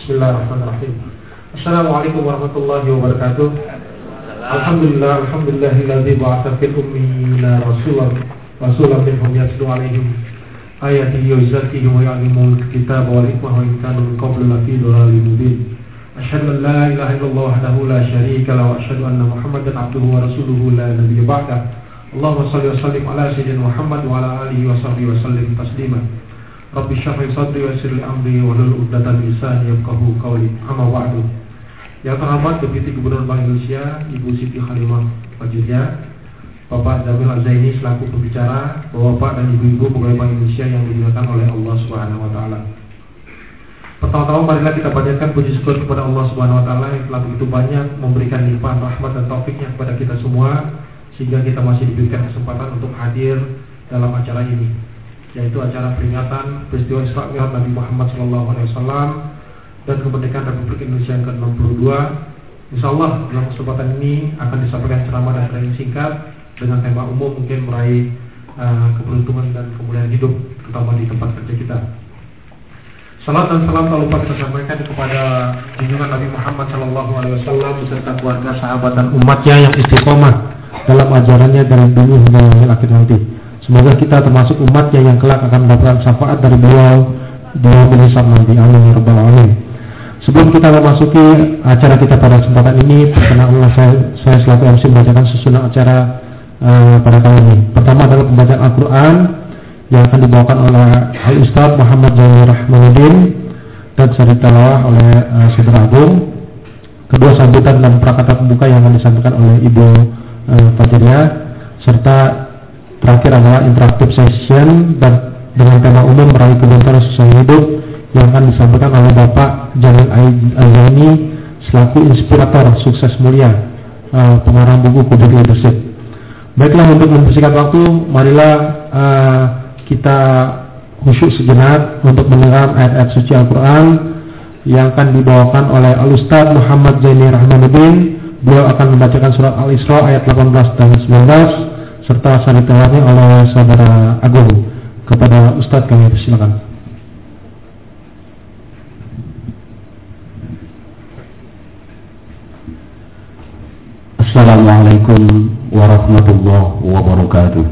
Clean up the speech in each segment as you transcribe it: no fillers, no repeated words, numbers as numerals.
Bismillahirrahmanirrahim. Assalamualaikum warahmatullahi wabarakatuh. Alhamdulillahilladzi ba'atsa fil ummiyina rasulan minhum yatlu 'alaihim ayatihi wa yuzakkihim wa yu'allimuhumul kitaba wal hikmata wa in kanu min qablu lafi dhalalin mubin. Asyhadu an la ilaha illallah wahdahu la syarika lahu wa asyhadu anna Muhammadan 'abduhu wa rasuluhu la nabiyya ba'da. Allahumma shalli wa sallim ala sayyidina Muhammad wa ala alihi wa sahbihi wa sallim taslima. Rabbi shrah li sadri wa yassir li amri wahlul 'uqdatam min lisani yafqahu qawli. Amma ba'du. Yang terhormat Deputi Gubernur Bank Indonesia Ibu Siti Khalimah Fajriah, Bapak Jamil Al-Zaini selaku pembicara, Bapak dan Ibu-ibu pegawai Bank Indonesia yang dimuliakan oleh Allah Subhanahu wa taala. Pertama-tama marilah kita panjatkan puji syukur kepada Allah Subhanahu wa taala yang telah begitu banyak memberikan limpahan rahmat dan taufiknya kepada kita semua sehingga kita masih diberikan kesempatan untuk hadir dalam acara ini, yaitu acara peringatan peristiwa Isra Mi'raj Nabi Muhammad SAW dan kemerdekaan Republik Indonesia yang ke-62. Insyaallah dalam kesempatan ini akan disampaikan ceramah dan training singkat dengan tema umum mungkin meraih keberuntungan dan kemuliaan hidup terutama di tempat kerja kita. Salam dan salam tak lupa kita sampaikan kepada junjungan Nabi Muhammad SAW beserta keluarga, sahabat dan umatnya yang istiqomah dalam ajarannya dari dulu hingga yang akhir nanti. Semoga kita termasuk umatnya yang kelak akan mendapatkan syafaat dari beliau di yaumil hisab nanti. Amin ya rabbal alamin. Sebelum kita memasuki acara kita pada kesempatan ini, perkenalkan saya selaku MC membacakan susunan acara pada kali ini. Pertama adalah pembacaan Al-Quran yang akan dibawakan oleh Al-Ustaz Muhammad Zaini Rahmanuddin dan seri tilawah oleh Saudara Agung. Kedua sambutan dan prakata pembuka yang akan disampaikan oleh Ibu Fajriah, serta terakhir adalah interactive session dan dengan tema umum meraih keberuntungan susah hidup yang akan disampaikan oleh Bapak Jamil Al-Zaini selaku inspirator sukses mulia, pengarang buku Public Leadership. Baiklah, untuk mempersingkat waktu, marilah kita khusyuk sejenak untuk mendengar ayat-ayat suci Al-Quran yang akan dibawakan oleh Al-Ustaz Muhammad Zaini Rahmanuddin. Beliau akan membacakan surat Al-Isra ayat 18 dan 19 serta sari tilawahnya oleh Saudara Agung. Kepada Ustaz kami persilakan. Assalamualaikum warahmatullahi wabarakatuh.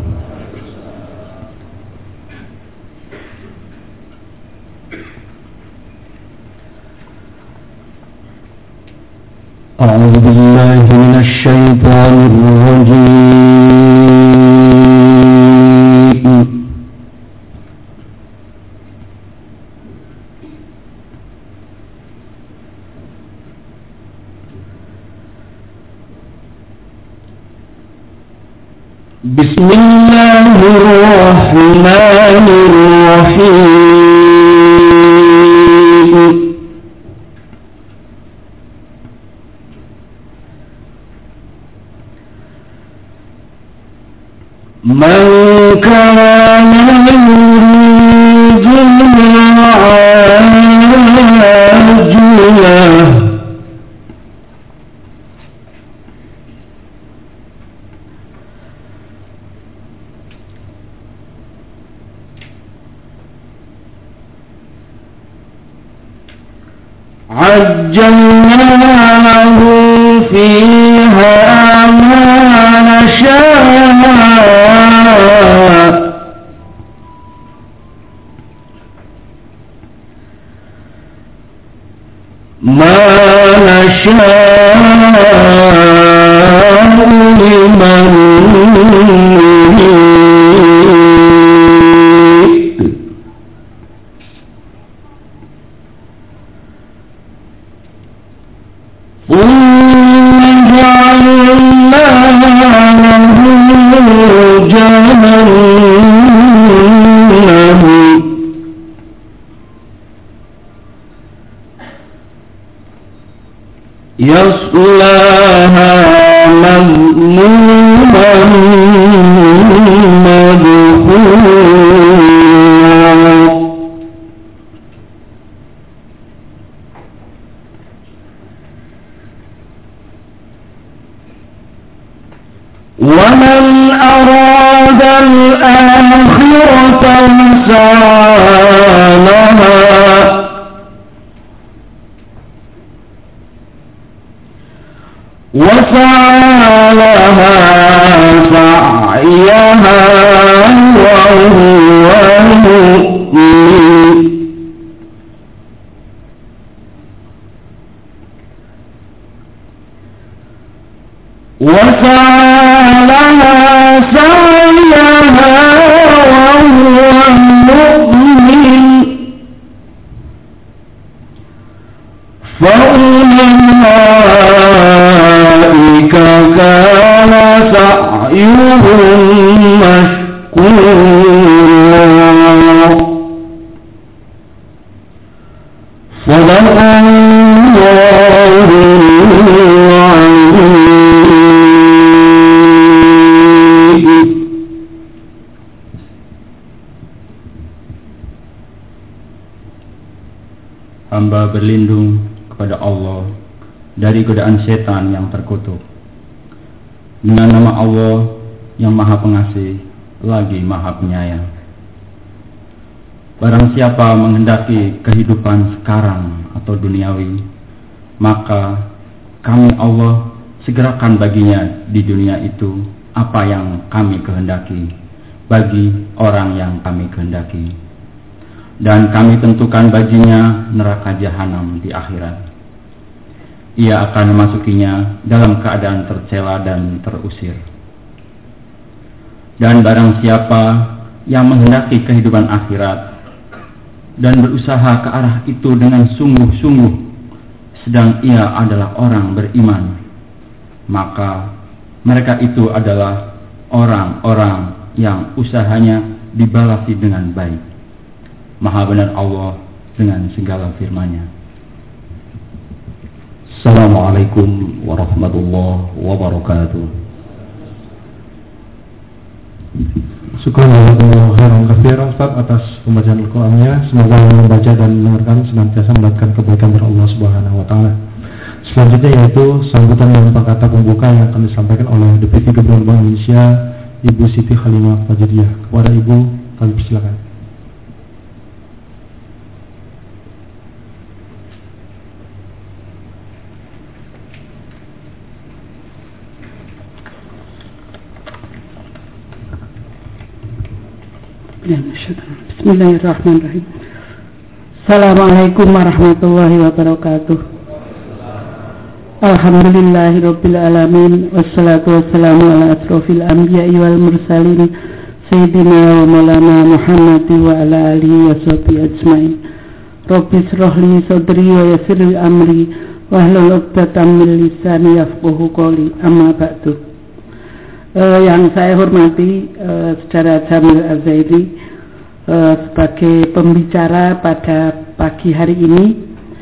A'udzu billahi minasy syaithanir rajim. Bismillahirrahmanirrahim. Man kana yuridu al-ajilah عجلنا له فيها ما نشاء لمن نريد ثم جعلنا له جهنم يصلاها مذموما مدحورا ومن أراد الآخرة وسعى لها وسعى لها سعيها وهو مؤمن وسعى لها سعيها وهو مؤمن فأولئك كان سعيهم مشكورا صدق الله العظيم. Hamba berlindung kepada Allah dari godaan setan yang terkutuk. Dengan nama Allah yang Maha Pengasih lagi Maha Penyayang. Barang siapa menghendaki kehidupan sekarang atau duniawi, maka kami Allah segerakan baginya di dunia itu apa yang kami kehendaki bagi orang yang kami kehendaki. Dan kami tentukan baginya neraka jahanam di akhirat. Ia akan memasukinya dalam keadaan tercela dan terusir. Dan barang siapa yang menghendaki kehidupan akhirat dan berusaha ke arah itu dengan sungguh-sungguh, sedang ia adalah orang beriman, maka mereka itu adalah orang-orang yang usahanya dibalasi dengan baik. Maha benar Allah dengan segala firman-Nya. Assalamualaikum warahmatullahi wabarakatuh. Syukur jazakallahu khairan katsiran Ustaz atas pembacaan Al-Qur'annya. Semoga yang membaca dan mendengarkan senantiasa mendapatkan kebaikan dari Allah Subhanahu wa taala. Selanjutnya yaitu sambutan yang kata pembuka yang akan disampaikan oleh Deputi Gubernur Bank Indonesia Ibu Siti Khalimah Fajriyah. Kepada Ibu kami persilakan. Bismillahirrahmanirrahim. Assalamualaikum warahmatullahi wabarakatuh. Alhamdulillahirabbil alamin wassalatu wassalamu ala asrofil anbiya'i wal mursalin sayyidina wa maulana Muhammad wa ala alihi washabihi ajmain. Rabbi shrah li sadri wa yassir li amri wahlul 'uqdatam min lisani yafqahu qawli. Amma ba'du. Yang saya hormati Saudara Jamil Az-Zaidi sebagai pembicara pada pagi hari ini,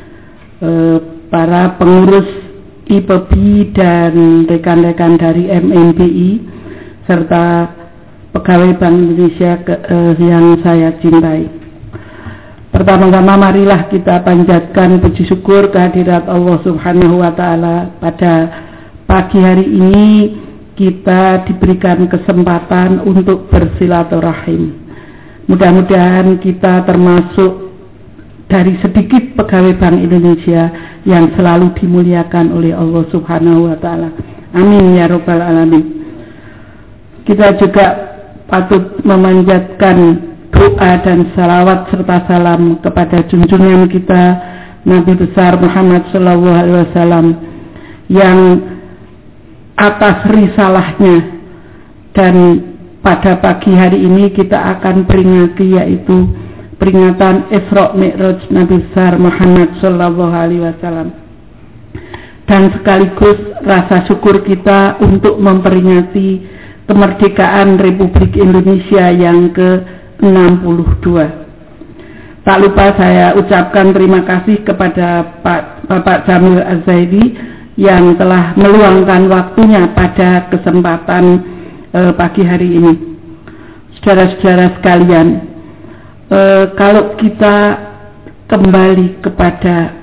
para pengurus IPEBI dan rekan-rekan dari MNBI serta pegawai Bank Indonesia yang saya cintai. Pertama-tama marilah kita panjatkan puji syukur kehadirat Allah Subhanahu wa taala. Pada pagi hari ini kita diberikan kesempatan untuk bersilaturahim. Mudah-mudahan kita termasuk dari sedikit pegawai Bank Indonesia yang selalu dimuliakan oleh Allah Subhanahu wa taala. Amin ya rabbal alamin. Kita juga patut memanjatkan doa dan salawat serta salam kepada junjungan kita Nabi besar Muhammad sallallahu alaihi wasallam yang atas risalahnya, dan pada pagi hari ini kita akan peringati yaitu peringatan Isra Mi'raj Nabi besar Muhammad sallallahu alaihi wasallam, dan sekaligus rasa syukur kita untuk memperingati kemerdekaan Republik Indonesia yang ke-62. Tak lupa saya ucapkan terima kasih kepada Bapak Jamil Az-Zaidi yang telah meluangkan waktunya pada kesempatan pagi hari ini. Saudara-saudara sekalian, kalau kita kembali kepada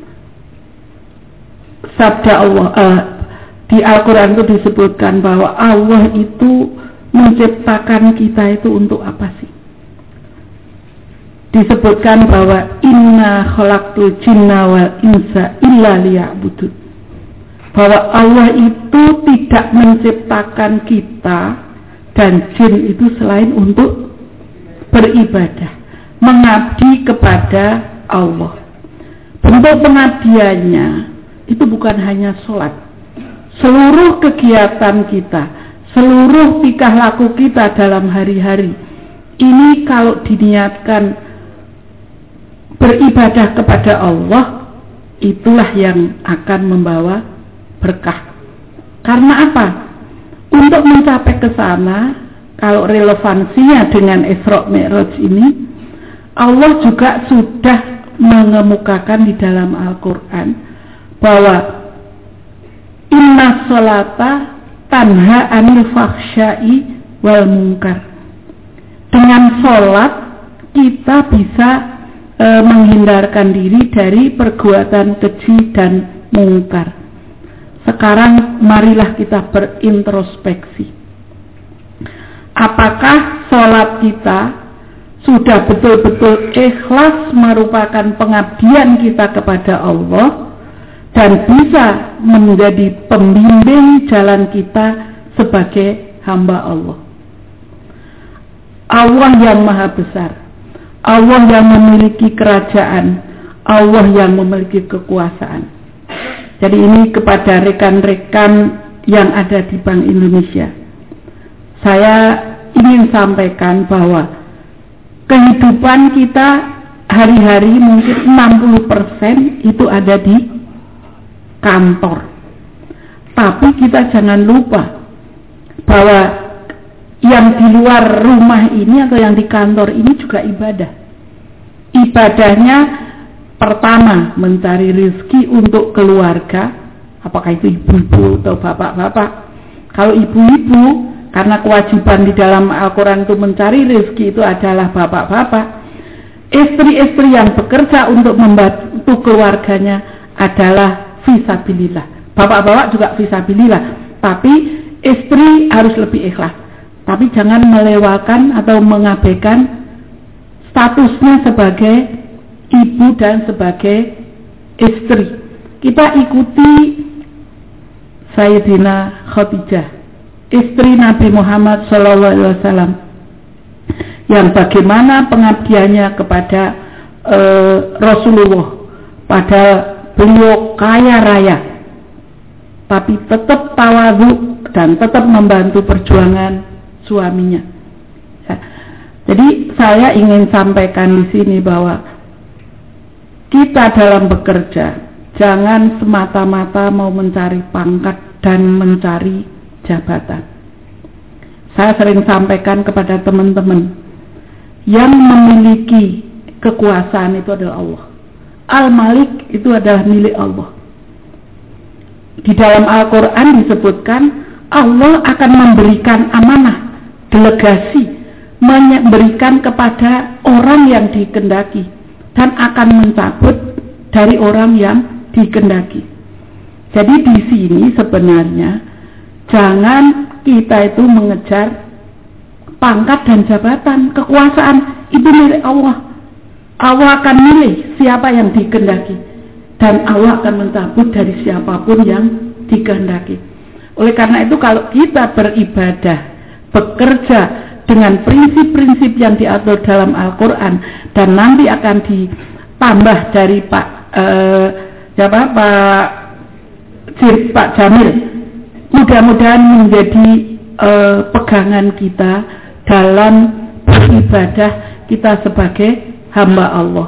sabda Allah, di Al-Quran itu disebutkan bahwa Allah itu menciptakan kita itu untuk apa sih? Disebutkan bahwa inna khalaqtul jinna wal insa illa liya'budun. bahwa Allah itu tidak menciptakan kita dan jin itu selain untuk beribadah, mengabdi kepada Allah. Bentuk pengabdiannya itu bukan hanya sholat. Seluruh kegiatan kita, seluruh tingkah laku kita dalam hari-hari ini kalau diniatkan beribadah kepada Allah, itulah yang akan membawa berkah. Karena apa? Untuk mencapai ke sana, kalau relevansinya dengan Isra Mi'raj ini, Allah juga sudah mengemukakan di dalam Al-Quran bahwa inna sholata tanha anil fahsya'i wal munkar. Dengan sholat kita bisa menghindarkan diri dari perbuatan keji dan mungkar. Sekarang marilah kita berintrospeksi. Apakah sholat kita sudah betul-betul ikhlas merupakan pengabdian kita kepada Allah dan bisa menjadi pembimbing jalan kita sebagai hamba Allah. Allah yang maha besar, Allah yang memiliki kerajaan, Allah yang memiliki kekuasaan. Jadi ini kepada rekan-rekan yang ada di Bank Indonesia, saya ingin sampaikan bahwa kehidupan kita hari-hari mungkin 60% itu ada di kantor. Tapi kita jangan lupa bahwa yang di luar rumah ini atau yang di kantor ini juga ibadah. Ibadahnya pertama mencari rezeki untuk keluarga, apakah itu ibu-ibu atau bapak-bapak. Kalau ibu-ibu, karena kewajiban di dalam Al-Quran itu mencari rezeki itu adalah bapak-bapak. Istri-istri yang bekerja untuk membantu keluarganya adalah fisabilillah. Bapak-bapak juga fisabilillah, tapi istri harus lebih ikhlas. Tapi jangan melewatkan atau mengabaikan statusnya sebagai ibu dan sebagai istri. Kita ikuti Sayyidina Khadijah, istri Nabi Muhammad SAW, yang bagaimana pengabdiannya kepada Rasulullah, pada beliau kaya raya, tapi tetap tawadhu dan tetap membantu perjuangan suaminya. Jadi saya ingin sampaikan di sini bahwa kita dalam bekerja jangan semata-mata mau mencari pangkat dan mencari jabatan. Saya sering sampaikan kepada teman-teman, yang memiliki kekuasaan itu adalah Allah. Al-Malik itu adalah milik Allah. Di dalam Al-Quran disebutkan Allah akan memberikan amanah, delegasi, memberikan kepada orang yang dikehendaki dan akan mencabut dari orang yang dikehendaki. Jadi di sini sebenarnya jangan kita itu mengejar pangkat dan jabatan, kekuasaan itu milik Allah. Allah akan milih siapa yang dikehendaki dan Allah akan mencabut dari siapapun yang dikehendaki. Oleh karena itu kalau kita beribadah, bekerja dengan prinsip-prinsip yang diatur dalam Al-Quran dan nanti akan ditambah dari Pak Jamil, mudah-mudahan menjadi pegangan kita dalam beribadah kita sebagai hamba Allah.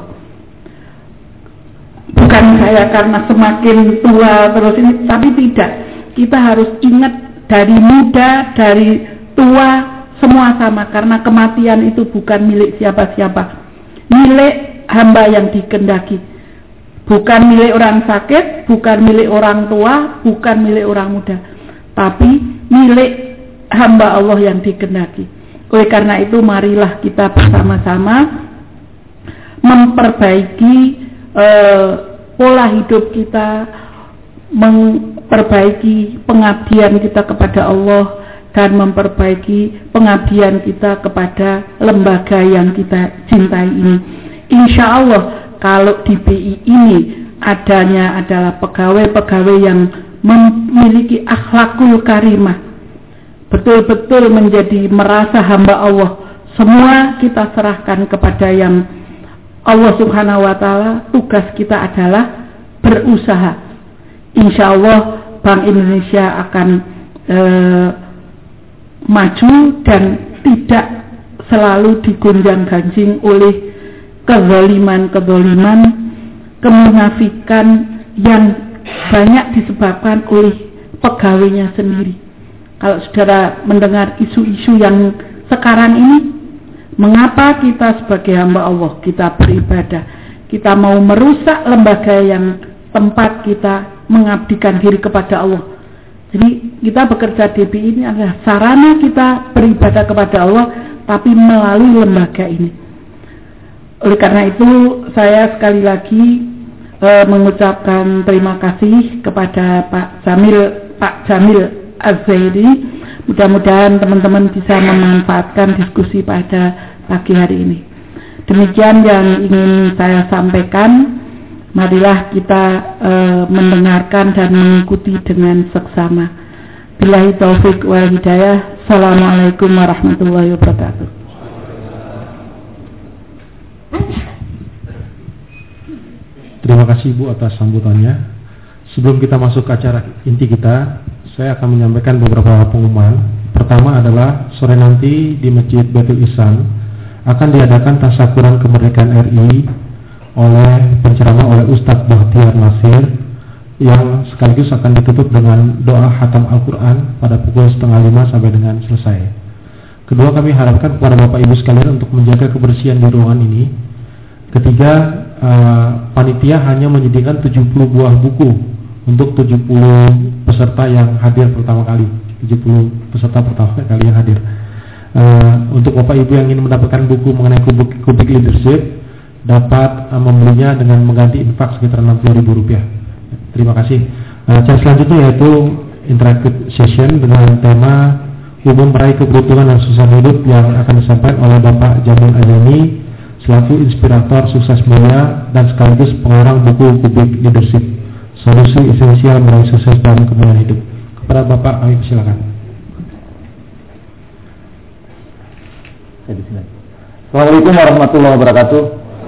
Bukan saya karena semakin tua terus ini, tapi tidak. Kita harus ingat dari muda, dari tua, semua sama, karena kematian itu bukan milik siapa-siapa, milik hamba yang dikehendaki. Bukan milik orang sakit, bukan milik orang tua, bukan milik orang muda, tapi milik hamba Allah yang dikehendaki. Oleh karena itu marilah kita bersama-sama memperbaiki pola hidup kita, memperbaiki pengabdian kita kepada Allah, dan memperbaiki pengabdian kita kepada lembaga yang kita cintai ini. Insya Allah kalau di BI ini adanya adalah pegawai-pegawai yang memiliki akhlakul karimah, betul-betul menjadi merasa hamba Allah. Semua kita serahkan kepada yang Allah Subhanahu wa Ta'ala. Tugas kita adalah berusaha. Insya Allah Bank Indonesia akan maju dan tidak selalu digonjang-ganjing oleh kezaliman, kemunafikan yang banyak disebabkan oleh pegawainya sendiri. Kalau saudara mendengar isu-isu yang sekarang ini, mengapa kita sebagai hamba Allah, kita beribadah, kita mau merusak lembaga yang tempat kita mengabdikan diri kepada Allah. Jadi kita bekerja di BI ini adalah sarana kita beribadah kepada Allah, tapi melalui lembaga ini. Oleh karena itu saya sekali lagi mengucapkan terima kasih kepada Pak Jamil Az-Zaidi. Mudah-mudahan teman-teman bisa memanfaatkan diskusi pada pagi hari ini. Demikian yang ingin saya sampaikan. Marilah kita mendengarkan dan mengikuti dengan seksama. Billahi taufik wal hidayah. Assalamualaikum warahmatullahi wabarakatuh. Terima kasih Ibu atas sambutannya. Sebelum kita masuk ke acara inti kita, saya akan menyampaikan beberapa pengumuman. Pertama adalah sore nanti di Masjid Baitul Ihsan akan diadakan tasyakuran kemerdekaan RI oleh penceramah oleh Ustadz Bahtiar Nasir, yang sekaligus akan ditutup dengan doa khatam Al-Quran pada pukul 4:30 sampai dengan selesai. Kedua, kami harapkan kepada Bapak Ibu sekalian untuk menjaga kebersihan di ruangan ini. Ketiga, panitia hanya menyediakan 70 buah buku untuk 70 peserta yang hadir pertama kali. 70 peserta pertama kali yang hadir. Untuk Bapak Ibu yang ingin mendapatkan buku mengenai kubik leadership, dapat membelinya dengan mengganti infak sekitar Rp60.000. Terima kasih. Acara selanjutnya yaitu interactive session dengan tema Umum Meraih Keberuntungan dan Sukses Hidup yang akan disampaikan oleh Bapak Jamil Azani selaku inspirator sukses mulia dan sekaligus pengarang buku Kubik Leadership, Solusi Esensial Meraih Sukses dan Kemuliaan Hidup. Kepada Bapak kami persilakan. Assalamualaikum warahmatullahi wabarakatuh.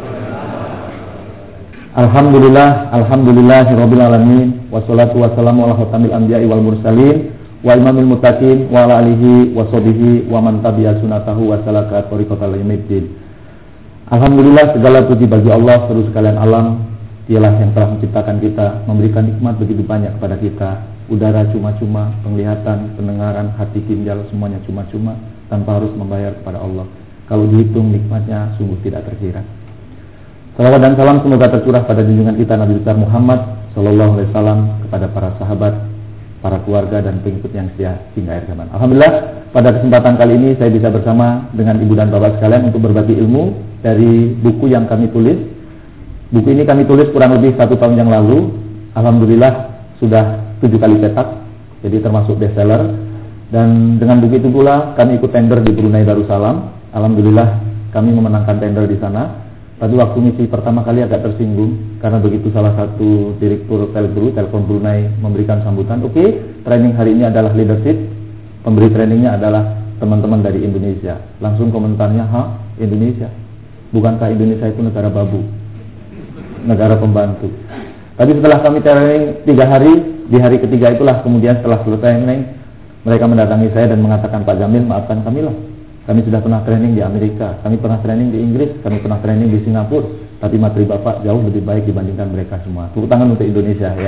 Alhamdulillahirabbil alamin, wassalatu wassalamu ala khatamil anbiya'i wal mursalin wa imamil muttaqin wa ala alihi wa sahbihi wa man tabi'a sunnatahu wa salaka tariqatal yaumiddin. Alhamdulillah, segala puji bagi Allah seluruh sekalian alam. Dialah yang telah menciptakan kita, memberikan nikmat begitu banyak kepada kita. Udara cuma-cuma, penglihatan, pendengaran, hati, ginjal, semuanya cuma-cuma tanpa harus membayar kepada Allah. Kalau dihitung nikmatnya sungguh tidak terkira. Salawat dan salam semoga tercurah pada junjungan kita Nabi besar Muhammad Sallallahu Alaihi Wasallam, kepada para sahabat, para keluarga dan pengikut yang setia hingga akhir zaman. Alhamdulillah, pada kesempatan kali ini saya bisa bersama dengan ibu dan bapak sekalian untuk berbagi ilmu dari buku yang kami tulis. Buku ini kami tulis kurang lebih 1 tahun yang lalu. Alhamdulillah sudah 7 kali cetak, jadi termasuk bestseller. Dan dengan buku itu pula kami ikut tender di Brunei Darussalam. Alhamdulillah kami memenangkan tender di sana. Pada waktu misi pertama kali agak tersinggung karena begitu salah satu direktur Telkom Brunei memberikan sambutan, oke, training hari ini adalah leadership, pemberi trainingnya adalah teman-teman dari Indonesia. Langsung komentarnya, Indonesia? Bukankah Indonesia itu negara babu, negara pembantu? Tapi setelah kami training 3 hari, di hari ketiga itulah kemudian setelah selesai training, mereka mendatangi saya dan mengatakan, Pak Jamil, maafkan kami lah. Kami sudah pernah training di Amerika, kami pernah training di Inggris, kami pernah training di Singapura, tapi materi Bapak jauh lebih baik dibandingkan mereka semua. Tepuk tangan untuk Indonesia ya.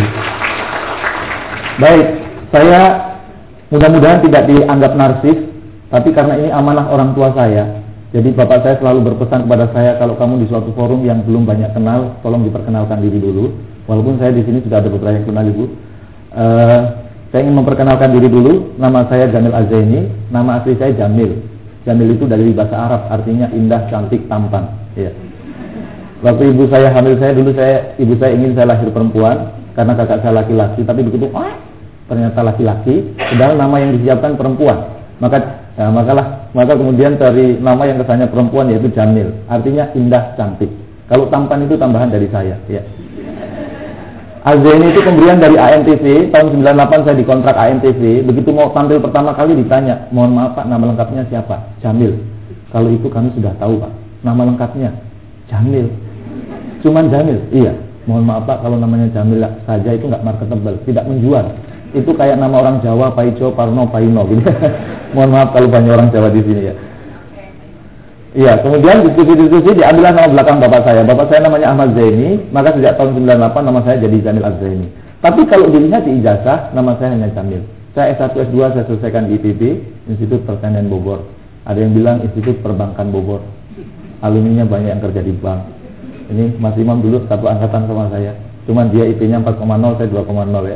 Baik, saya mudah-mudahan tidak dianggap narsis, tapi karena ini amanah orang tua saya. Jadi Bapak saya selalu berpesan kepada saya, kalau kamu di suatu forum yang belum banyak kenal, tolong diperkenalkan diri dulu. Walaupun saya di sini sudah ada beberapa yang kenal Ibu. Saya ingin memperkenalkan diri dulu. Nama saya Jamil Az-Zaini. Nama asli saya Jamil. Jamil itu dari bahasa Arab, artinya indah, cantik, tampan. Ya. Waktu ibu saya hamil saya dulu, ibu saya ingin saya lahir perempuan karena kakak saya laki-laki. Tapi begitu, ternyata laki-laki. Padahal nama yang disiapkan perempuan. Maka kemudian dari nama yang kesannya perempuan yaitu Jamil. Artinya indah, cantik. Kalau tampan itu tambahan dari saya. Ya. Al-Zaini itu pemberian dari ANTV. Tahun 98 saya dikontrak ANTV. Begitu mau tampil pertama kali ditanya, mohon maaf Pak, nama lengkapnya siapa? Jamil. Kalau itu kami sudah tahu Pak. Nama lengkapnya Jamil. Cuman Jamil? Iya. Mohon maaf Pak, kalau namanya Jamil saja itu nggak marketable, tidak menjual. Itu kayak nama orang Jawa, Paijo, Parno, Paino gitu. Mohon maaf kalau banyak orang Jawa di sini ya. Iya, kemudian diskusi-diskusi diambillah nama belakang bapak saya. Bapak saya namanya Ahmad Zaini, maka sejak tahun 98 nama saya jadi Jamil Az-Zaini. Tapi kalau dilihat di ijazah, nama saya hanya Jamil. Saya S1, S2 saya selesaikan di IPB, Institut Pertanian Bogor. Ada yang bilang Institut Perbankan Bogor. Alumninya banyak yang kerja di bank. Ini Mas Imam dulu satu angkatan sama saya. Cuman dia IP-nya 4,0, saya 2,0 ya.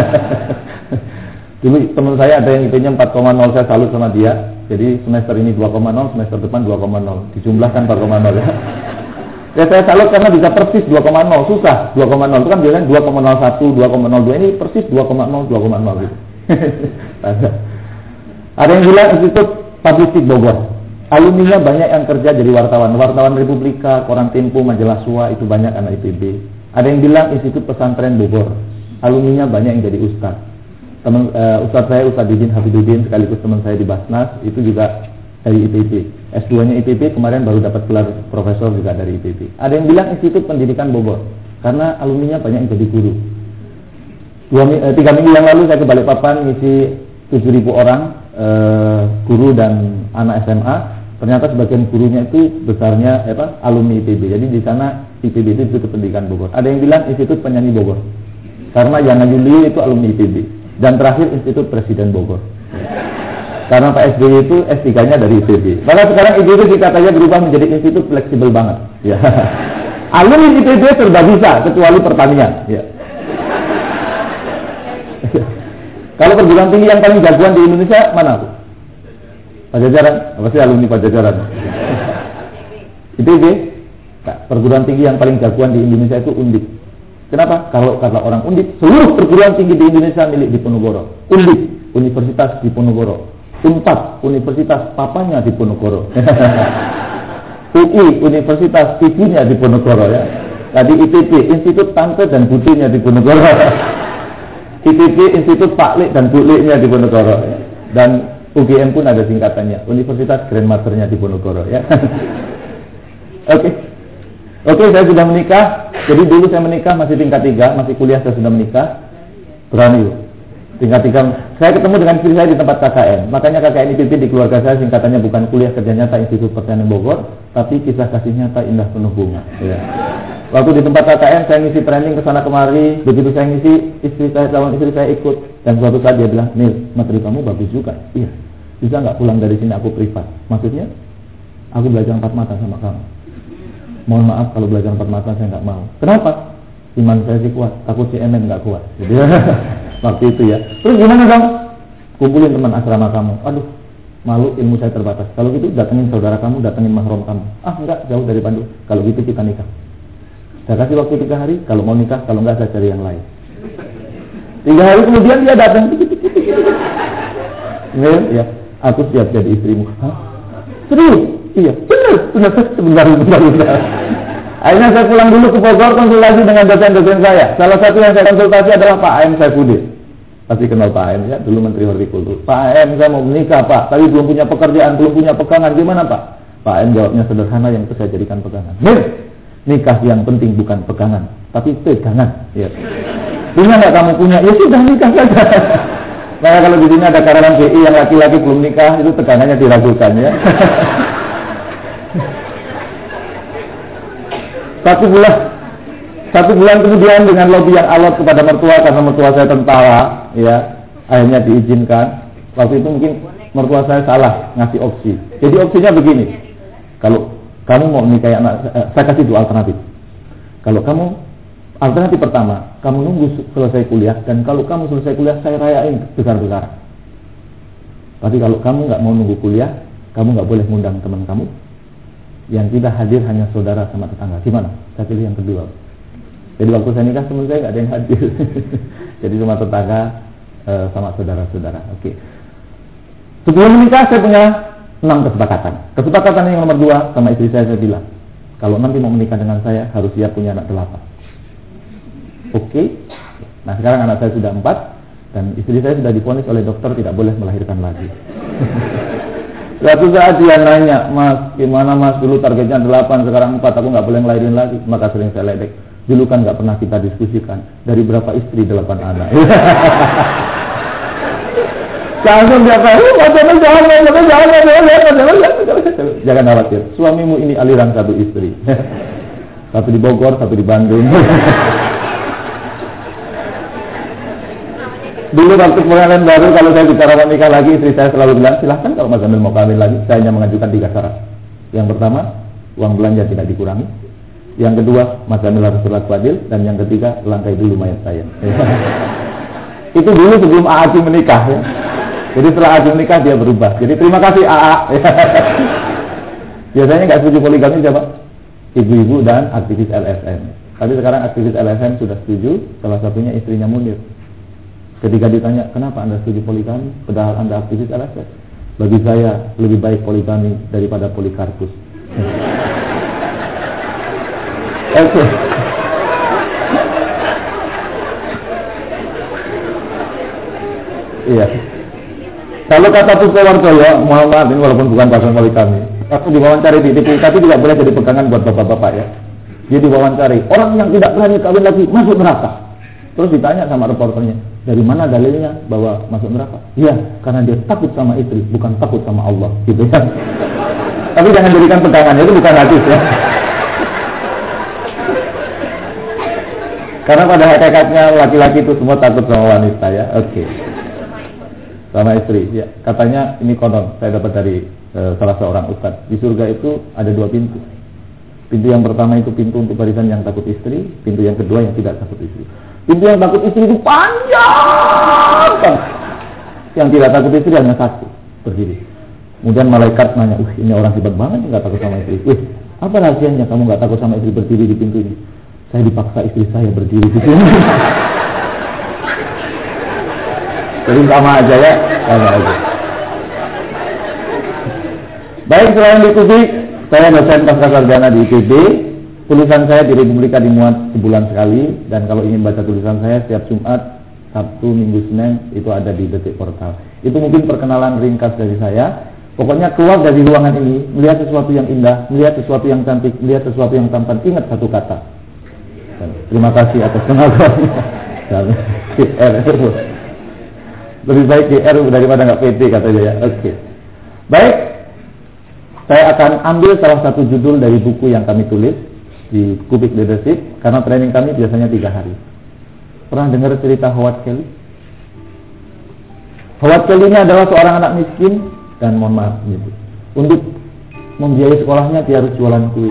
Dulu teman saya ada yang IP-nya 4,0, saya salut sama dia. Jadi semester ini 2,0, semester depan 2,0. Dijumlahkan 4,0 ya. Ya saya salut karena bisa persis 2,0. Susah 2,0 itu kan biasanya 2,01, 2,02. Ini persis 2,0, 2,0 gitu. Ada yang bilang Institut Publistik Bogor. Alumninya banyak yang kerja jadi wartawan Republika, Koran Tempo, Majalah Sua, itu banyak anak IPB. Ada yang bilang Institut Pesantren Bogor. Alumninya banyak yang jadi ustadz. Ustadz saya Ustadz Didin Hafiduddin, sekaligus teman saya di Basnas, itu juga dari IPB. S2-nya IPB, kemarin baru dapat gelar profesor juga dari IPB. Ada yang bilang Institut Pendidikan Bogor, karena alumninya banyak yang jadi guru. 3 minggu yang lalu saya ke Balikpapan ngisi 7.000 orang guru dan anak SMA. Ternyata sebagian gurunya itu besarnya alumni IPB. Jadi di sana IPB itu Institut Pendidikan Bogor. Ada yang bilang Institut Penyanyi Bogor, karena Yana Yuli itu alumni IPB. Dan terakhir Institut Presiden Bogor. Karena Pak SBY itu S3-nya dari IPB. Maka sekarang IPB katanya berubah menjadi institut fleksibel banget. Ya. Alumni IPB serba bisa kecuali pertanian. Ya. Kalau perguruan tinggi yang paling jagoan di Indonesia mana tuh? Pajajaran? Apa sih alumni Pajajaran? IPB? Nah, perguruan tinggi yang paling jagoan di Indonesia itu Undip. Kenapa? Kalau kata orang Undip, seluruh perguruan tinggi di Indonesia milik Diponegoro. Undip, Universitas Diponegoro. Unpad, Universitas papanya Diponegoro. UI, Universitas ibunya Diponegoro ya. Tadi ITB, Institut Tante dan Budinya Diponegoro. ITB, Institut Paklik dan Buliknya Diponegoro ya. Dan UGM pun ada singkatannya, Universitas Grandmothernya Diponegoro ya. Oke, saya sudah menikah. Jadi dulu saya menikah masih tingkat 3, masih kuliah saya sudah menikah. Berani tingkat 3. Saya ketemu dengan istri saya di tempat KKN. Makanya KKN IPB di keluarga saya singkatannya bukan Kuliah Kerja Nyata Institut Pertanian Bogor, tapi Kisah Kasih Nyata Indah Penuh Bunga. Ya. Waktu di tempat KKN saya ngisi training ke sana kemari. Begitu saya ngisi, calon istri saya ikut. Dan suatu saat dia bilang, "Nil, materi kamu bagus juga." Iya. Bisa nggak pulang dari sini aku privat? Maksudnya, aku belajar 4 mata sama kamu. Mohon maaf kalau belajar 4 mata saya nggak mau. Kenapa? Iman saya sih kuat, takut si Emen nggak kuat. Jadi waktu itu ya. Terus gimana dong? Kumpulin teman asrama kamu. Aduh, malu, ilmu saya terbatas. Kalau gitu datengin saudara kamu, datengin mahram kamu. Ah enggak, jauh dari Bandung. Kalau gitu kita nikah. Saya kasih waktu 3 hari. Kalau mau nikah, kalau enggak saya cari yang lain. 3 hari kemudian dia datang. Ya, aku siap jadi istrimu. Hah? Serius? Iya, benar. Sebentar. Akhirnya saya pulang dulu ke Bogor, konsultasi dengan dosen-dosen saya. Salah satu yang saya konsultasi adalah Pak AM Saifuddin. Pasti kenal Pak AM ya, dulu Menteri Hortikultur. Pak AM, saya mau menikah Pak, tapi belum punya pekerjaan, belum punya pegangan. Gimana Pak? Pak AM jawabnya sederhana, yang itu saya jadikan pegangan. Nikah yang penting bukan pegangan, tapi pegangan. Ya. Punya nggak kamu punya? Ya sudah nikah saja. Nah kalau di sini ada karyawan BI yang laki-laki belum nikah, itu tegangannya diragukan ya. Satu bulan kemudian dengan lobby yang alot kepada mertua, karena mertua saya tentara, ya, akhirnya diizinkan. Waktu itu mungkin mertua saya salah ngasih opsi. Jadi opsinya begini, kalau kamu mau menikahi anak, saya kasih 2 alternatif. Kalau kamu, alternatif pertama, kamu nunggu selesai kuliah, dan kalau kamu selesai kuliah, saya rayain besar-besaran. Tapi kalau kamu nggak mau nunggu kuliah, kamu nggak boleh ngundang teman kamu. Yang tidak hadir hanya saudara sama tetangga. Gimana? Saya pilih yang kedua. Jadi waktu saya nikah teman saya nggak ada yang hadir. Jadi cuma tetangga sama saudara-saudara. Oke. Sebelum menikah saya punya 6 kesepakatan. Kesepakatan yang nomor 2 sama istri saya bilang, kalau nanti mau menikah dengan saya harus siap punya anak 8. Oke. Nah sekarang anak saya sudah 4 dan istri saya sudah divonis oleh dokter tidak boleh melahirkan lagi. Suatu saat dia nanya, Mas, gimana Mas, dulu targetnya 8, sekarang 4, aku nggak boleh ngelahirin lagi. Maka sering saya ledek, dulu kan nggak pernah kita diskusikan dari berapa istri 8 anak. Langsung dia tahu, jangan khawatir, suamimu ini aliran 1 istri. 1 di Bogor, 1 di Bandung. Dulu waktu pengantin baru, kalau saya bicara menikah lagi, istri saya selalu bilang, silahkan kalau Mas Jamil mau kawin lagi. Saya hanya mengajukan 3 syarat. Yang pertama, uang belanja tidak dikurangi. Yang kedua, Mas Jamil harus berlaku adil. Dan yang ketiga, langkai dulu mayat saya. Itu dulu sebelum A.A.C menikah ya. Jadi setelah A.A.C menikah dia berubah. Jadi terima kasih A.A. Biasanya nggak setuju poligami siapa? Ibu-ibu dan aktivis LSM. Tapi sekarang aktivis LSM sudah setuju. Salah satunya istrinya Munir. Ketika ditanya, kenapa Anda setuju poligami? Padahal Anda aktivis LSM. Bagi saya, lebih baik poligami daripada Polikarpus. Oke. Iya. Kalau kata Pusko Wardoyo, mohon maaf ini walaupun bukan pasal poligami. Aku diwawancari di TV, tapi tidak boleh jadi pegangan buat bapak-bapak ya. Dia diwawancari, orang yang tidak berani kawin lagi masuk neraka. Terus ditanya sama reporternya, dari mana dalilnya bahwa masuk neraka? Iya, karena dia takut sama istri, bukan takut sama Allah, gitu ya. Tapi jangan jadikan pegangannya, itu bukan hadis ya. Karena pada hakikatnya laki-laki itu semua takut sama wanita ya. Oke. Sama istri ya. Katanya ini konon, saya dapat dari salah seorang ustadz. Di surga itu ada 2 pintu. Pintu yang pertama itu pintu untuk barisan yang takut istri, pintu yang kedua yang tidak takut istri. Pintu yang takut istri itu panjang. Yang tidak takut istri hanya 1 berdiri. Kemudian malaikat nanya, ini orang hebat banget nggak takut sama istri. Apa rahasianya kamu nggak takut sama istri berdiri di pintu ini? Saya dipaksa istri saya berdiri di sini. Jadi sama aja ya, sama aja. Baik, selain di Kubik, saya dosen pascasarjana di IPB. Tulisan saya di Republika dimuat sebulan sekali, dan kalau ingin baca tulisan saya setiap Jumat, Sabtu, Minggu, Senin itu ada di Detik Portal. Itu mungkin perkenalan ringkas dari saya. Pokoknya keluar dari ruangan ini, melihat sesuatu yang indah, melihat sesuatu yang cantik, melihat sesuatu yang tampan, ingat 1 kata. Dan terima kasih atas pengakuannya. Lebih baik GR daripada nggak PT katanya ya. Oke. Baik, saya akan ambil salah satu judul dari buku yang kami tulis di Kubik Leadership, karena training kami biasanya 3 hari. Pernah dengar cerita Howard Kelly? Howard Kelly ini adalah seorang anak miskin dan mohon maaf gitu. Untuk membiayai sekolahnya dia harus jualan kue.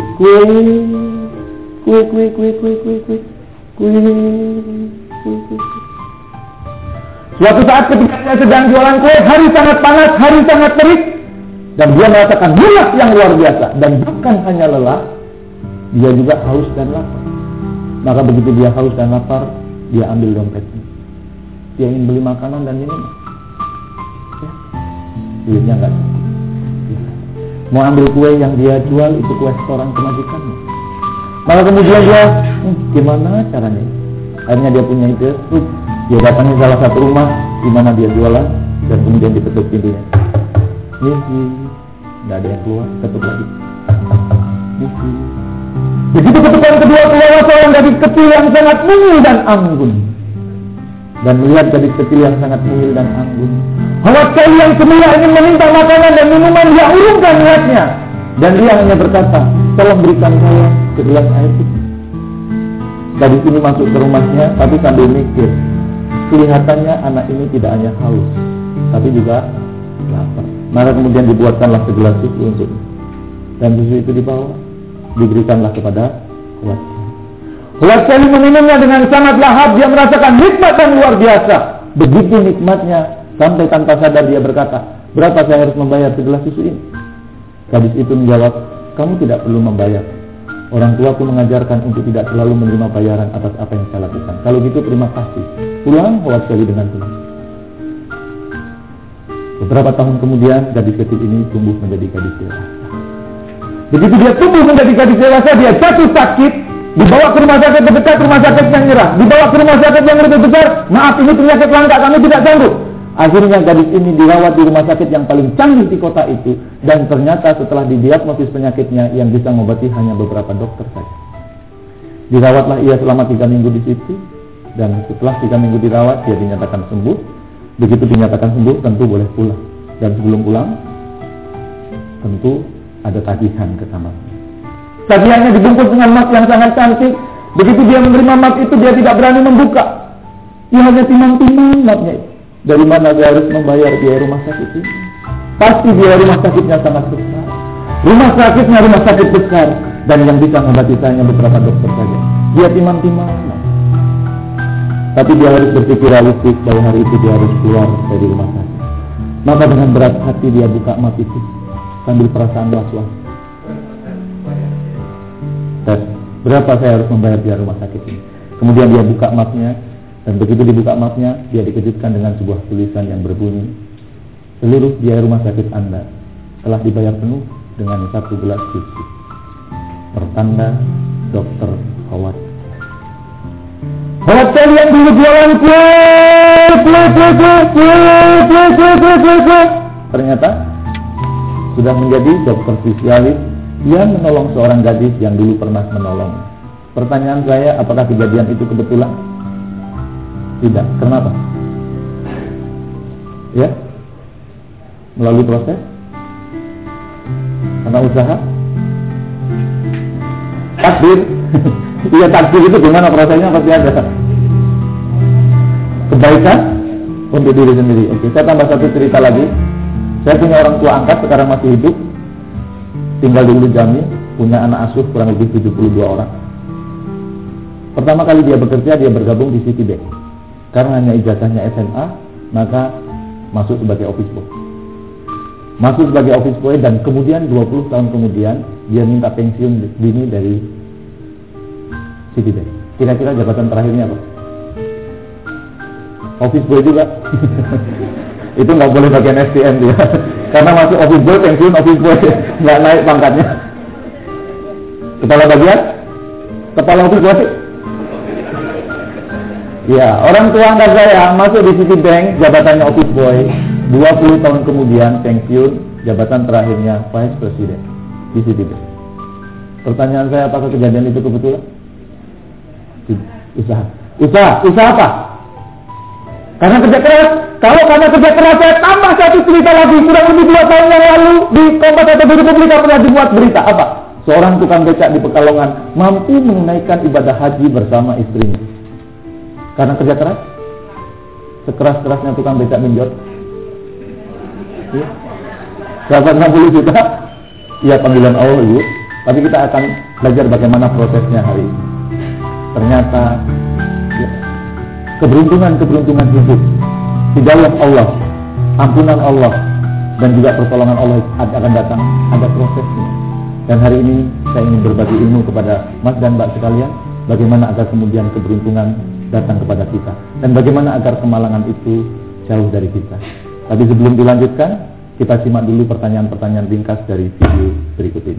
Suatu saat ketika dia sedang jualan kue, hari sangat panas, hari sangat terik, dan dia merasakan lelah yang luar biasa. Dan bukan hanya lelah, dia juga haus dan lapar. Maka begitu dia haus dan lapar, dia ambil dompetnya. Dia ingin beli makanan dan minuman. Ya. Duitnya nggak cukup. Ya. Mau ambil kue yang dia jual itu kue restoran kemajikannya. Maka kemudian dia, gimana caranya? Akhirnya dia punya ide. Dia datangi salah satu rumah di mana dia jualan dan kemudian diketuk pintunya. Nggak ada yang keluar, ketuk lagi. Begitu ketukan kedua keluar seorang gadis kecil yang sangat mungil dan anggun. Dan melihat gadis kecil yang sangat mungil dan anggun, Howard Kelly yang semula ingin meminta makanan dan minuman, dia urungkan niatnya. Dan dia hanya berkata, tolong berikan saya segelas air putih. Gadis ini masuk ke rumahnya, tapi sambil mikir. Kelihatannya anak ini tidak hanya haus, tapi juga lapar. Maka kemudian dibuatkanlah segelas susu untuknya. Dan susu itu dibawa, diberikanlah kepada Howard Kelly. Howard Kelly meminumnya dengan sangat lahap. Dia merasakan nikmat yang luar biasa. Begitu nikmatnya, sampai tanpa sadar dia berkata, berapa saya harus membayar segelas susu ini? Gadis itu menjawab, kamu tidak perlu membayar. Orang tuaku mengajarkan untuk tidak selalu menerima bayaran atas apa yang saya lakukan. Kalau gitu terima kasih. Pulang Howard Kelly dengan tenang. Beberapa tahun kemudian gadis kecil ini tumbuh menjadi gadis dewasa. Begitu dia tumbuh menjadi gadis dewasa, dia jatuh sakit Dibawa ke rumah sakit terdekat, rumah sakit yang nyerah. Dibawa ke rumah sakit yang lebih besar, maaf ini penyakit langka, kami tidak sanggup. Akhirnya gadis ini dirawat di rumah sakit yang paling canggih di kota itu. Dan ternyata setelah didiagnosis penyakitnya, yang bisa mengobati hanya beberapa dokter saja. Dirawatlah ia selama 3 minggu di situ. Dan setelah 3 minggu dirawat, dia dinyatakan sembuh. Begitu dinyatakan sembuh, tentu boleh pulang. Dan sebelum pulang, tentu ada tagihan ke kamar. Tagihannya dibungkus dengan map yang sangat cantik. Begitu dia menerima map itu, dia tidak berani membuka. Dia hanya timang-timang mapnya itu. Dari mana dia harus membayar biaya rumah sakit ini? Pasti biaya rumah sakitnya sangat besar. Rumah sakitnya rumah sakit besar. Dan yang bisa mengobati hanya beberapa dokter saja. Dia timang-timang. Tapi dia harus berpikir realistis bahwa hari itu dia harus keluar dari rumah sakit. Maka dengan berat hati dia buka map itu sambil perasaan was-was. Tes, berapa saya harus membayar biaya rumah sakit ini? Kemudian dia buka mapnya, dan begitu dibuka mapnya, dia dikejutkan dengan sebuah tulisan yang berbunyi, seluruh biaya rumah sakit Anda telah dibayar penuh dengan 1 gelas susu. Pertanda Dokter Howard. Howard kalian dulu jualan kue. Ternyata sudah menjadi dokter spesialis yang menolong seorang gadis yang dulu pernah menolong. Pertanyaan saya, apakah kejadian itu kebetulan? Tidak. Kenapa? Ya? Melalui proses? Karena usaha? Takdir. Iya, takdir itu gimana prosesnya pasti ada. Kebaikan untuk diri sendiri. Oke, saya tambah satu cerita lagi. Saya punya orang tua angkat, sekarang masih hidup, tinggal di Ulu Jami, punya anak asuh kurang lebih 72 orang. Pertama kali dia bekerja, dia bergabung di Citibank. Karena hanya ijazahnya SMA, maka masuk sebagai office boy. Masuk sebagai office boy, dan kemudian 20 tahun kemudian dia minta pensiun dini dari Citibank. Kira-kira jabatan terakhirnya apa? Office boy juga. Itu nggak boleh bagian SDM dia. Karena masuk office boy, pensiun office boy, nggak naik pangkatnya. Kepala bagian? Kepala office boy? Ya, orang tua angkat saya masuk di Citibank, jabatannya office boy. 20 tahun kemudian pensiun, jabatan terakhirnya Vice President di Citibank. Pertanyaan saya, apakah kejadian itu kebetulan? Usaha apa? Karena kerja keras. Kalau karena kerja keras, saya tambah satu cerita lagi. Kurang lebih 2 tahun yang lalu di Kompas atau di Republika pernah dibuat berita. Apa? Seorang tukang becak di Pekalongan mampu menunaikan ibadah haji bersama istrinya. Karena kerja keras. Sekeras-kerasnya tukang becak minjot. Ya. Dapat 60 juta. Iya, panggilan Allah, Ibu. Tapi kita akan belajar bagaimana prosesnya hari ini. Ternyata ya, keberuntungan hidup, hidayah Allah, ampunan Allah, dan juga pertolongan Allah akan datang, ada prosesnya. Dan hari ini saya ingin berbagi ilmu kepada Mas dan Mbak sekalian, bagaimana agar kemudian keberuntungan datang kepada kita, dan bagaimana agar kemalangan itu jauh dari kita. Tapi sebelum dilanjutkan, kita simak dulu pertanyaan-pertanyaan ringkas dari video berikut ini.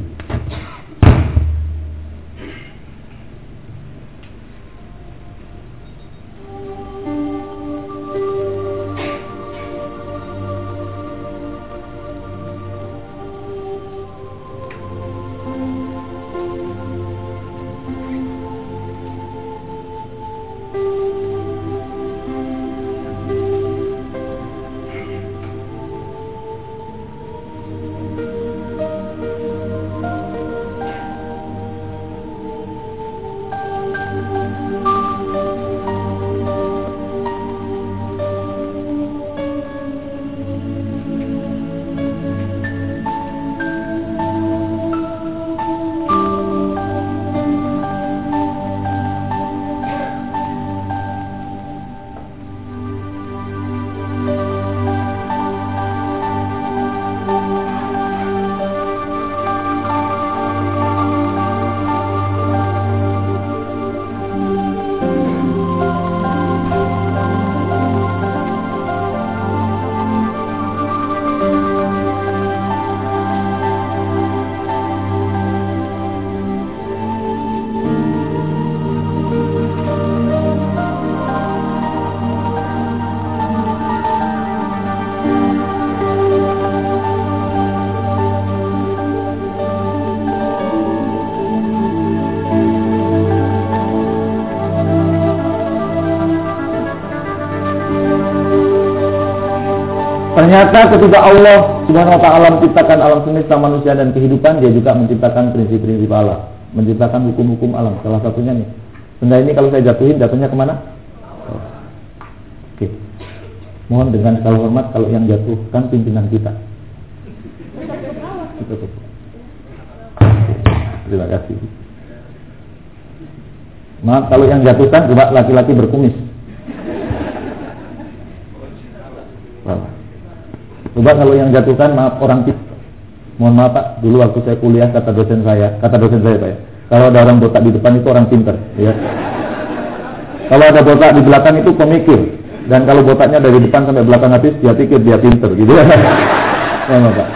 Ternyata ketika Allah Subhanahu wa taala menciptakan alam semesta, manusia dan kehidupan, dia juga menciptakan prinsip-prinsip alam, menciptakan hukum-hukum alam. Salah satunya nih. Benda ini kalau saya jatuhin, jatuhnya kemana? Oke. Mohon dengan segala hormat, kalau yang jatuh kan pimpinan kita. Terima kasih. Maaf kalau yang jatuhkan coba laki-laki berkumis. Coba kalau yang jatuhkan maaf orang tip. Mohon maaf Pak, dulu waktu saya kuliah kata dosen saya Pak ya, kalau ada orang botak di depan itu orang pintar, ya. Kalau ada botak di belakang itu pemikir, dan kalau botaknya dari depan sampai belakang habis dia pikir dia pintar, gitu ya. Ya Pak.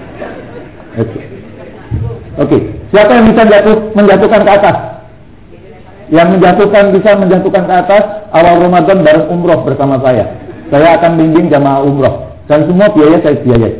Oke. Siapa yang bisa menjatuhkan ke atas? Yang bisa menjatuhkan ke atas awal Ramadan bareng umroh bersama saya. Saya akan bimbing jamaah umroh dan semua biaya saya biayai.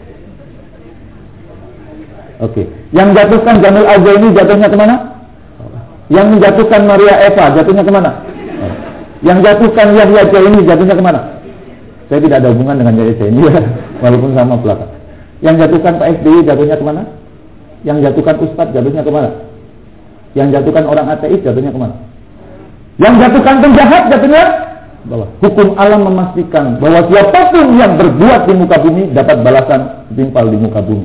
Oke. Yang jatuhkan Jamil Aja ini jatuhnya kemana? Yang menjatuhkan Maria Eva jatuhnya kemana? Yang jatuhkan Yahya ini jatuhnya kemana? Saya tidak ada hubungan dengan Yahya ini, walaupun sama belakang. Yang jatuhkan Pak SBY jatuhnya kemana? Yang jatuhkan Ustadz jatuhnya kemana? Yang jatuhkan orang ateis jatuhnya kemana? Yang jatuhkan penjahat jatuhnya bawah. Hukum alam memastikan bahwa siapapun yang berbuat di muka bumi dapat balasan setimpal di muka bumi.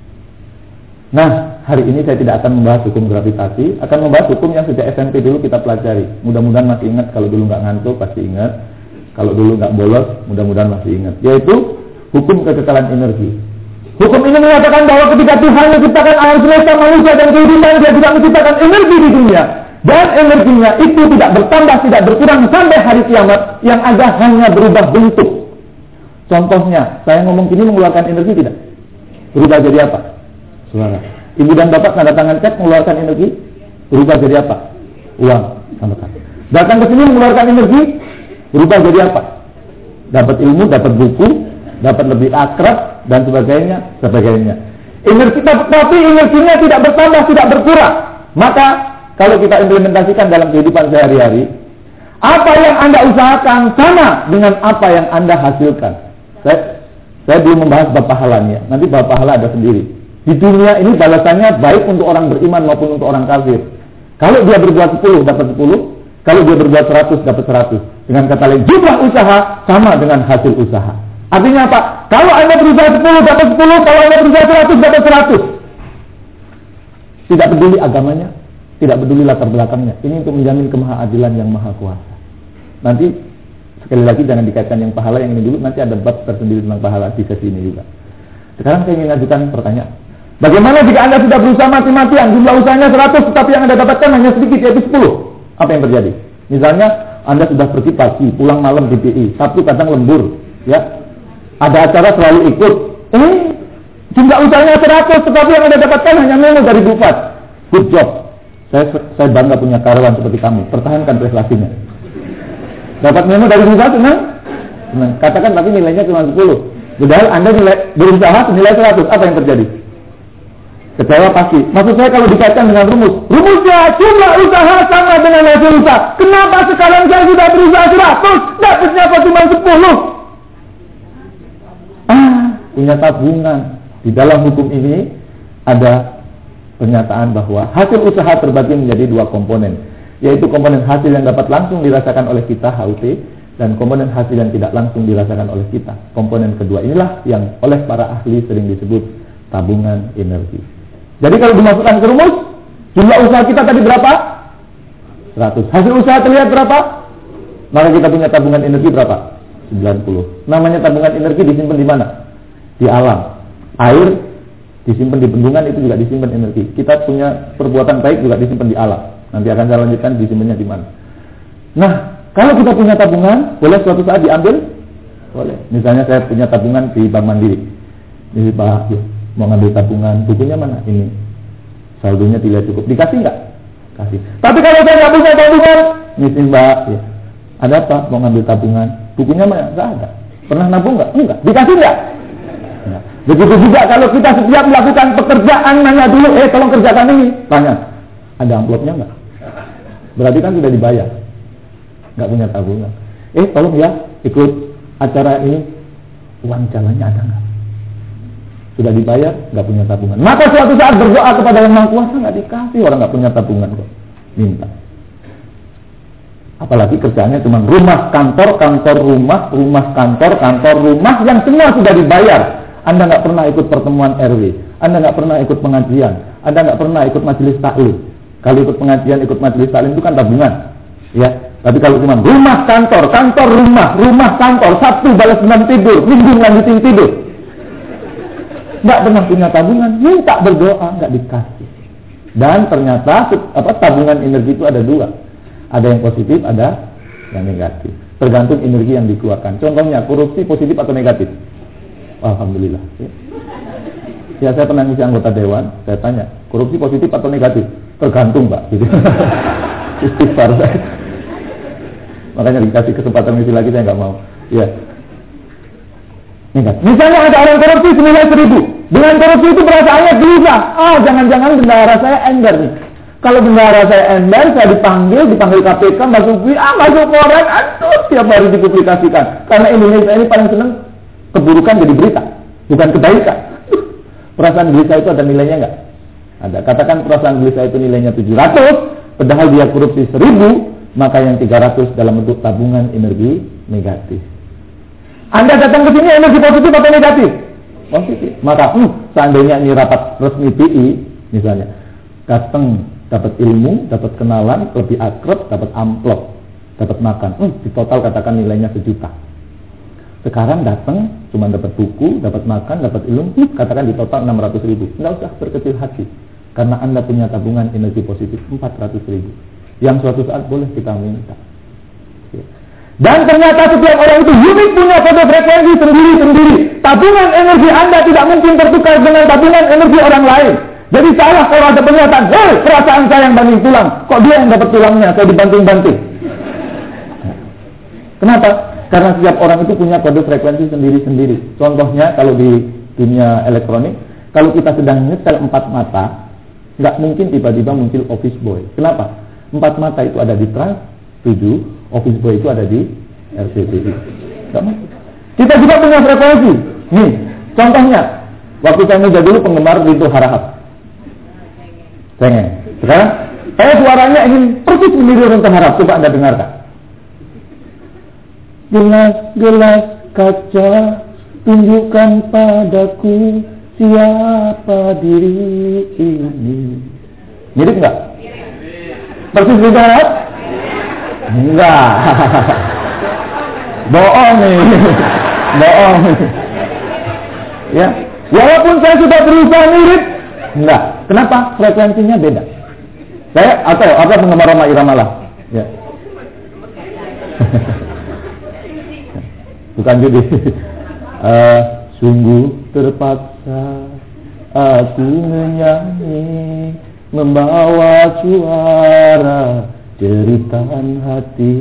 Nah, hari ini saya tidak akan membahas hukum gravitasi, akan membahas hukum yang sejak SMP dulu kita pelajari. Mudah-mudahan masih ingat, kalau dulu nggak ngantuk pasti ingat. Kalau dulu nggak bolos, mudah-mudahan masih ingat. Yaitu hukum kekekalan energi. Hukum ini mengatakan bahwa ketika Tuhan menciptakan alam semesta, manusia dan kehidupan, dia juga menciptakan energi di dunia. Dan energinya itu tidak bertambah, tidak berkurang sampai hari kiamat, yang ada hanya berubah bentuk. Contohnya, saya ngomong gini mengeluarkan energi tidak? Berubah jadi apa? Suara. Ibu dan bapak tanda tangan cek mengeluarkan energi, berubah jadi apa? Uang. Datang ke sini mengeluarkan energi, berubah jadi apa? Dapat ilmu, dapat buku, dapat lebih akrab dan sebagainya. Energi, tapi energinya tidak bertambah, tidak berkurang. Maka kalau kita implementasikan dalam kehidupan sehari-hari, apa yang Anda usahakan sama dengan apa yang Anda hasilkan. Saya belum membahas bab pahalanya. Nanti bab pahala ada sendiri. Di dunia ini balasannya baik untuk orang beriman maupun untuk orang kafir. Kalau dia berbuat 10 dapat 10, kalau dia berbuat 100 dapat 100. Dengan kata lain, jumlah usaha sama dengan hasil usaha. Artinya apa? Kalau Anda berusaha 10 dapat 10, kalau Anda berusaha 100 dapat 100. Tidak peduli agamanya, tidak peduli latar belakangnya. Ini untuk menjamin kemahaadilan yang maha kuasa. Nanti sekali lagi jangan dikaitkan yang pahala yang ini dulu, nanti ada bab tersendiri tentang pahala di sesi ini juga. Sekarang saya ingin mengajukan pertanyaan. Bagaimana jika Anda sudah berusaha mati-matian, jumlah usahanya 100, tetapi yang Anda dapatkan hanya sedikit, yaitu 10? Apa yang terjadi? Misalnya Anda sudah pergi pagi, pulang malam di PI, Sabtu kadang lembur, ya, ada acara selalu ikut. Jumlah usahanya 100, tetapi yang Anda dapatkan hanya memo dari Bufat. Good job. Saya bangga punya karyawan seperti kamu. Pertahankan prestasinya. Dapat memo dari Bufat, senang? Katakan tapi nilainya cuma 10. Padahal Anda berusaha senilai 100. Apa yang terjadi? Kecewa pasti. Maksud saya kalau dikaitkan dengan rumusnya jumlah usaha sama dengan hasil usaha. Kenapa sekarang saya sudah berusaha 100, dapatnya kok cuma 10? Punya tabungan. Di dalam hukum ini ada pernyataan bahwa hasil usaha terbagi menjadi 2 komponen, yaitu komponen hasil yang dapat langsung dirasakan oleh kita HUT, dan komponen hasil yang tidak langsung dirasakan oleh kita. Komponen kedua inilah yang oleh para ahli sering disebut tabungan energi. Jadi kalau dimasukkan ke rumus, jumlah usaha kita tadi berapa? 100. Hasil usaha terlihat berapa? Maka kita punya tabungan energi berapa? 90. Namanya tabungan energi disimpan di mana? Di alam. Air disimpan di bendungan, itu juga disimpan energi. Kita punya perbuatan baik juga disimpan di alam. Nanti akan saya lanjutkan disimpannya di mana. Nah, kalau kita punya tabungan, boleh suatu saat diambil? Boleh. Misalnya saya punya tabungan di Bank Mandiri. Ini Pak, mau ngambil tabungan, bukunya mana? Ini. Saldonya tidak cukup. Dikasih nggak? Kasih. Tapi kalau saya nggak punya tabungan, ini Mbak, ya. Ada apa? Mau ngambil tabungan, bukunya mana? Nggak ada. Pernah nabung nggak? Enggak. Dikasih nggak? Nah, begitu juga kalau kita setiap melakukan pekerjaan, nanya dulu, tolong kerjakan ini. Tanya, ada amplopnya nggak? Berarti kan sudah dibayar. Nggak punya tabungan. Tolong ya, ikut acara ini. Uang jalannya ada nggak? Sudah dibayar, nggak punya tabungan. Maka suatu saat berdoa kepada Yang Maha Kuasa nggak dikasih, orang nggak punya tabungan kok. Minta. Apalagi kerjaannya cuma rumah, kantor, kantor, rumah, rumah, kantor, kantor, rumah, yang semua sudah dibayar. Anda nggak pernah ikut pertemuan RW, Anda nggak pernah ikut pengajian, Anda nggak pernah ikut majelis taklim. Kalau ikut pengajian, ikut majelis taklim itu kan tabungan, ya. Tapi kalau cuma rumah, kantor, kantor, rumah, rumah, kantor, Sabtu balas 6 tidur, Minggu lanjutin tidur, nggak pernah punya tabungan, minta berdoa nggak dikasih. Dan ternyata tabungan energi itu ada dua, ada yang positif, ada yang negatif. Tergantung energi yang dikeluarkan. Contohnya korupsi positif atau negatif? Alhamdulillah. Ya saya pernah ngisi anggota dewan, saya tanya korupsi positif atau negatif? Tergantung Pak. Gitu. Istighfar saya. Makanya dikasih kesempatan ngisi lagi saya nggak mau. Ya. Negatif. Misalnya ada orang korupsi senilai 1.000. Dengan korupsi itu perasaannya gelisah. Jangan-jangan bendahara saya ember nih. Kalau bendahara saya ember, saya dipanggil KPK, masuk koran, tiap hari dipublikasikan. Karena Indonesia ini paling senang keburukan jadi berita, bukan kebaikan. Perasaan gelisah itu ada nilainya nggak? Ada. Katakan perasaan gelisah itu nilainya 700, padahal dia korupsi 1.000, maka yang 300 dalam bentuk tabungan energi negatif. Anda datang ke sini energi positif atau negatif? Positif. Maka seandainya ini rapat resmi PI, misalnya, datang dapat ilmu, dapat kenalan, lebih akrab, dapat amplop, dapat makan. Di total katakan nilainya 1 juta. Sekarang datang cuma dapat buku, dapat makan, dapat ilmu, katakan di total 600.000. Nggak usah berkecil hati, karena Anda punya tabungan energi positif 400.000. Yang suatu saat boleh kita minta. Dan ternyata setiap orang itu unik, punya kode frekuensi sendiri-sendiri. Tabungan energi Anda tidak mungkin tertukar dengan tabungan energi orang lain. Jadi salah kalau ada pernyataan, perasaan saya yang banting tulang, kok dia yang dapat tulangnya, saya dibanting-banting. Kenapa? Karena setiap orang itu punya kode frekuensi sendiri-sendiri. Contohnya kalau di dunia elektronik, kalau kita sedang nyetel 4 mata, nggak mungkin tiba-tiba muncul office boy. Kenapa? 4 mata itu ada di trans 7, office boy itu ada di RCTI. Nggak mungkin. Kita juga punya frekuensi. Nih, contohnya, waktu saya muda dulu penggemar Rinto Harahap. Pengen. Sekarang, saya suaranya ingin persis meniru Rinto Harahap. Coba Anda dengarkan. Gelas-gelas kaca, tunjukkan padaku siapa diri ini. Mirip nggak? Persis Rinto Harahap? Enggak. Bohong nih. Bohong. Ya, walaupun saya sudah berusaha mirip, enggak. Kenapa? Frekuensinya beda. Saya apa penggemar Roma Irama lah. Ya. Bukan judi. Sungguh terpaksa aku menyanyi, membawa suara jeritan hati.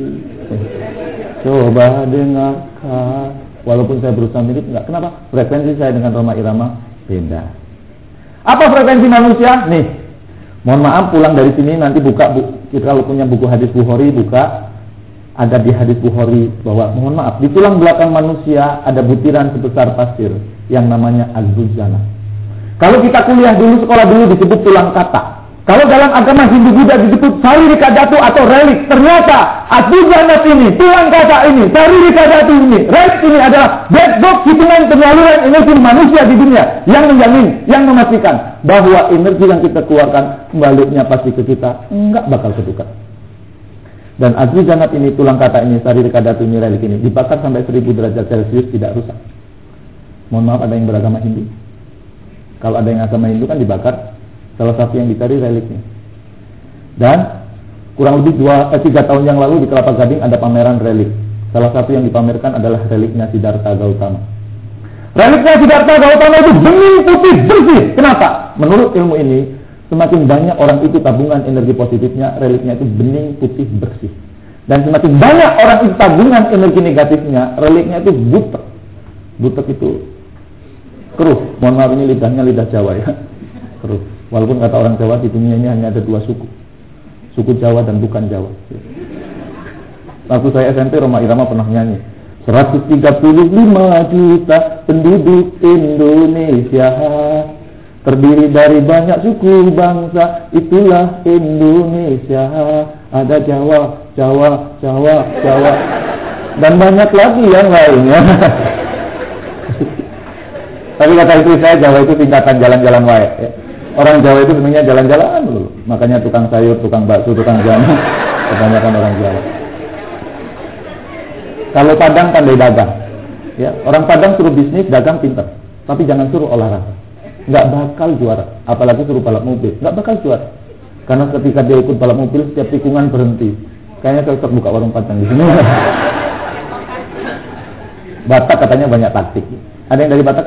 Coba dengarkan. Walaupun saya berusaha mirip, enggak. Kenapa? Frekuensi saya dengan Roma Irama beda. Apa frekuensi manusia? Nih, mohon maaf, pulang dari sini nanti buka kalau punya buku hadis Bukhari, buka. Ada di hadis Bukhari bahwa, mohon maaf, di tulang belakang manusia ada butiran sebesar pasir yang namanya az-zuzana. Kalau kita kuliah dulu, sekolah dulu disebut tulang kata. Kalau dalam agama Hindu Buddha disebut saririka datu atau relik. Ternyata az-zuzana ini, tulang kata ini, saririka datu ini, relik ini adalah black box hitungan penyaluran energi manusia di dunia yang menjamin, yang memastikan bahwa energi yang kita keluarkan baliknya pasti ke kita, enggak bakal ketukar. Dan az-zuzana ini, tulang kata ini, saririka datu ini, relik ini dibakar sampai 1000 derajat Celcius tidak rusak. Mohon maaf, ada yang beragama Hindu? Kalau ada yang agama Hindu kan dibakar. Salah satu yang dicari reliknya. Dan kurang lebih 3 tahun yang lalu di Kelapa Gading ada pameran relik. Salah satu yang dipamerkan adalah reliknya Siddhartha Gautama. Reliknya Siddhartha Gautama itu bening putih bersih. Kenapa? Menurut ilmu ini, semakin banyak orang itu tabungan energi positifnya, reliknya itu bening putih bersih. Dan semakin banyak orang itu tabungan energi negatifnya, reliknya itu butek. Butek itu keruh. Mohon maaf, ini lidahnya lidah Jawa ya. Keruh. Walaupun kata orang Jawa di dunia ini hanya ada 2 suku. Suku Jawa dan bukan Jawa. Waktu saya SMP, Roma Irama pernah nyanyi, 135 juta penduduk Indonesia, terdiri dari banyak suku bangsa, itulah Indonesia. Ada Jawa, dan banyak lagi yang lainnya. Tapi kata istri saya, Jawa itu tingkatan jalan-jalan wae. Ya. Orang Jawa itu sebenarnya jalan-jalan dulu. Makanya tukang sayur, tukang bakso, tukang jamu, kebanyakan orang Jawa. Kalau Padang pandai dagang, ya orang Padang suruh bisnis, dagang pintar, tapi jangan suruh olahraga, nggak bakal juara. Apalagi suruh balap mobil, nggak bakal juara. Karena ketika dia ikut balap mobil, setiap tikungan berhenti. Kayaknya cocok buka warung Padang di sini. Batak katanya banyak taktik. Ada yang dari Batak?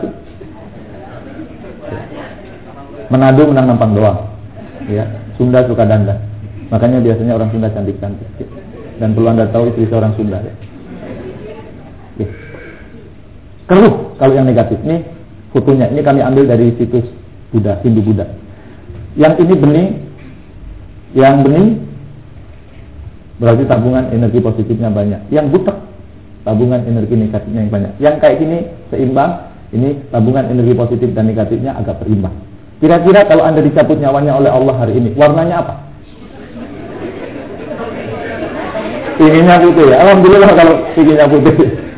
Manado menang nampang doang. Ya, Sunda suka dandan. Makanya biasanya orang Sunda cantik-cantik. Dan perlu Anda tahu istri seorang Sunda. Ya. Keruh kalau yang negatif. Ini fotonya. Ini kami ambil dari situs Buddha, Hindu Buddha. Yang ini bening. Yang bening berarti tabungan energi positifnya banyak. Yang butek, tabungan energi negatifnya yang banyak. Yang kayak gini seimbang. Ini tabungan energi positif dan negatifnya agak berimbang. Kira-kira kalau Anda dicabut nyawanya oleh Allah hari ini, warnanya apa? Inginnya putih ya. Alhamdulillah kalau inginnya putih.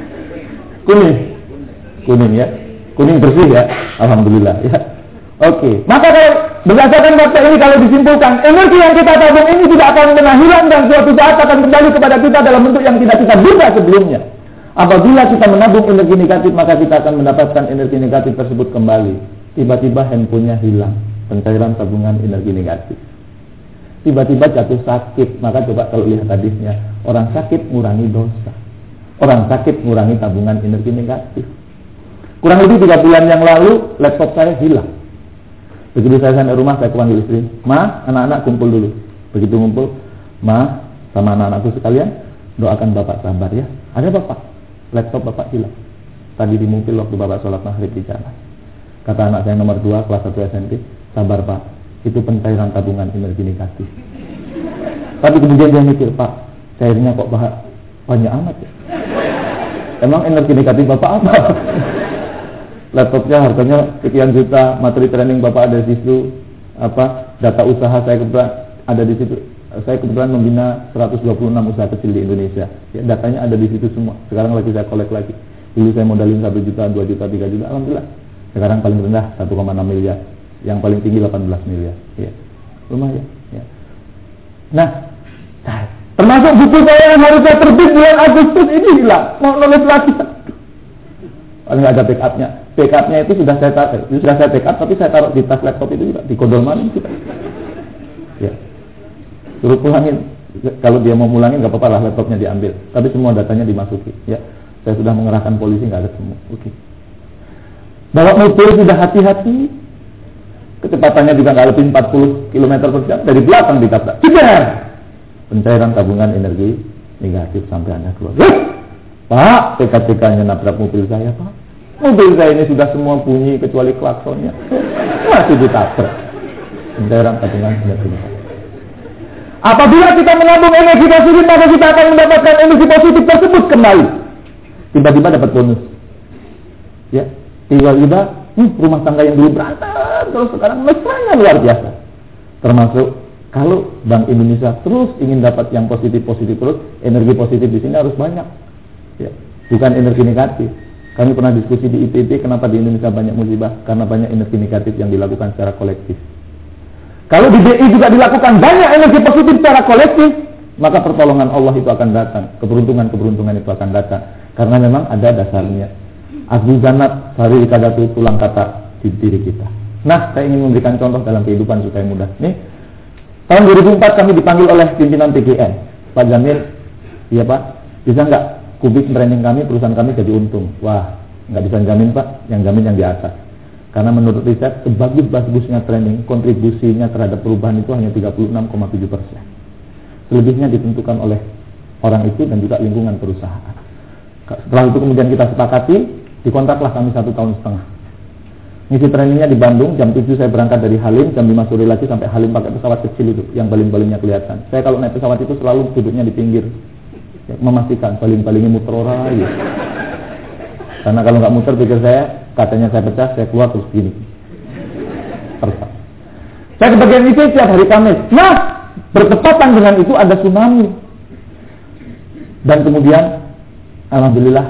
Kuning ya. Kuning bersih ya. Alhamdulillah ya. Oke. Maka kalau berdasarkan fakta ini, kalau disimpulkan, energi yang kita tabung ini tidak akan pernah hilang dan suatu saat akan kembali kepada kita dalam bentuk yang tidak kita duga sebelumnya. Apabila kita menabung energi negatif, maka kita akan mendapatkan energi negatif tersebut kembali. Tiba-tiba handphonenya hilang, pencairan tabungan energi negatif. Tiba-tiba jatuh sakit, maka coba kalau lihat hadisnya, orang sakit ngurangi dosa, orang sakit ngurangi tabungan energi negatif. Kurang lebih 3 bulan yang lalu laptop saya hilang. Begitu saya sampai rumah, saya panggil istri, Ma, anak-anak kumpul dulu. Begitu kumpul, Ma sama anak-anakku sekalian, doakan bapak sabar ya. Ada bapak, laptop bapak hilang. Tadi di mobil waktu bapak sholat maghrib di jalan. Kata anak saya nomor 2 kelas 1 SMP, sabar Pak, itu pencairan tabungan energi negatif. Tapi kemudian dia mikir, Pak, cairnya kok banyak amat ya? Emang energi negatif Bapak apa? Laptopnya harganya sekian juta, materi training Bapak ada di situ, data usaha saya kebetulan ada di situ. Saya kebetulan membina 126 usaha kecil di Indonesia. Ya, datanya ada di situ semua. Sekarang lagi saya kolek lagi. Dulu saya modalin 1 juta, 2 juta, 3 juta, alhamdulillah. Sekarang paling rendah 1,6 miliar, yang paling tinggi 18 miliar. Ya. Lumayan. Ya. Nah, termasuk buku saya yang harusnya terbit bulan Agustus ini hilang. Mau nulis lagi. Paling nggak ada backupnya. Backupnya itu sudah saya backup, tapi saya taruh di tas laptop itu juga di kodol mana juga. Ya. Suruh pulangin. Kalau dia mau mulangin nggak apa-apa lah, laptopnya diambil. Tapi semua datanya dimasuki. Ya. Saya sudah mengerahkan polisi, nggak ada semua. Oke. Bawa mobil sudah hati-hati, kecepatannya juga nggak lebih 40 km per jam, dari belakang ditabrak. Tidak. Pencairan tabungan energi negatif sampai Anda keluar. Pak, TK-TK-nya nabrak mobil saya, Pak. Mobil saya ini sudah semua bunyi kecuali klaksonnya, masih ditabrak. Pencairan tabungan energi negatif. Apabila kita menabung energi positif, maka kita akan mendapatkan energi positif tersebut kembali. Tiba-tiba dapat bonus. Ya. Tiba-tiba rumah tangga yang dulu berantem terus sekarang mesranya luar biasa. Termasuk kalau Bank Indonesia terus ingin dapat yang positif-positif terus, energi positif di sini harus banyak. Ya, bukan energi negatif. Kami pernah diskusi di IPB kenapa di Indonesia banyak musibah, karena banyak energi negatif yang dilakukan secara kolektif. Kalau di BI juga dilakukan banyak energi positif secara kolektif, maka pertolongan Allah itu akan datang, keberuntungan itu akan datang, karena memang ada dasarnya. Abu Zanat Sari Kadatu, tulang kata di diri kita. Nah, saya ingin memberikan contoh dalam kehidupan supaya mudah. Nih, tahun 2004 kami dipanggil oleh pimpinan PGN, Pak Jamil, iya Pak, bisa nggak kubik training kami, perusahaan kami jadi untung? Wah, nggak bisa jamin Pak, yang jamin yang di atas. Karena menurut riset, sebagus-bagusnya training, kontribusinya terhadap perubahan itu hanya 36,7%. Selebihnya ditentukan oleh orang itu dan juga lingkungan perusahaan. Setelah itu kemudian kita sepakati, dikontraklah kami 1,5 tahun. Ngisi trainingnya di Bandung, jam 7 saya berangkat dari Halim, jam 5 sore lagi sampai Halim pakai pesawat kecil itu, yang baling-balingnya kelihatan. Saya kalau naik pesawat itu selalu duduknya di pinggir, ya, memastikan baling-balingnya muter orang. Ya. Karena kalau nggak muter pikir saya, katanya saya pecah, saya keluar terus gini. Terus. Saya kebagian isi setiap hari Kamis. Nah, bertepatan dengan itu ada tsunami. Dan kemudian, alhamdulillah,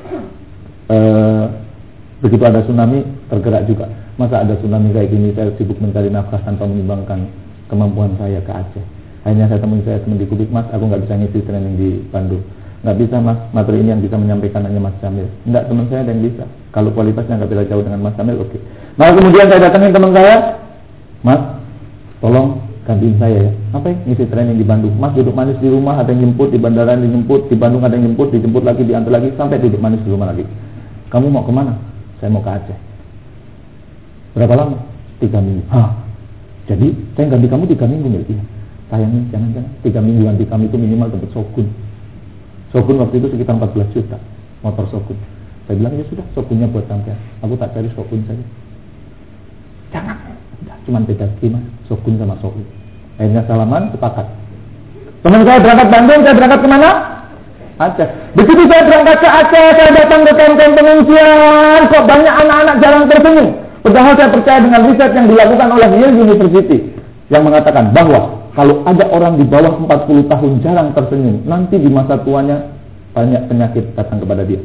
begitu ada tsunami, tergerak juga. Masa ada tsunami kayak gini, saya sibuk mencari nafkah tanpa menyumbangkan kemampuan saya ke Aceh. Akhirnya saya teman di Kubik, Mas, aku nggak bisa ngisi training di Bandung. Nggak bisa, Mas, materi ini yang bisa menyampaikan hanya Mas Jamil. Enggak, teman saya ada yang bisa. Kalau kualitasnya nggak beda jauh dengan Mas Jamil, oke. Maka kemudian saya datangin teman saya, Mas, tolong gantiin saya ya. Apa ya? Ngisi training di Bandung. Mas duduk manis di rumah, ada yang jemput, di bandara dijemput, di Bandung ada yang jemput, dijemput lagi, diantar lagi, sampai duduk manis di rumah lagi. Kamu mau kemana? Saya mau ke Aceh. Berapa lama? 3 minggu. Hah? Jadi saya ganti kamu 3 minggu nih. Iya. Sayangnya jangan-jangan 3 minggu ganti kami itu minimal dapat Shogun. Shogun waktu itu sekitar 14 juta motor Shogun. Saya bilang ya sudah, Shogunnya buat sampean. Aku tak cari Shogun saja. Jangan. Cuman beda skema Shogun sama Shogun. Akhirnya salaman, sepakat. Teman saya berangkat Bandung, saya berangkat kemana? Aceh. Begitu saya berangkat ke Aceh, saya datang ke kamp pengungsian. Kok banyak anak-anak jarang tersenyum. Padahal saya percaya dengan riset yang dilakukan oleh Yale University yang mengatakan bahwa kalau ada orang di bawah 40 tahun jarang tersenyum, nanti di masa tuanya banyak penyakit datang kepada dia.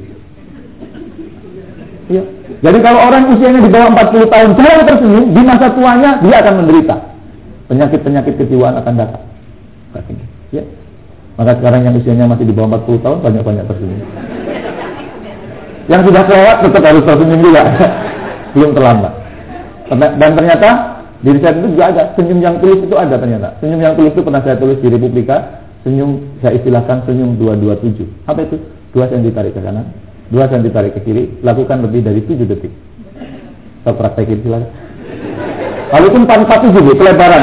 Ya. Jadi kalau orang usianya di bawah 40 tahun jarang tersenyum, di masa tuanya dia akan menderita. Penyakit-penyakit kejiwaan akan datang. Ya. Maka sekarang yang usianya masih di bawah 40 tahun banyak-banyak tersenyum. Yang sudah kelewat tetap harus tersenyum juga. Belum terlambat. Dan ternyata di riset itu juga ada senyum yang tulus, itu ada ternyata. Senyum yang tulus itu pernah saya tulis di Republika. Senyum saya istilahkan senyum 227. Apa itu? 2 cm ditarik ke kanan, 2 cm ditarik ke kiri, lakukan lebih dari 7 detik. Saya praktekin silakan. Kalau itu 447 kelebaran.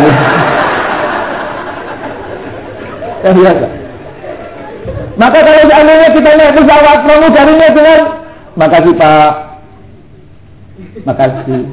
Ya biasa. Maka kalau seandainya kita naik pesawat pramugarinya dengan makasih Pak, makasih.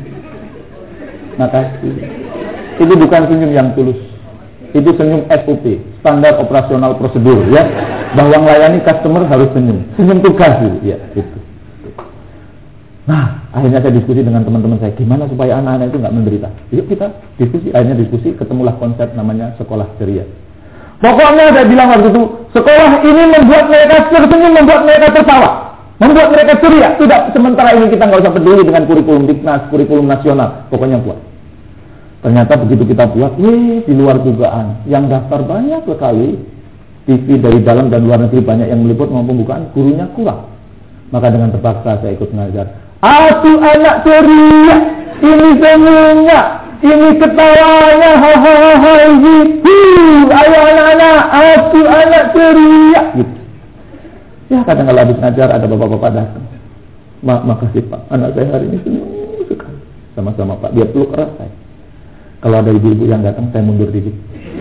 Itu bukan senyum yang tulus. Itu senyum SOP, standar operasional prosedur, ya. Bahwa melayani customer harus senyum. Senyum tugas, ya, itu. Nah, akhirnya saya diskusi dengan teman-teman saya, gimana supaya anak-anak itu nggak menderita. Yuk kita diskusi. Akhirnya diskusi, ketemulah konsep namanya sekolah ceria. Pokoknya saya bilang waktu itu, sekolah ini membuat mereka tersenyum, membuat mereka tertawa, membuat mereka ceria. Tidak, sementara ini kita nggak usah peduli dengan kurikulum Diknas, kurikulum nasional, pokoknya buat. Ternyata begitu kita buat, di luar dugaan, yang daftar banyak sekali, TV dari dalam dan luar negeri banyak yang meliput maupun pembukaan, gurunya kurang. Maka dengan terpaksa saya ikut mengajar. Atuh anak ceria, ini senyumnya, ini ketawanya, hahaha, gitu. Ayo anak-anak, atuh anak ceria, gitu. Ya kadang kalau habis ngajar ada bapak-bapak datang. Makasih Pak, anak saya hari ini senyum sekali. Sama-sama Pak, dia peluk erat saya. Kalau ada ibu-ibu yang datang, saya mundur dikit.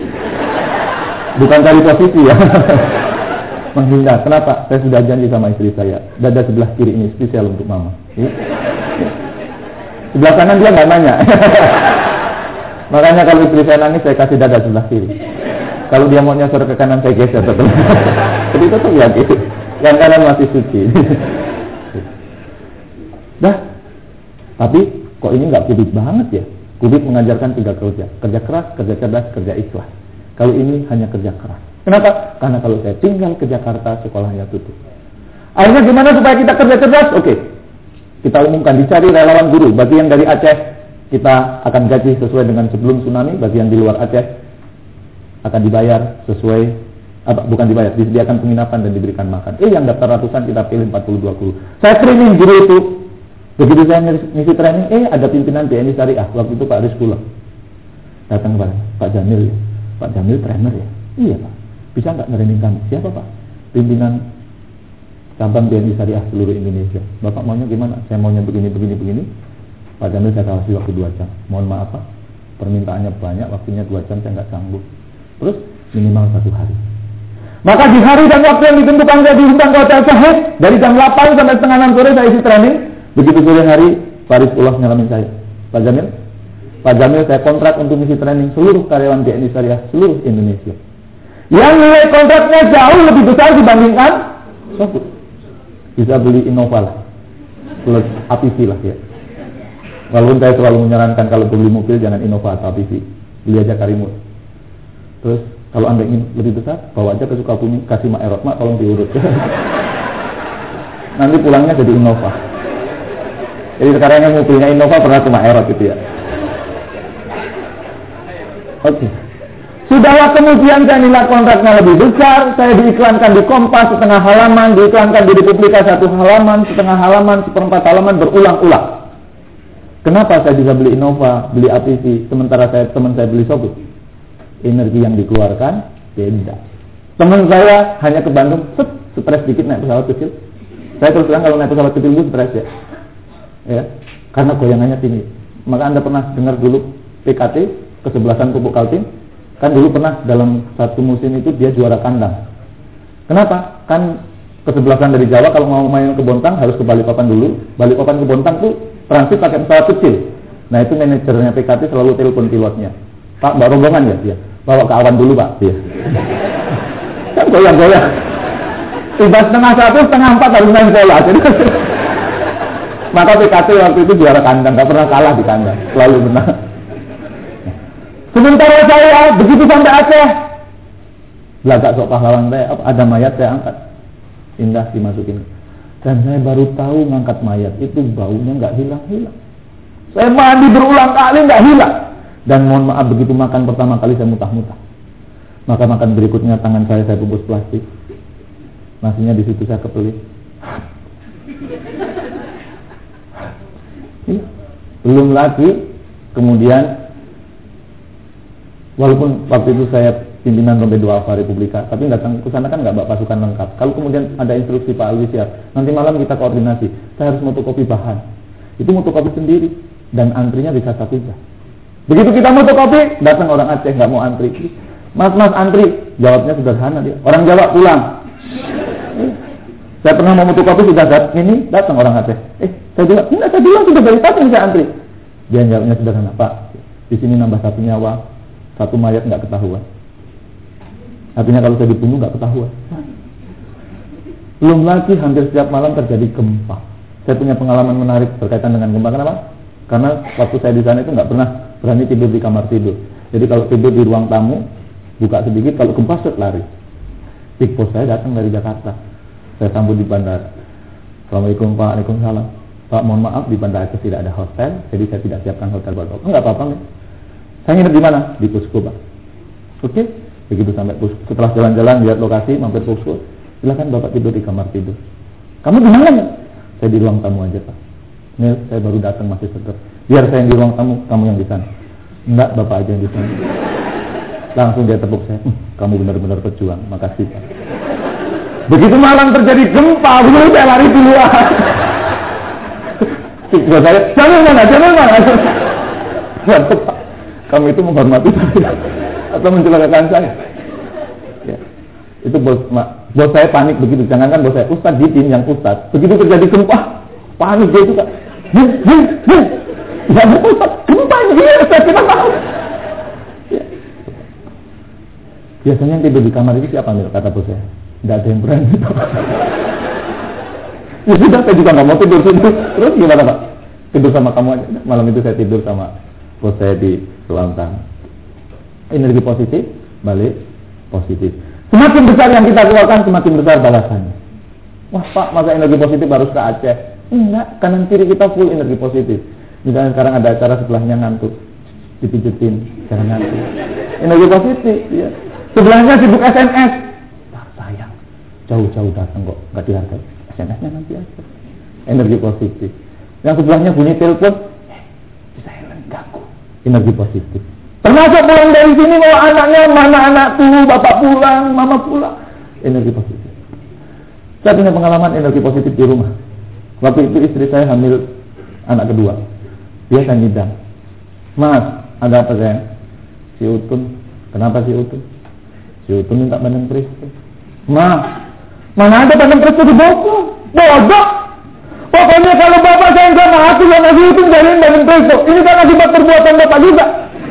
Bukan cari posisi ya. Menghindar. Kenapa? Saya sudah janji sama istri saya, dada sebelah kiri ini spesial untuk mama. Ya? Sebelah kanan dia nggak nanya. Makanya kalau istri saya nangis, saya kasih dada sebelah kiri. Kalau dia mau nyasar ke kanan, saya geser tetap. Jadi tetap ya gitu. Yang kanan masih suci. Dah. Tapi kok ini nggak kubik banget ya? Kubik mengajarkan 3 kerja. Kerja keras, kerja cerdas, kerja ikhlas. Kalau ini hanya kerja keras. Kenapa? Karena kalau saya tinggal ke Jakarta, sekolahnya tutup. Akhirnya gimana supaya kita kerja cerdas? Oke. Kita umumkan, dicari relawan guru. Bagi yang dari Aceh, kita akan gaji sesuai dengan sebelum tsunami. Bagi yang di luar Aceh, akan dibayar sesuai, bukan dibayar, disediakan penginapan dan diberikan makan. Yang daftar ratusan kita pilih 42 guru. Saya training guru itu. Begitu saya ngisi training, ada pimpinan BNI Syariah. Waktu itu Pak Rizkullah datang kepada Pak Jamil ya. Pak Jamil trainer ya? Iya Pak. Bisa nggak training kami? Siapa Pak? Pimpinan cabang BNI Syariah seluruh Indonesia. Bapak maunya gimana? Saya maunya begini. Pak Jamil saya kasih waktu 2 jam. Mohon maaf Pak, permintaannya banyak, waktunya 2 jam saya nggak sanggup. Terus minimal 1 hari. Maka di hari dan waktu yang ditentukan saya diundang ke Hotel Syahid. Dari jam 8 sampai setengah 6 sore saya isi training. Begitu sore hari, Pak Rizkullah nyalamin saya. Pak Jamil saya kontrak untuk misi training seluruh karyawan BNI Syariah seluruh Indonesia. Yang nilai kontraknya jauh lebih besar dibandingkan Sofut. Bisa beli Innova lah. plus APV lah ya. Walaupun saya selalu menyarankan kalau beli mobil jangan Innova atau APV, beli aja Karimun. Terus kalau Anda ingin lebih besar, bawa aja ke Sukabumi, kasih Mak Erot, Mak tolong diurut. Nanti pulangnya jadi Innova. Jadi sekarang yang mobilnya Innova pernah ke Mak Erot gitu ya. Oke. Sudahlah kemudian saya nilai kontraknya lebih besar, saya diiklankan di Kompas setengah halaman, diiklankan di Republika 1 halaman, setengah halaman, seperempat halaman berulang-ulang. Kenapa saya bisa beli Innova, beli APV, sementara teman saya beli Sobut? Energi yang dikeluarkan beda. Teman saya hanya ke Bandung, stres dikit naik pesawat kecil. Saya terus terang kalau naik pesawat kecil gue stres ya, karena goyangannya tinggi. Maka Anda pernah dengar dulu PKT, kesebelasan Pupuk Kaltim? Kan dulu pernah dalam satu musim itu dia juara kandang. Kenapa? Kan kesebelasan dari Jawa kalau mau main ke Bontang harus ke Balikpapan dulu. Balikpapan ke Bontang tuh transit pakai pesawat kecil. Nah itu manajernya PKT selalu telepon pilotnya. Pak, bawa rombongan ya dia. Bawa ke awan dulu Pak. Dia. Kan goyang-goyang. Tiba setengah 1, setengah 4 harus main bola. Maka PKT waktu itu juara kandang, gak pernah kalah di kandang, selalu menang. Sementara saya begitu sampai Aceh, belakang sok pahlawan saya, ada mayat saya angkat, indah dimasukin. Dan saya baru tahu ngangkat mayat itu baunya nggak hilang-hilang. Saya mandi berulang kali nggak hilang. Dan mohon maaf begitu makan pertama kali saya mutah-mutah. Maka makan berikutnya tangan saya bungkus plastik. Nasinya di situ saya kepelit. Belum lagi kemudian. Walaupun waktu itu saya pimpinan Rombe 2 Alfa Republika, tapi datang ke sana kan nggak bawa pasukan lengkap. Kalau kemudian ada instruksi Pak Alwi siap, nanti malam kita koordinasi. Saya harus motokopi bahan. Itu motokopi sendiri dan antrinya bisa 1 jam. Begitu kita motokopi, datang orang Aceh nggak mau antri. Mas antri, jawabnya sederhana dia. Orang Jawa pulang. Saya pernah mau motokopi sudah ini datang orang Aceh. Saya bilang sudah dari tadi saya antri. Dia jawabnya sederhana, Pak. Di sini nambah 1 nyawa. 1 mayat nggak ketahuan. Artinya kalau saya dibunuh nggak ketahuan. Belum lagi hampir setiap malam terjadi gempa. Saya punya pengalaman menarik berkaitan dengan gempa. Kenapa? Karena waktu saya di sana itu nggak pernah berani tidur di kamar tidur. Jadi kalau tidur di ruang tamu, buka sedikit, kalau gempa set lari. Big boss saya datang dari Jakarta. Saya sambut di bandara. Assalamualaikum Pak, Waalaikumsalam. Pak, mohon maaf di Bandara Aceh tidak ada hotel, jadi saya tidak siapkan hotel buat Bapak. Enggak apa-apa nih. Saya nginep di mana? Di Posko, Pak. Oke, begitu sampai Posko. Setelah jalan-jalan lihat lokasi, mampir Posko. Silakan Bapak tidur di kamar tidur. Kamu di mana? Saya di ruang tamu aja, Pak. Ini saya baru datang masih seger. Biar saya yang di ruang tamu, kamu yang di sana. Enggak, Bapak aja yang di sana. Langsung dia tepuk saya. Kamu benar-benar pejuang. Makasih, Pak. Begitu malam terjadi gempa, begitu saya lari duluan. Saya, jangan mana. Pak. Kamu itu menghormati saya atau mencelakakan saya? Ya. Itu bos saya panik begitu. Jangankan bos saya, Ustadz Didin yang Ustadz. Begitu terjadi gempa, panik dia itu Kak. Ya Ustadz, gempa ini Ustadz kita tahu. Ya. Biasanya yang tidur di kamar itu siapa nih? Kata bos saya. Tidak ada yang berani. Ya sudah, saya juga nggak mau tidur. Terus gimana Pak? Tidur sama kamu aja. Malam itu saya tidur sama bos saya di ruang tamu. Energi positif, balik positif. Semakin besar yang kita keluarkan, semakin besar balasannya. Wah Pak, masa energi positif harus ke Aceh? Enggak, kanan kiri kita full energi positif. Misalnya sekarang ada acara sebelahnya ngantuk, dipijetin, jangan ngantuk. Energi positif, ya. Sebelahnya sibuk SMS. Tak sayang, jauh-jauh datang kok, nggak dihargai. SMS-nya nanti aja. Energi positif. Yang sebelahnya bunyi telepon, silent, ganggu. Energi positif. Termasuk pulang dari sini bawa anaknya, mana anakku, bapak pulang, mama pulang. Energi positif. Saya punya pengalaman energi positif di rumah. Waktu itu istri saya hamil anak kedua. Dia saya ngidam. Mas, ada apa sayang? Si Utun. Kenapa si Utun? Si Utun minta bandeng presto. Mas, mana ada bandeng presto di boko? Bodoh. Pokoknya kalau bapak sayang sama aku sama si Utun jadiin bandeng presto. Ini kan akibat perbuatan bapak juga.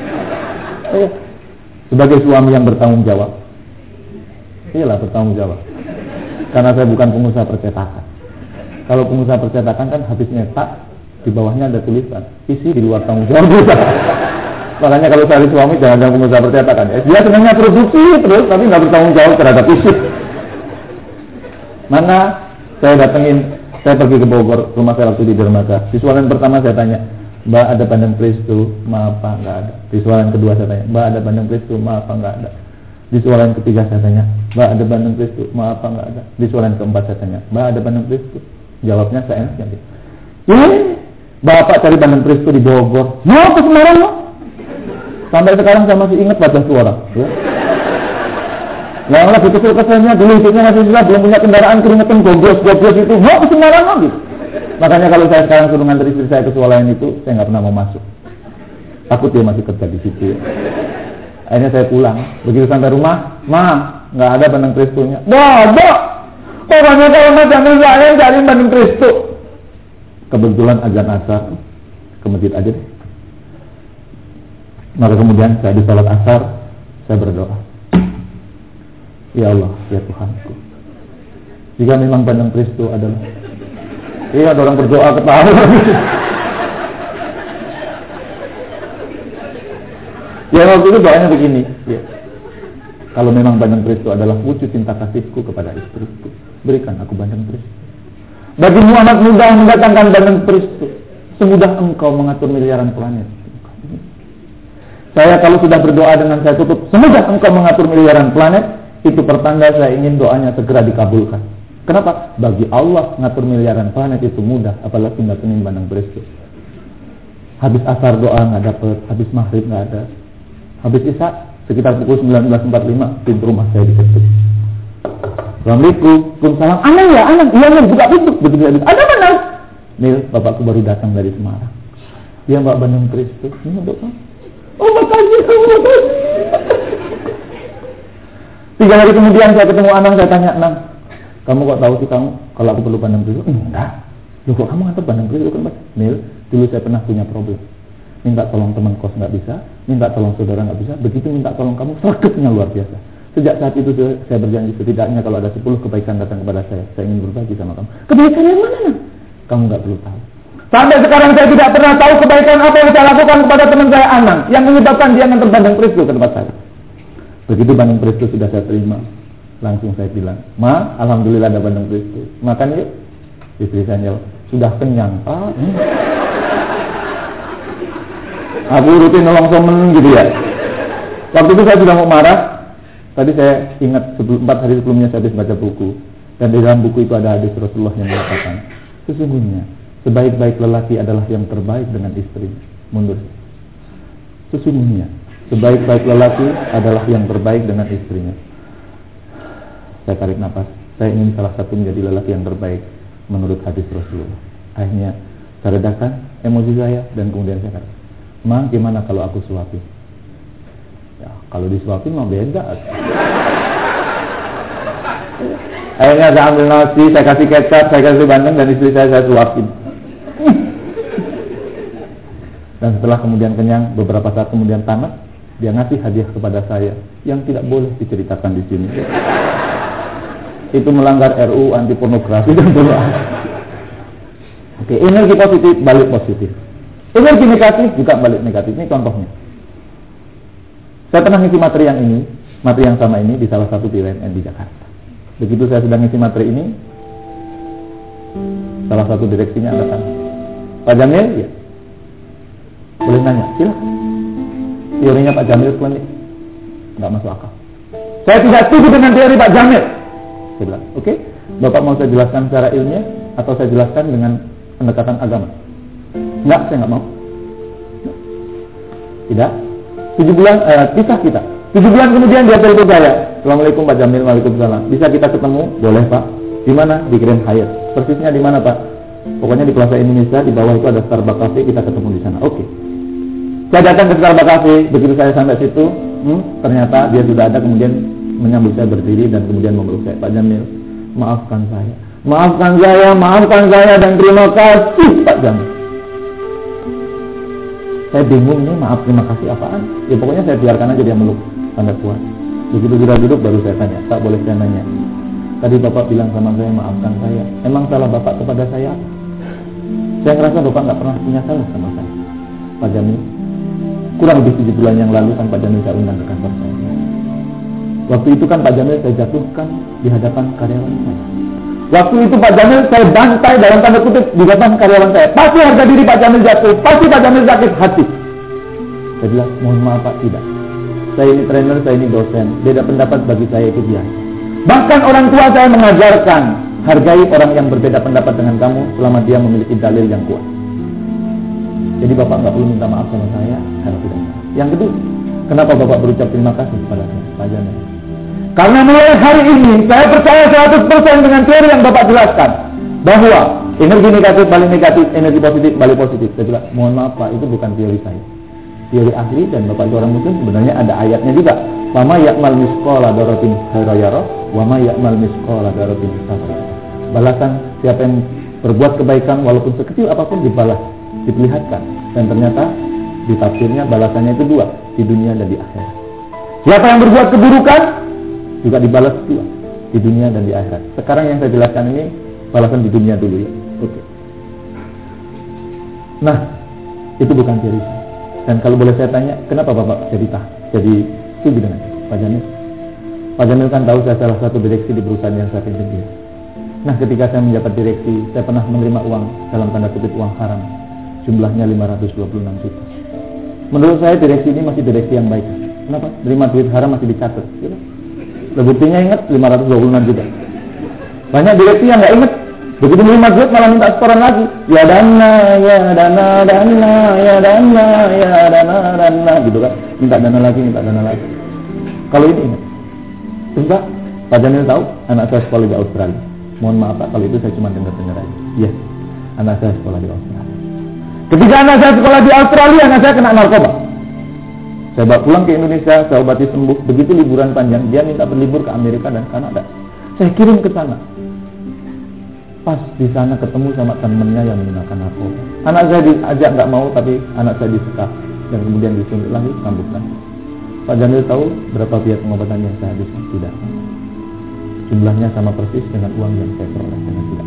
Sebagai suami yang bertanggung jawab, iyalah bertanggung jawab. Karena saya bukan pengusaha percetakan. Kalau pengusaha percetakan kan habis nyetak, di bawahnya ada tulisan, isi di luar tanggung jawab kita. Makanya kalau cari suami jangan pengusaha percetakan ya. Dia senangnya produksi terus, tapi nggak bertanggung jawab terhadap isi. Mana saya pergi ke Bogor, rumah saya waktu di Dermaga. Visualan pertama saya tanya, Mbak ada pandang Kristu? Maaf Pak, nggak ada. Visualan kedua saya tanya, Mbak ada pandang Kristu? Maaf Pak, nggak ada. Visualan ketiga saya tanya, Mbak ada pandang Kristu? Maaf Pak, nggak ada. Visualan keempat saya tanya, Mbak ada pandang Kristu? Jawabnya saya enak gitu. Bapak cari pandang Kristu di Bogor. Mau ke Semarang loh? Sampai sekarang saya masih ingat wajah itu orang. Ya. Nah, lagi kesel-keselnya dulu hidupnya masih susah, belum punya kendaraan, keringetan goblos itu. Mau ke Semarang lagi. Makanya kalau saya sekarang suruh nganter istri saya ke swalayan itu, saya nggak pernah mau masuk. Takut dia masih kerja di situ. Ya. Akhirnya saya pulang. Begitu sampai rumah, nggak ada pandang Kristunya. Bodoh. Pokoknya kalau macam saya cari pandang Kristu. Kebetulan azan asar ke masjid aja deh. Maka kemudian saya di salat asar, saya berdoa. Ya Allah, ya Tuhanku. Jika memang pandang Kristu adalah, iya ada orang berdoa ketawa. Ya waktu itu doanya begini. Ya. Kalau memang pandang Kristu adalah wujud cinta kasihku kepada istriku, berikan aku pandang Kristu. Bagimu anak muda mendatangkan pandang Kristu, semudah engkau mengatur miliaran planet. Saya kalau sudah berdoa dengan saya tutup, semudah engkau mengatur miliaran planet, itu pertanda saya ingin doanya segera dikabulkan. Kenapa? Bagi Allah ngatur miliaran planet itu mudah, apalagi nggak kening pandang Kristu. Habis asar doa nggak dapet, habis maghrib nggak ada, habis isya sekitar pukul 19.45 pintu rumah saya diketuk. Assalamualaikum, Waalaikumsalam. Anak, iya buka pintu. Begitu habis, ada mana? Mil, bapakku baru datang dari Semarang. Dia mbak pandang Kristu. Ini untuk kamu. Oh, makasih. 3 hari kemudian saya ketemu Anang, saya tanya, Anang, kamu kok tahu sih kamu kalau aku perlu pandang Kristu? Enggak. Loh kok kamu ngantar pandang Kristu kan, Mas? Mil, dulu saya pernah punya problem. Minta tolong teman kos nggak bisa, minta tolong saudara nggak bisa, begitu minta tolong kamu, sergapnya luar biasa. Sejak saat itu saya berjanji setidaknya kalau ada 10 kebaikan datang kepada saya ingin berbagi sama kamu. Kebaikan yang mana? Kamu nggak perlu tahu. Sampai sekarang saya tidak pernah tahu kebaikan apa yang saya lakukan kepada teman saya Anang yang menyebabkan dia ngantar pandang Kristu ke tempat saya. Begitu pandang Kristu sudah saya terima, langsung saya bilang, Ma, alhamdulillah ada pandang Kristu. Makan yuk. Istri saya jawab, sudah kenyang Pak. Aku rutin nolong temen gitu ya. Waktu itu saya sudah mau marah. Tadi saya ingat 4 hari sebelumnya saya habis baca buku. Dan di dalam buku itu ada hadis Rasulullah yang mengatakan, sesungguhnya sebaik-baik lelaki adalah yang terbaik dengan istri. Mundur. Sesungguhnya sebaik-baik lelaki adalah yang terbaik dengan istrinya. Saya tarik nafas. Saya ingin salah satu menjadi lelaki yang terbaik menurut hadis Rasulullah. Akhirnya saya redakan emosi saya dan kemudian saya kata, Ma, gimana kalau aku suapin? Ya, kalau disuapin mah beda. Akhirnya saya ambil nasi, saya kasih kecap, saya kasih bandeng, dan istri saya suapin. Dan setelah kemudian kenyang, beberapa saat kemudian tamat, dia ngasih hadiah kepada saya yang tidak boleh diceritakan di sini. Itu melanggar RUU anti pornografi dan sebagainya. Oke, energi positif balik positif. Energi negatif juga balik negatif. Ini contohnya. Saya pernah ngisi materi yang sama ini di salah satu BUMN di Jakarta. Begitu saya sedang ngisi materi ini, salah satu direksinya datang. Pak Jamil, ya. Boleh nanya, silakan. Teorinya Pak Jamil klinik, nggak masuk akal. Saya tidak setuju dengan teori Pak Jamil. Saya bilang, oke, Bapak mau saya jelaskan secara ilmiah atau saya jelaskan dengan pendekatan agama? Enggak, saya nggak mau. Tidak. 7 bulan, pisah kita. 7 bulan kemudian dia telepon saya. Assalamualaikum Pak Jamil, waalaikumsalam. Bisa kita ketemu? Boleh Pak. Di mana? Di Grand Hyatt. Persisnya di mana Pak? Pokoknya di Plaza Indonesia, di bawah itu ada Starbucks Cafe, kita ketemu di sana. Oke. Saya datang ke Starbucks Cafe, begitu saya sampai situ, ternyata dia sudah ada, kemudian menyambut saya berdiri dan kemudian memeluk saya. Pak Jamil, maafkan saya. Maafkan saya dan terima kasih Pak Jamil. Saya bingung nih, maaf terima kasih apaan? Ya pokoknya saya biarkan aja dia meluk sampai puas. Begitu sudah duduk baru saya tanya, Pak boleh saya nanya, Tadi Bapak bilang sama saya, maafkan saya. Emang salah Bapak kepada saya? Saya ngerasa Bapak nggak pernah punya salah sama saya, Pak Jamil. Kurang lebih 7 bulan yang lalu kan Pak Jamil saya undang ke kantor saya. Waktu itu kan Pak Jamil saya jatuhkan di hadapan karyawan saya. Waktu itu Pak Jamil saya bantai dalam tanda kutip di hadapan karyawan saya. Pasti harga diri Pak Jamil jatuh, pasti Pak Jamil sakit hati. Saya bilang, mohon maaf Pak, tidak. Saya ini trainer, saya ini dosen. Beda pendapat bagi saya itu biasa. Bahkan orang tua saya mengajarkan, hargai orang yang berbeda pendapat dengan kamu selama dia memiliki dalil yang kuat. Jadi Bapak nggak perlu minta maaf sama saya kalau tidak salah. Yang kedua, kenapa Bapak berucap terima kasih kepada saya, Pak Jamil? Karena mulai hari ini saya percaya 100% dengan teori yang Bapak jelaskan, bahwa energi negatif balik negatif, energi positif balik positif. Saya bilang, mohon maaf Pak, itu bukan teori saya, teori ahli, dan Bapak seorang muslim sebenarnya ada ayatnya juga. Wa ma ya'mal misqala dzarratin khairan yarah wa ma ya'mal misqala dzarratin syarran yarah. Balasan siapa yang berbuat kebaikan walaupun sekecil apapun dibalas, diperlihatkan. Dan ternyata di tafsirnya balasannya itu 2, di dunia dan di akhirat. Siapa yang berbuat keburukan juga dibalas 2, di dunia dan di akhirat. Sekarang yang saya jelaskan ini balasan di dunia dulu ya. Oke. Nah, itu bukan teori saya. Dan kalau boleh saya tanya, kenapa Bapak jadi setuju dengan Pak Jamil? Pak Jamil kan tahu saya salah satu direksi di perusahaan yang saya pimpin dia. Nah, ketika saya menjabat direksi, saya pernah menerima uang dalam tanda kutip uang haram, jumlahnya 526 juta. Menurut saya direksi ini masih direksi yang baik. Kenapa? Terima duit haram masih dicatat. Gitu. Buktinya ingat 526 juta. Banyak direksi yang nggak ingat. Begitu menerima duit malah minta setoran lagi. Ya dana, ya dana, ya dana, ya dana, gitu kan. Minta dana lagi. Kalau ini ingat. Coba Pak Jamil tahu anak saya sekolah di Australia. Mohon maaf Pak, kalau itu saya cuma dengar aja. Iya, anak saya sekolah di Australia. Ketika anak saya sekolah di Australia, anak saya kena narkoba. Saya bawa pulang ke Indonesia, saya obati sembuh. Begitu liburan panjang, dia minta berlibur ke Amerika dan Kanada. Saya kirim ke sana. Pas di sana ketemu sama temennya yang menggunakan narkoba. Anak saya diajak nggak mau, tapi anak saya disekap dan kemudian disuntik lagi, sambutkan. Pak Jamil tahu berapa biaya pengobatan yang saya habiskan? Tidak. Jumlahnya sama persis dengan uang yang saya peroleh dengan tidak.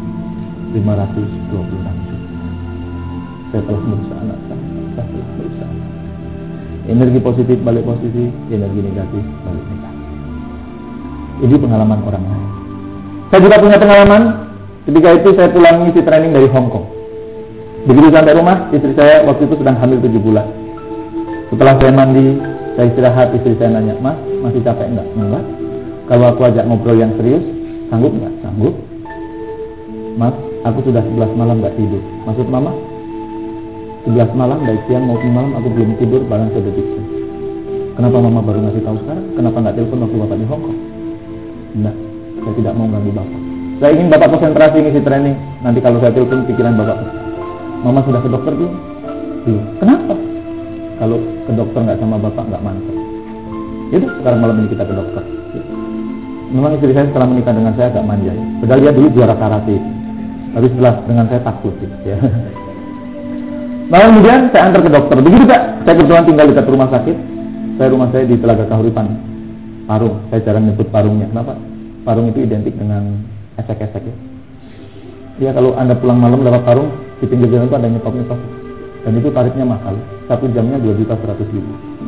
526 juta. Saya telah berusaha anak saya telah berusaha. Energi positif balik positif, energi negatif balik negatif. Ini pengalaman orang lain. Saya juga punya pengalaman. Ketika itu saya pulang ngisi training dari Hong Kong. Begitu sampai rumah, istri saya waktu itu sedang hamil 7 bulan. Setelah saya mandi, saya istirahat, istri saya nanya, Mas, masih capek enggak? Enggak. Kalau aku ajak ngobrol yang serius, sanggup enggak? Sanggup. Mas, aku sudah 11 malam enggak tidur. Maksud Mama? 11 malam, baik siang maupun malam aku belum tidur, bahkan sedetik pun. Kenapa Mama baru ngasih tahu sekarang? Kenapa enggak telepon waktu Bapak di Hong Kong? Enggak, saya tidak mau ganggu Bapak. Saya ingin Bapak konsentrasi ngisi training. Nanti kalau saya telepon pikiran Bapak. Mama sudah ke dokter belum? Belum. Kenapa? Kalau ke dokter nggak sama Bapak nggak mantap. Yaudah, sekarang malam ini kita ke dokter. Memang istri saya setelah menikah dengan saya agak manja ya. Padahal dia dulu juara karate. Tapi setelah dengan saya takut ya. Nah, kemudian saya antar ke dokter. Begitu Pak, saya kebetulan tinggal dekat rumah sakit. Rumah saya di Telaga Kahuripan, Parung. Saya jarang nyebut Parungnya. Kenapa? Parung itu identik dengan esek-esek ya. Ya kalau Anda pulang malam lewat Parung, di pinggir jalan itu ada nyetop-nyetop. Dan itu tarifnya mahal. 1 jamnya 2.100.000.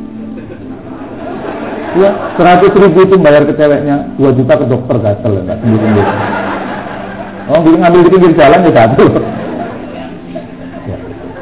Ya, 100.000 itu bayar ke ceweknya, 2 juta ke dokter gatel, enggak sembuh-sembuh. Oh, jadi ngambil di pinggir jalan ya satu. Ya.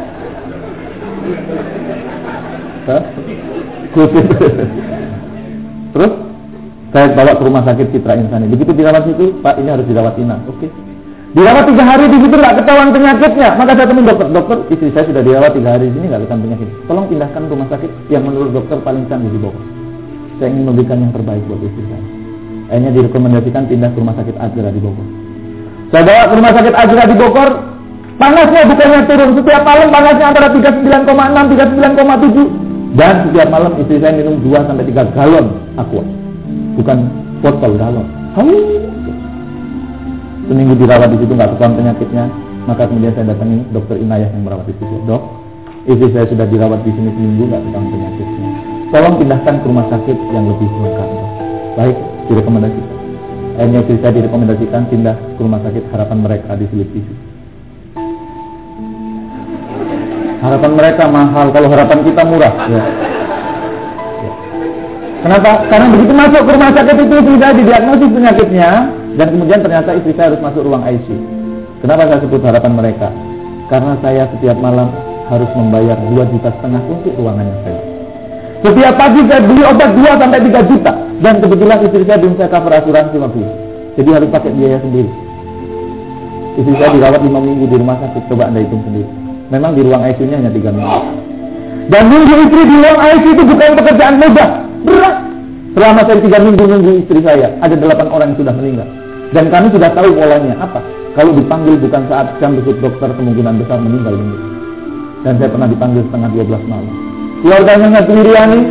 Terus saya bawa ke rumah sakit Citra Insani. Begitu dirawat situ, Pak, ini harus dirawat inap. Oke. Dirawat 3 hari di situ nggak ketahuan penyakitnya. Maka saya temuin dokter, istri saya sudah dirawat 3 hari di sini nggak ketahuan penyakit. Tolong pindahkan rumah sakit yang menurut dokter paling canggih di Bogor. Saya ingin memberikan yang terbaik buat istri saya. Akhirnya direkomendasikan pindah ke rumah sakit Azra di Bogor. Saya bawa ke rumah sakit Azra di Bogor. Panasnya bukannya turun, setiap malam panasnya antara 39,6, 39,7. Dan setiap malam istri saya minum 2-3 galon aqua. Bukan botol, galon. Seminggu dirawat di situ nggak ketahuan penyakitnya, maka kemudian saya datangi dokter Inayah yang merawat istri saya. Dok, istri saya sudah dirawat di sini seminggu nggak ketahuan penyakitnya. Tolong pindahkan ke rumah sakit yang lebih lengkap. Baik, direkomendasikan. Akhirnya istri saya direkomendasikan pindah ke rumah sakit Harapan Mereka di Selipi. Harapan Mereka mahal, kalau harapan kita murah. Ya. Kenapa? Karena begitu masuk ke rumah sakit itu istri saya didiagnosis penyakitnya, dan kemudian ternyata istri saya harus masuk ruang ICU. Kenapa saya sebut Harapan Mereka? Karena saya setiap malam harus membayar 2,5 juta untuk ruangannya saya. Setiap pagi saya beli obat 2-3 juta, dan kebetulan istri saya belum saya cover asuransi waktu itu. Jadi harus pakai biaya sendiri. Istri saya dirawat 5 minggu di rumah sakit, coba Anda hitung sendiri. Memang di ruang ICU-nya hanya 3 minggu. Dan nunggu istri di ruang ICU itu bukan pekerjaan mudah, berat. Selama saya 3 minggu nunggu istri saya, ada 8 orang yang sudah meninggal. Dan kami sudah tahu polanya apa. Kalau dipanggil bukan saat jam besuk dokter, kemungkinan besar meninggal dunia. Dan saya pernah dipanggil setengah 12 malam. Keluarganya Wiriani,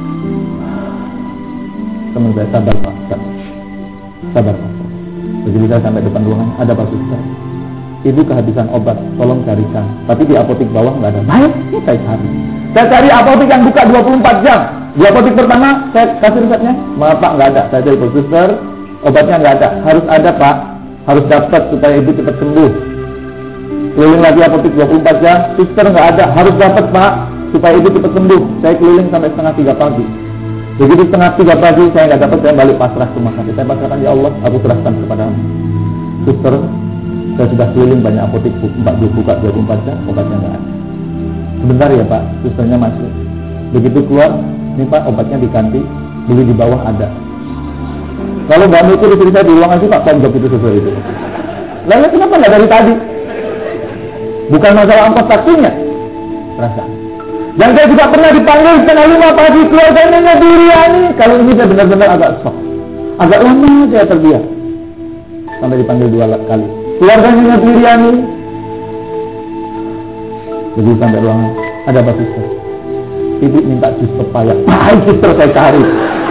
teman saya, sabar Pak, sabar Pak. Begitu saya sampai depan ruangan, ada Pak Suster. Ibu kehabisan obat, tolong carikan. Tapi di apotek bawah nggak ada. Baik, saya cari. Saya cari apotek yang buka 24 jam. Di apotek pertama, saya kasih resepnya. Maaf Pak, nggak ada. Saya cari Pak Suster, obatnya nggak ada. Harus ada Pak, harus dapat supaya ibu cepat sembuh. Keliling lagi apotek 24 jam, suster nggak ada. Harus dapat Pak, supaya ibu cepat sembuh. Saya keliling sampai setengah 3 pagi. Begitu setengah 3 pagi saya nggak dapat, saya balik pasrah ke rumah sakit. Saya pasrahkan, ya Allah, aku serahkan kepadamu. Suster, saya sudah keliling banyak apotek buka 24 jam, obatnya nggak ada. Sebentar ya Pak, susternya masuk. Begitu keluar, ini Pak obatnya diganti, beli di bawah ada. Kalau nggak mikir istri saya di ruang ICU Pak, saya itu sesuai itu. Lalu kenapa nggak dari tadi? Bukan masalah ongkos taksinya, perasaan. Dan saya juga pernah dipanggil setengah 5 pagi, keluarganya Wiriani. Kalau ini saya benar-benar agak shock. Agak lama saya terdiam. Sampai dipanggil 2 kali. Keluarganya Wiriani. Jadi sampai ruangan, ada Pak Suster. Ibu minta jus pepaya. Suster saya cari.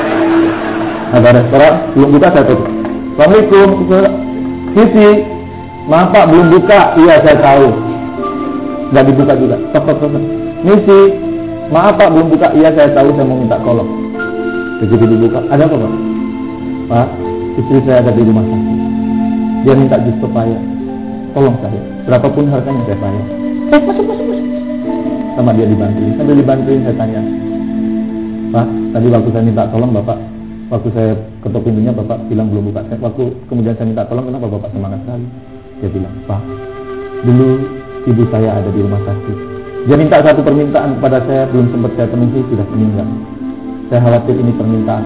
Ada restoran, belum buka saya tutup. Assalamualaikum, Sisi. Maaf Pak, belum buka. Iya saya tahu. Nggak dibuka juga. Stop. Misi, maaf Pak, belum buka. Iya saya tahu, saya mau minta kolom. Begitu dibuka, ada apa Pak? Pak, istri saya ada di rumah sakit. Dia minta jus pepaya. Tolong saya, berapapun harganya saya bayar. Masuk. Sama dia dibantuin. Sambil dibantuin saya tanya, Pak, tadi waktu saya minta tolong Bapak, waktu saya ketuk pintunya Bapak bilang belum buka. Waktu kemudian saya minta tolong, kenapa Bapak semangat sekali? Dia bilang, Pak, dulu ibu saya ada di rumah sakit. Dia minta satu permintaan kepada saya, belum sempat saya penuhi, sudah meninggal. Saya khawatir ini permintaan.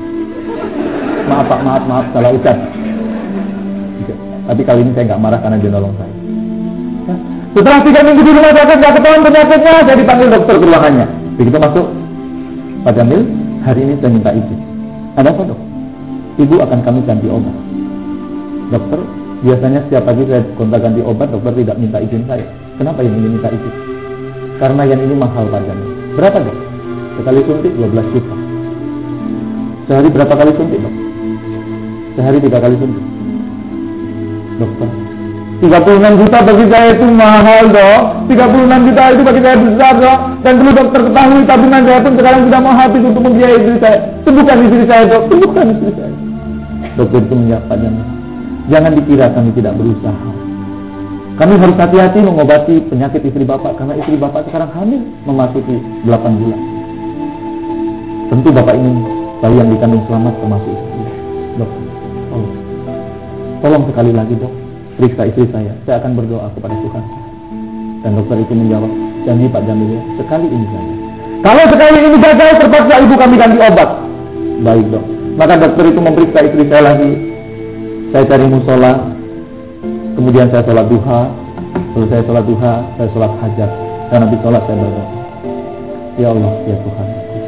Maaf Pak, maaf, salah ucap. Tapi kali ini saya nggak marah karena dia nolong saya. Ya. Setelah 3 minggu di rumah sakit, nggak ketahuan penyakitnya, saya dipanggil dokter ke ruangannya. Begitu masuk, Pak Jamil, hari ini saya minta izin. Ada apa Dok? Ibu akan kami ganti obat. Dokter, biasanya setiap pagi saya kontak ganti obat, dokter tidak minta izin saya. Kenapa yang ini minta izin? Karena yang ini mahal Pak Jamil. Berapa Dok? Sekali suntik 12 juta. Sehari berapa kali suntik Dok? Sehari 3 kali suntik. Dokter, 36 juta bagi saya itu mahal Dok. 36 juta itu bagi saya besar Dok. Dan perlu dokter ketahui, tabungan saya pun sekarang sudah mau habis untuk membiayai istri saya. Sembuhkan istri saya Dok, sembuhkan istri saya. Dokter itu menjawab, Pak Jamil, jangan dikira kami tidak berusaha. Kami harus hati-hati mengobati penyakit istri Bapak, karena istri Bapak sekarang hamil memasuki 8 bulan. Tentu Bapak ingin bayi yang dikandung selamat termasuk istri. Dok, tolong sekali lagi Dok, periksa istri saya akan berdoa kepada Tuhan. Dan dokter itu menjawab, janji Pak Jamil ya, sekali ini saja. Kalau sekali ini gagal, terpaksa ibu kami ganti obat. Baik Dok. Maka dokter itu memeriksa istri saya lagi. Saya cari musola. Kemudian saya sholat duha. Lalu saya sholat duha, saya sholat hajat. Dan habis sholat saya berdoa, ya Allah, ya Tuhan,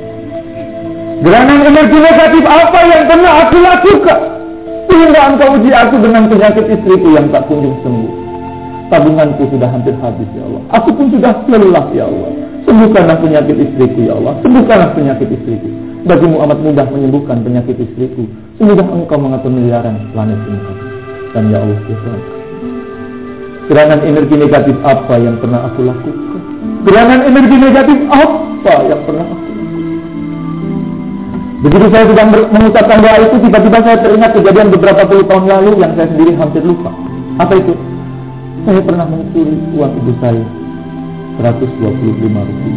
gerakan energi negatif apa yang pernah aku lakukan sehingga Engkau uji aku dengan penyakit istriku yang tak kunjung sembuh? Tabunganku sudah hampir habis ya Allah. Aku pun sudah lelah ya Allah. Sembuhkanlah penyakit istriku ya Allah. Sembuhkanlah penyakit istriku. Bagimu amat mudah menyembuhkan penyakit istriku. Semoga Engkau mengatur miliaran planet ini. Dan ya Allah ya Tuhan, gerangan energi negatif apa yang pernah aku lakukan? Gerangan energi negatif apa yang pernah aku lakukan? Begitu saya sedang mengucapkan doa itu, tiba-tiba saya teringat kejadian beberapa puluh tahun lalu yang saya sendiri hampir lupa. Apa itu? Saya pernah mencuri uang ibu saya, 125 rupiah.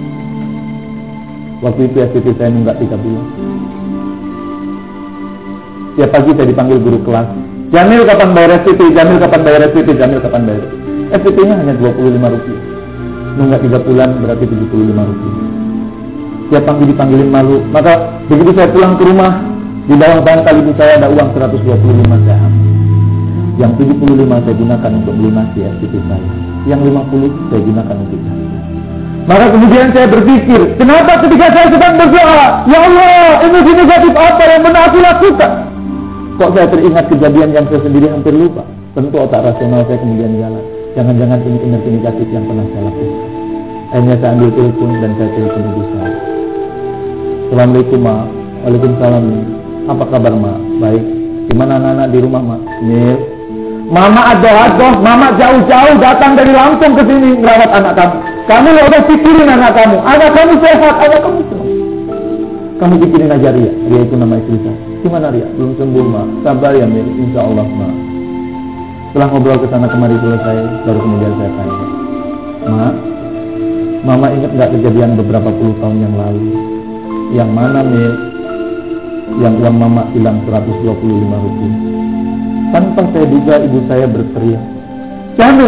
Waktu itu SPP saya nunggak 3 bulan. Tiap pagi saya dipanggil guru kelas. Jamil kapan bayar SPP? Jamil kapan bayar SPP? Jamil kapan bayar? SPP-nya hanya 25 rupiah. Nunggak 3 bulan berarti 75 rupiah. Tiap pagi dipanggilin malu. Maka begitu saya pulang ke rumah, di bawah bantal ibu saya ada uang 125 saya ambil. Yang 75 saya gunakan untuk melunasi SPP saya. Yang 50 saya gunakan untuk saya. Maka kemudian saya berpikir, kenapa ketika saya sedang berdoa, ya Allah, emosi negatif apa yang pernah aku lakukan? Kok saya teringat kejadian yang saya sendiri hampir lupa? Tentu otak rasional saya kemudian jalan. Jangan-jangan ini energi negatif yang pernah saya lakukan. Akhirnya saya ambil telepon dan saya telepon ibu saya. Assalamualaikum, Ma. Waalaikumsalam. Apa kabar, Ma? Baik. Gimana anak-anak di rumah, Ma? Nih. Mama adoh-adoh, Mama jauh-jauh datang dari Lampung ke sini merawat anak kamu. Kamu gak usah pikirin anak kamu. Anak kamu sehat, anak kamu senang. Kamu pikirin aja Ria. Ria itu nama istri saya. Gimana Ria? Belum sembuh, Ma. Sabar ya, Mir. Insya Allah, Ma. Setelah ngobrol ke sana kemari selesai, baru kemudian saya tanya, Ma, Mama ingat gak kejadian beberapa puluh tahun yang lalu? Yang mana, Mir? Yang uang Mama hilang 125 rupiah. Tanpa saya duga ibu saya berteriak, Jamil,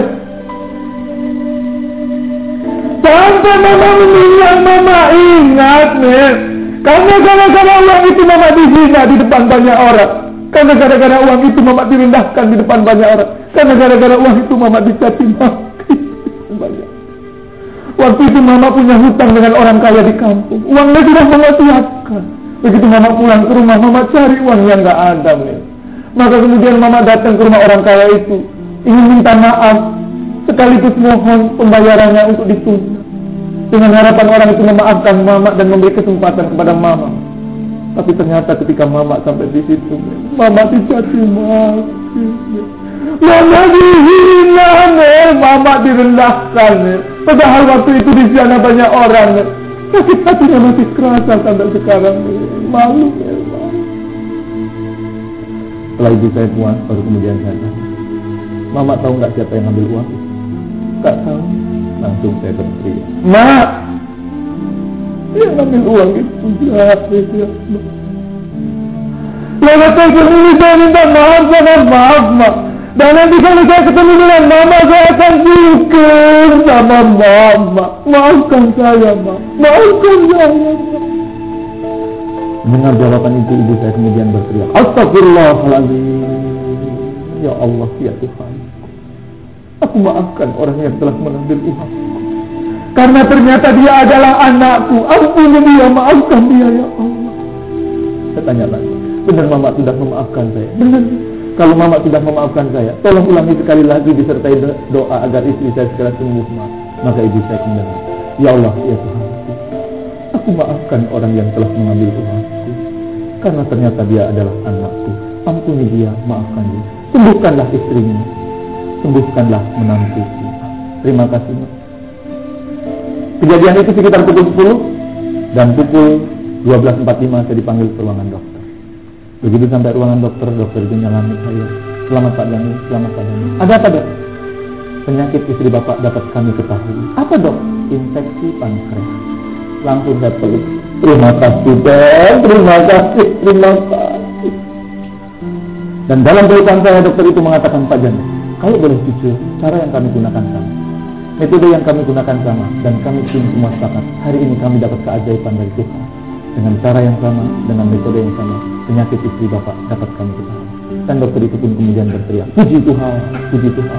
sampai Mama meninggal, Mama ingat, Mir. Karena gara-gara uang itu Mama dihina di depan banyak orang. Karena gara-gara uang itu Mama direndahkan di depan banyak orang. Karena gara-gara uang itu Mama dicaci maki banyak. Waktu itu Mama punya hutang dengan orang kaya di kampung. Uangnya sudah Mama siapkan. Begitu Mama pulang ke rumah, Mama cari uang yang gak ada, Mir. Maka kemudian Mama datang ke rumah orang kaya itu, ingin minta maaf, sekaligus mohon pembayarannya untuk ditunda. Dengan harapan orang itu memaafkan Mama dan memberi kesempatan kepada Mama. Tapi ternyata ketika Mama sampai di situ, Mama dicaci maki, Mama dihina, Mama direndahkan. Padahal waktu itu di sana banyak orang, sakit hatinya masih kerasa sampai sekarang. Malu, malu. Setelah ibu saya puas, baru kemudian saya tanya, Mama tahu nggak siapa yang ambil uang? Nggak tahu. Langsung saya berteriak, Ma, yang ambil uang itu siapa? Lalu saya sendiri saya minta maaf sama Mama. Dan nanti kalau saya ketemu dengan Mama, saya akan syukur sama Mama. Maafkan saya, Ma. Maafkan saya, Ma. Mendengar jawaban itu, ibu saya kemudian berteriak, Astagfirullahaladzim. Ya Allah, ya Tuhan, aku maafkan orang yang telah mengambil uang. Karena ternyata dia adalah anakku. Ampuni dia, maafkan dia, ya Allah. Saya tanya lagi, benar Mama sudah memaafkan saya? Benar. Kalau Mama sudah memaafkan saya, tolong ulangi sekali lagi disertai doa agar istri saya segera sembuh, Ma. Maka ibu saya kemudian, ya Allah, ya Tuhan, aku maafkan orang yang telah mengambil uangku. Karena ternyata dia adalah anakku. Ampuni dia, maafkan dia. Sembuhkanlah istrinya. Sembuhkanlah menantuku. Terima kasih, Ma. Kejadian itu sekitar pukul 10 dan pukul 12.45 saya dipanggil ke ruangan dokter. Begitu sampai ruangan dokter, dokter itu nyalamin saya. Selamat Pak Jamil, selamat Pak Jamil. Ada apa, Dok? Penyakit istri Bapak dapat kami ketahui. Apa, Dok? Infeksi pankreas. Langsung saya peluk. Terima kasih, Dok. Terima kasih, terima kasih. Dan dalam pelukan saya, dokter itu mengatakan, Pak Jamil, kalau boleh jujur, cara yang kami gunakan sama, metode yang kami gunakan sama, dan kami tim semua sepakat. Hari ini kami dapat keajaiban dari Tuhan. Dengan cara yang sama, dengan metode yang sama, penyakit istri Bapak dapat kami ketahui. Dan dokter itu pun kemudian berteriak, puji Tuhan, puji Tuhan.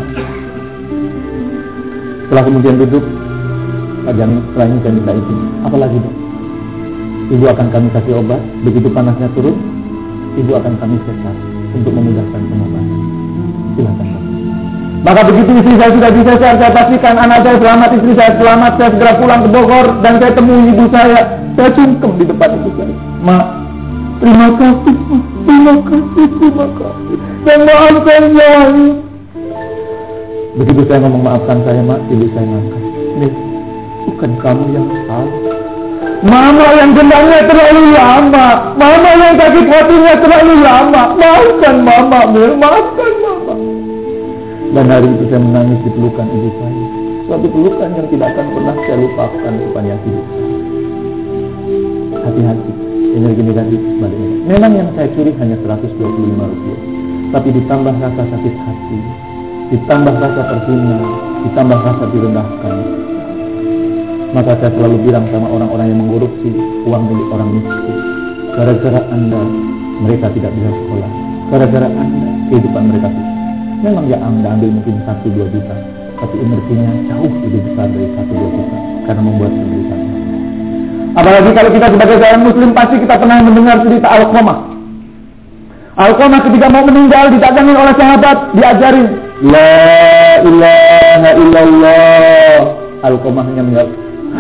Setelah kemudian duduk, Pak Jamil, setelah ini saya minta izin. Apalagi, Dok? Ibu akan kami kasih obat, begitu panasnya turun, ibu akan kami sesat untuk memudahkan pengobatan. Silakan, Dok. Maka begitu istri saya sudah disesat, saya pastikan anak saya selamat, istri saya selamat, saya segera pulang ke Bogor dan saya temui ibu saya cungkem di depan ibu saya. Ma, terima kasih, Ma. Terima kasih, terima kasih. Dan maafkan saya. Begitu saya ngomong maafkan saya, Ma, ibu saya ngangkat. Nih, bukan kamu yang salah. Mama yang gendangnya terlalu lama. Mama yang sakit hatinya terlalu lama. Maafkan Mama, Mil. Maafkan Mama. Dan hari itu saya menangis di pelukan ibu saya. Suatu pelukan yang tidak akan pernah saya lupakan sepanjang hidup saya. Hati-hati, energi negatif sebaliknya. Memang yang saya curi hanya 125 rupiah. Tapi ditambah rasa sakit hati, ditambah rasa terhina, ditambah rasa direndahkan. Maka saya selalu bilang sama orang-orang yang mengkorupsi uang milik orang miskin, gara-gara Anda mereka tidak bisa sekolah, gara-gara Anda kehidupan mereka susah. Memang ya Anda ambil mungkin 1-2 juta, tapi energinya jauh lebih besar dari 1-2 juta karena membuat penderitaan. Apalagi kalau kita sebagai seorang muslim pasti kita pernah mendengar cerita Alqamah. Alqamah ketika mau meninggal didatangi oleh sahabat, diajarin La ilaha illallah. Alqamah hanya menjawab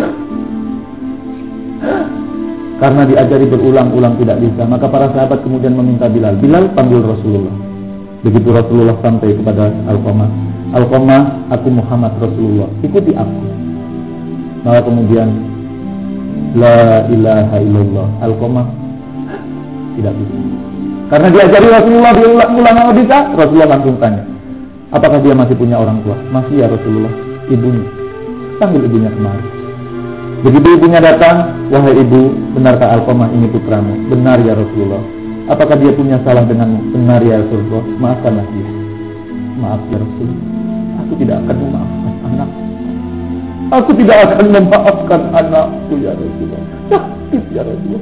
karena diajari berulang-ulang tidak bisa. Maka para sahabat kemudian meminta Bilal. Bilal panggil Rasulullah. Begitu Rasulullah sampai kepada Alqamah, Alqamah, aku Muhammad Rasulullah, ikuti aku. Maka kemudian La ilaha illallah. Alqamah tidak bisa. Karena diajari Rasulullah diulang-ulang bisa. Rasulullah langsung tanya, apakah dia masih punya orang tua? Masih ya Rasulullah. Ibunya, panggil ibunya kemari. Begitu ibunya datang, wahai ibu, benarkah Alqamah ini putramu? Benar ya Rasulullah. Apakah dia punya salah denganmu? Benar ya Rasulullah. Maafkanlah dia. Maaf ya Rasulullah, aku tidak akan memaafkan anak. Aku tidak akan memaafkan anakku ya Rasulullah. Sakit ya Rasulullah.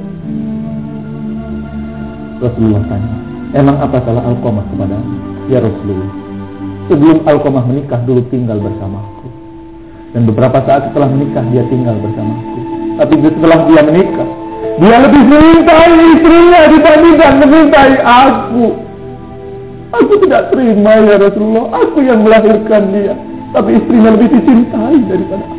Rasulullah tanya, emang apa salah Alqamah kepada ya Rasulullah? Sebelum Alqamah menikah dulu tinggal bersamaku, dan beberapa saat setelah menikah dia tinggal bersamaku. Tapi setelah dia menikah, dia lebih mencintai istrinya dibandingkan mencintai aku. Aku tidak terima ya Rasulullah. Aku yang melahirkan dia, tapi istrinya lebih dicintai daripada aku.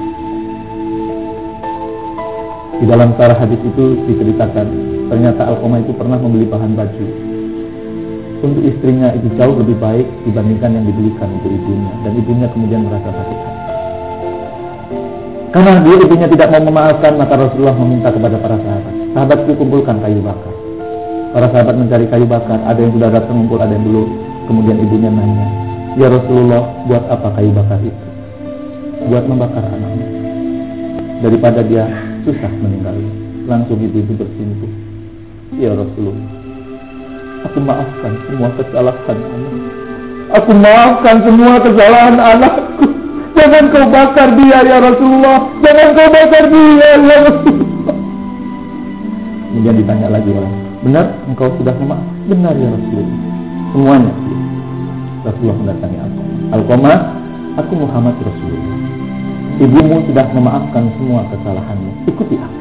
Di dalam sarah hadis itu diceritakan, ternyata Alqamah itu pernah membeli bahan baju untuk istrinya itu jauh lebih baik dibandingkan yang dibelikan untuk ibunya, dan ibunya kemudian merasa sakit hati. Karena dia ibunya tidak mau memaafkan, maka Rasulullah meminta kepada para sahabat, sahabatku kumpulkan kayu bakar. Para sahabat mencari kayu bakar, ada yang sudah datang ngumpul, ada yang belum. Kemudian ibunya nanya, ya Rasulullah, buat apa kayu bakar itu? Buat membakar anaknya, daripada dia susah meninggal. Langsung ibu-ibu bersimpuh, ya Rasulullah, aku maafkan semua kesalahan anak. Aku maafkan semua kesalahan anakku. Jangan kau bakar dia ya Rasulullah. Jangan kau bakar dia ya Rasulullah. Kemudian ditanya lagi orang, benar engkau sudah memaafkan? Benar ya Rasulullah. Semuanya. Rasulullah mendatangi Alqamah, aku Muhammad Rasulullah. Ibumu sudah memaafkan semua kesalahanmu. Ikuti aku.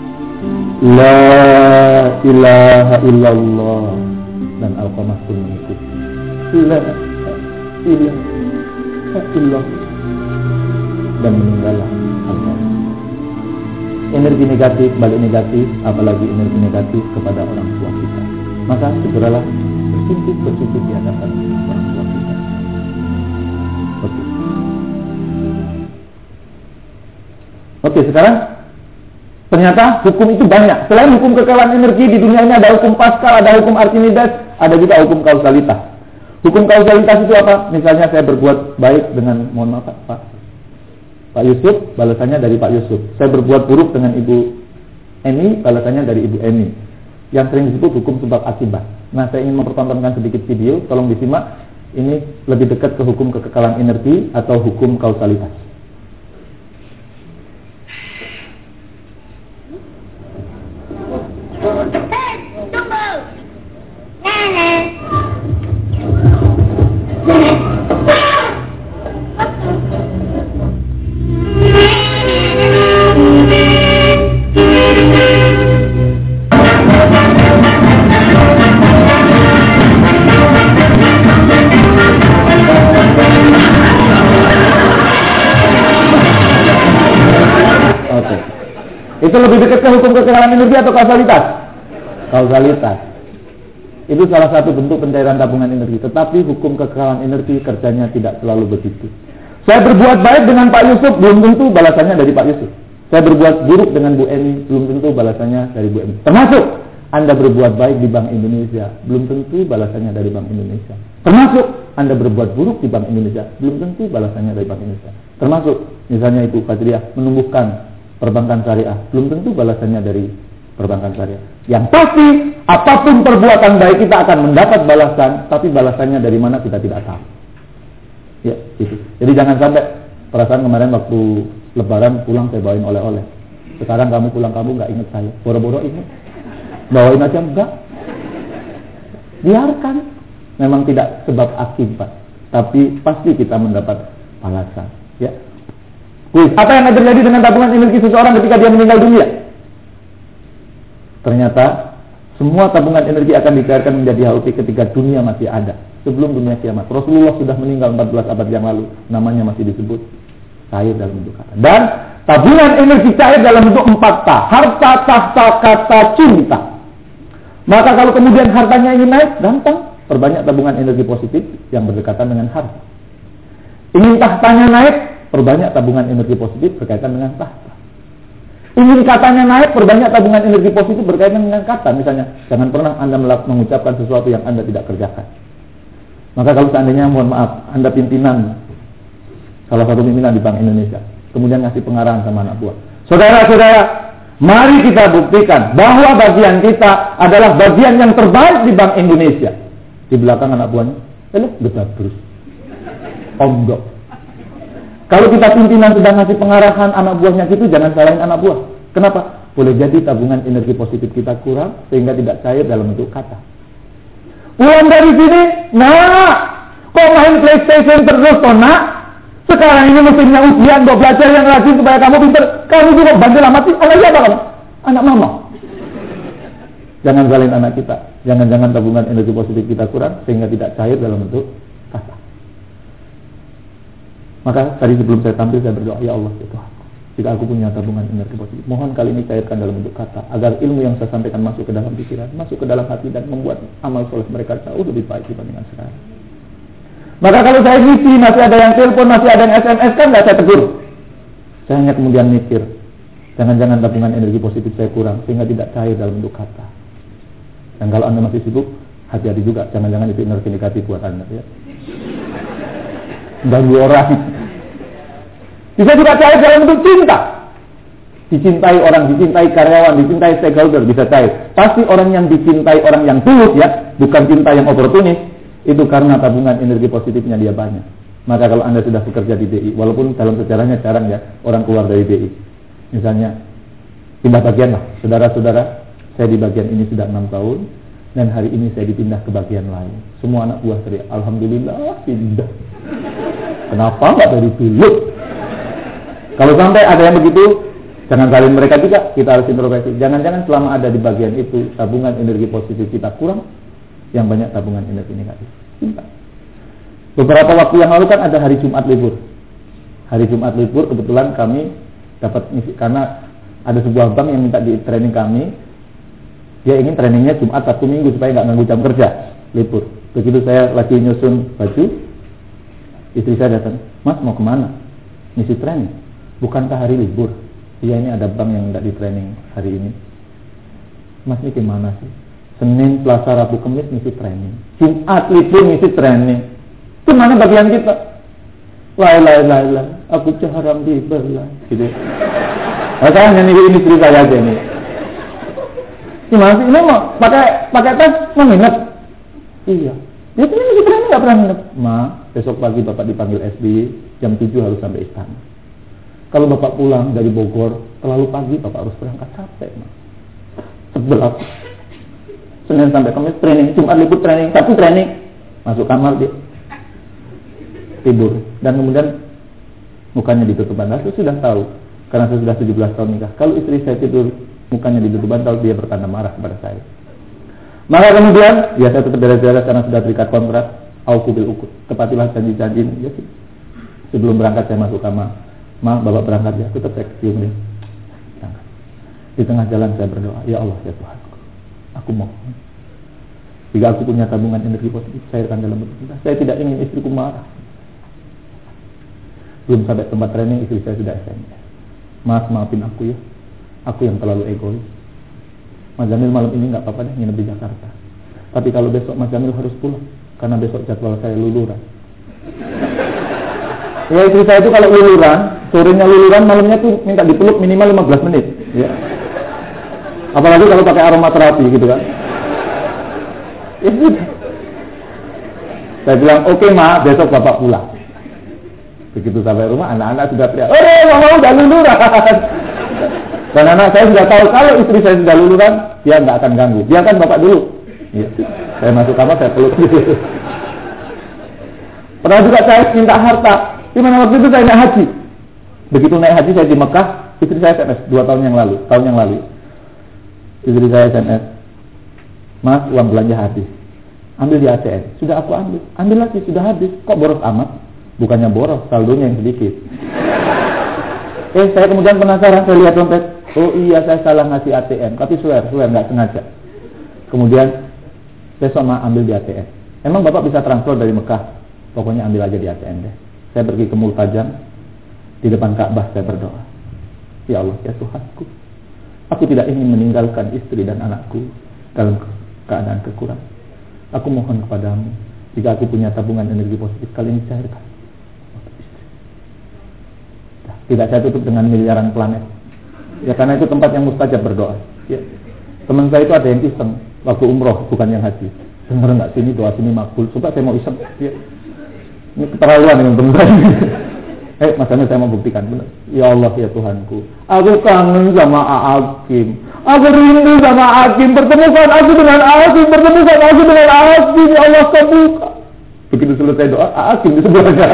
La ilaha illallah. Dan Alqamah pun mengikuti. La ilaha illallah. Dan meninggallah Alqamah. Energi negatif balik negatif, apalagi energi negatif kepada orang tua kita. Maka segeralah bersumpah di hadapan orang tua kita. Oke, sekarang ternyata hukum itu banyak. Selain hukum kekalahan energi, di dunia ini ada hukum Pascal, ada hukum Archimedes, ada juga hukum kausalitas. Hukum kausalitas itu apa? Misalnya saya berbuat baik dengan, mohon maaf Pak Yusuf, balasannya dari Pak Yusuf. Saya berbuat buruk dengan Ibu Emi, balasannya dari Ibu Emi. Yang sering disebut hukum sebab akibat. Nah, saya ingin mempertontonkan sedikit video, tolong disimak. Ini lebih dekat ke hukum kekekalan energi atau hukum kausalitas. Itu lebih dekat ke hukum kekekalan energi atau kausalitas? Kausalitas. Itu salah satu bentuk pencairan tabungan energi. Tetapi hukum kekekalan energi kerjanya tidak selalu begitu. Saya berbuat baik dengan Pak Yusuf, belum tentu balasannya dari Pak Yusuf. Saya berbuat buruk dengan Bu Eni, belum tentu balasannya dari Bu Eni. Termasuk Anda berbuat baik di Bank Indonesia, belum tentu balasannya dari Bank Indonesia. Termasuk Anda berbuat buruk di Bank Indonesia, belum tentu balasannya dari Bank Indonesia. Termasuk misalnya Ibu Fadliyah menumbuhkan perbankan syariah, belum tentu balasannya dari perbankan syariah. Yang pasti, apapun perbuatan baik kita akan mendapat balasan, tapi balasannya dari mana kita tidak tahu. Ya, gitu. Jadi jangan sampai perasaan kemarin waktu Lebaran pulang saya bawain oleh-oleh. Sekarang kamu pulang kamu nggak ingat saya, boro-boro ingat. Bawain aja enggak. Biarkan. Memang tidak sebab akibat, tapi pasti kita mendapat balasan. Ya. Kuis, apa yang akan terjadi dengan tabungan energi seseorang ketika dia meninggal dunia? Ternyata semua tabungan energi akan dicairkan menjadi HUT ketika dunia masih ada, sebelum dunia kiamat. Rasulullah sudah meninggal 14 abad yang lalu, namanya masih disebut cair dalam bentuk kata. Dan tabungan energi cair dalam bentuk 4 ta, harta, tahta, kata, cinta. Maka kalau kemudian hartanya ingin naik, gampang. Perbanyak tabungan energi positif yang berdekatan dengan harta. Ingin tahtanya naik, perbanyak tabungan energi positif berkaitan dengan tahta. Ingin katanya naik, perbanyak tabungan energi positif berkaitan dengan kata. Misalnya, jangan pernah Anda mengucapkan sesuatu yang Anda tidak kerjakan. Maka kalau seandainya, mohon maaf, Anda pimpinan, salah satu pimpinan di Bank Indonesia, kemudian ngasih pengarahan sama anak buah. Saudara-saudara, mari kita buktikan bahwa bagian kita adalah bagian yang terbaik di Bank Indonesia. Di belakang anak buahnya, getar terus. Onggok. Kalau kita pimpinan sedang ngasih pengarahan anak buahnya gitu, jangan salahin anak buah. Kenapa? Boleh jadi tabungan energi positif kita kurang sehingga tidak cair dalam bentuk kata. Pulang dari sini, nak, kok main PlayStation terus, toh nak? Sekarang ini musimnya ujian, kok belajar yang rajin supaya kamu pintar. Kamu juga bandel amat sih. Anak siapa kamu? Anak mama. Jangan salahin anak kita. Jangan-jangan tabungan energi positif kita kurang sehingga tidak cair dalam bentuk kata. Maka tadi sebelum saya tampil saya berdoa, ya Allah, ya Tuhan, jika aku punya tabungan energi positif, mohon kali ini cairkan dalam bentuk kata, agar ilmu yang saya sampaikan masuk ke dalam pikiran, masuk ke dalam hati dan membuat amal soleh mereka jauh lebih baik dibandingkan sekarang. Maka kalau saya ngisi, masih ada yang telepon, masih ada yang SMS, kan nggak saya tegur. Saya hanya kemudian mikir, jangan-jangan tabungan energi positif saya kurang sehingga tidak cair dalam bentuk kata. Dan kalau Anda masih sibuk, hati-hati juga, jangan-jangan itu energi negatif buat Anda, ya. Ganggu orang. Bisa juga cair dalam bentuk cinta. Dicintai orang, dicintai karyawan, dicintai stakeholder, bisa cair. Pasti orang yang dicintai, orang yang tulus, ya, bukan cinta yang oportunis, itu karena tabungan energi positifnya dia banyak. Maka kalau Anda sudah bekerja di BI, walaupun dalam sejarahnya jarang ya orang keluar dari BI, misalnya pindah bagian lah, saudara-saudara, saya di bagian ini sudah 6 tahun, dan hari ini saya dipindah ke bagian lain. Semua anak buah teriak, alhamdulillah pindah. Kenapa nggak dari dulu? Kalau sampai ada yang begitu, jangan salin mereka juga. Kita harus introspeksi. Jangan-jangan selama ada di bagian itu tabungan energi positif kita kurang, yang banyak tabungan energi negatif. Beberapa waktu yang lalu kan ada hari Jumat libur. Hari Jumat libur kebetulan kami dapat misi karena ada sebuah bank yang minta di training kami. Dia ingin trainingnya Jumat, Sabtu, Minggu supaya nggak ganggu jam kerja, libur. Begitu saya lagi nyusun baju, istri saya datang, Mas mau kemana? Ngisi training. Bukankah hari libur? Iya, ini ada bank yang minta di training hari ini. Mas ini gimana sih? Senin, Selasa, Rabu, Kamis ngisi training. Jumat libur ngisi training. Itu mana bagian kita? Lah, aku haram dibelah. Gitu. Makanya ini istri saya aja nih. Gimana sih? Ini mau pakai tes mau nginep? Iya. Dia ini ngisi training nggak pernah nginep. Ma, besok pagi Bapak dipanggil SBY, jam 7 harus sampai istana. Kalau Bapak pulang dari Bogor terlalu pagi, Bapak harus berangkat, capek, Ma. Sebelah. Senin sampai Kamis training, Jumat libur training, Sabtu training. Masuk kamar dia tidur dan kemudian mukanya ditutup bantal. Saya sudah tahu karena saya sudah 17 tahun nikah. Kalau istri saya tidur mukanya ditutup bantal, dia bertanda marah kepada saya. Maka kemudian ya saya tetap beres-beres karena sudah terikat kontrak. Auku bil ukud, tepatilah janji-janji. Ya sih. Sebelum berangkat saya masuk kamar. Ma, Bapak berangkat ya, tetap saya cium dia. Berangkat. Di tengah jalan saya berdoa, ya Allah ya Tuhan, aku mohon, jika aku punya tabungan energi positif, cairkan dalam bentuk cinta. Saya tidak ingin istriku marah. Belum sampai tempat training, istri saya sudah SMS. Mas maafin aku ya, aku yang terlalu egois. Mas Jamil malam ini nggak apa-apa deh nginep di Jakarta. Tapi kalau besok Mas Jamil harus pulang, karena besok jadwal saya luluran. Ya istri saya itu kalau luluran, sorenya luluran, malamnya tuh minta dipeluk minimal 15 menit. Ya. Apalagi kalau pakai aromaterapi gitu kan. Saya bilang, oke ma, besok bapak pulang. Begitu sampai rumah, anak-anak sudah teriak, mama udah luluran. Dan anak saya sudah tahu kalau istri saya sudah luluran, dia nggak akan ganggu. Dia kan bapak dulu. Ya. Saya masuk kamar, saya peluk. Pernah juga saya minta harta. Di mana waktu itu saya naik haji. Begitu naik haji saya di Mekah, istri saya SMS 2 tahun yang lalu. Istri saya SMS, Mas, uang belanja habis. Ambil di ATM. Sudah aku ambil lagi, sudah habis. Kok boros amat? Bukannya boros, saldonya yang sedikit. Saya kemudian penasaran, saya lihat dompet. Oh iya, saya salah ngasih ATM. Tapi swear, nggak sengaja. Kemudian, besok ma ambil di ATM. Emang bapak bisa transfer dari Mekah? Pokoknya ambil aja di ATM deh. Saya pergi ke Multajam. Di depan Ka'bah saya berdoa. Ya Allah, ya Tuhanku. Aku tidak ingin meninggalkan istri dan anakku dalam keadaan kekurangan. Aku mohon kepadamu, jika aku punya tabungan energi positif, kali ini cairkan. Tidak saya tutup dengan miliaran planet. Ya karena itu tempat yang mustajab berdoa. Ya. Teman saya itu ada yang iseng waktu umroh, bukan yang haji. Dengar nggak sini doa sini makbul. Coba saya mau iseng. Ya. Ini keterlaluan dengan teman saya. Makanya saya mau buktikan benar. Ya Allah ya Tuhanku, aku kangen sama Aakim. Aku rindu sama Aakim. Pertemukan aku dengan Aakim. Pertemukan aku dengan Aakim. Ya Allah kabulkan. Begitu selesai doa, Aakim di sebelahnya.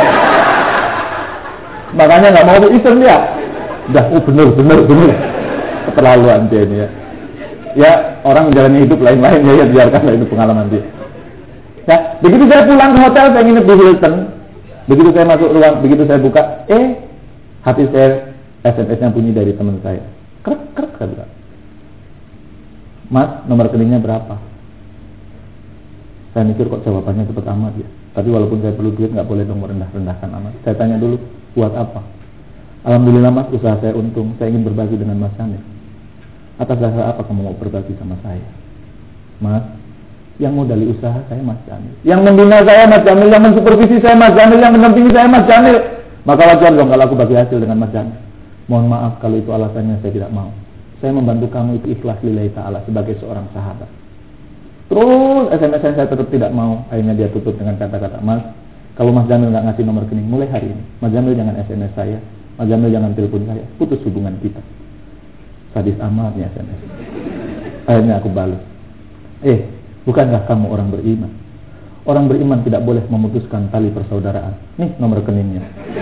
Makanya nggak mau iseng dia. Dah, benar. Keterlaluan dia ini ya. Ya orang menjalani hidup lain-lain ya, biarkanlah itu pengalaman dia. Ya, begitu saya pulang ke hotel, saya nginep di Hilton. Begitu saya masuk ruang, begitu saya buka, hati saya SMS-nya bunyi dari teman saya. Krek saya bilang. Mas, nomor rekeningnya berapa? Saya mikir kok jawabannya cepat amat ya. Tapi walaupun saya perlu duit, nggak boleh dong merendah-rendahkan amat. Saya tanya dulu, buat apa? Alhamdulillah Mas, usaha saya untung. Saya ingin berbagi dengan Mas Jamil. Atas dasar apa kamu mau berbagi sama saya? Mas, yang modali usaha saya Mas Jamil, yang membina saya Mas Jamil, yang mensupervisi saya Mas Jamil, yang mendampingi saya Mas Jamil. Maka wajar dong kalau aku bagi hasil dengan Mas Jamil. Mohon maaf kalau itu alasannya saya tidak mau. Saya membantu kamu itu ikhlas lillahi ta'ala sebagai seorang sahabat. Terus SMS saya tetap tidak mau. Akhirnya dia tutup dengan kata-kata, Mas, kalau Mas Jamil nggak ngasih nomor rekening mulai hari ini, Mas Jamil jangan SMS saya, Mas Jamil jangan telepon saya, putus hubungan kita. Sadis amat nih SMS. Akhirnya aku balas, bukankah kamu orang beriman? Orang beriman tidak boleh memutuskan tali persaudaraan. Nih nomor rekeningnya.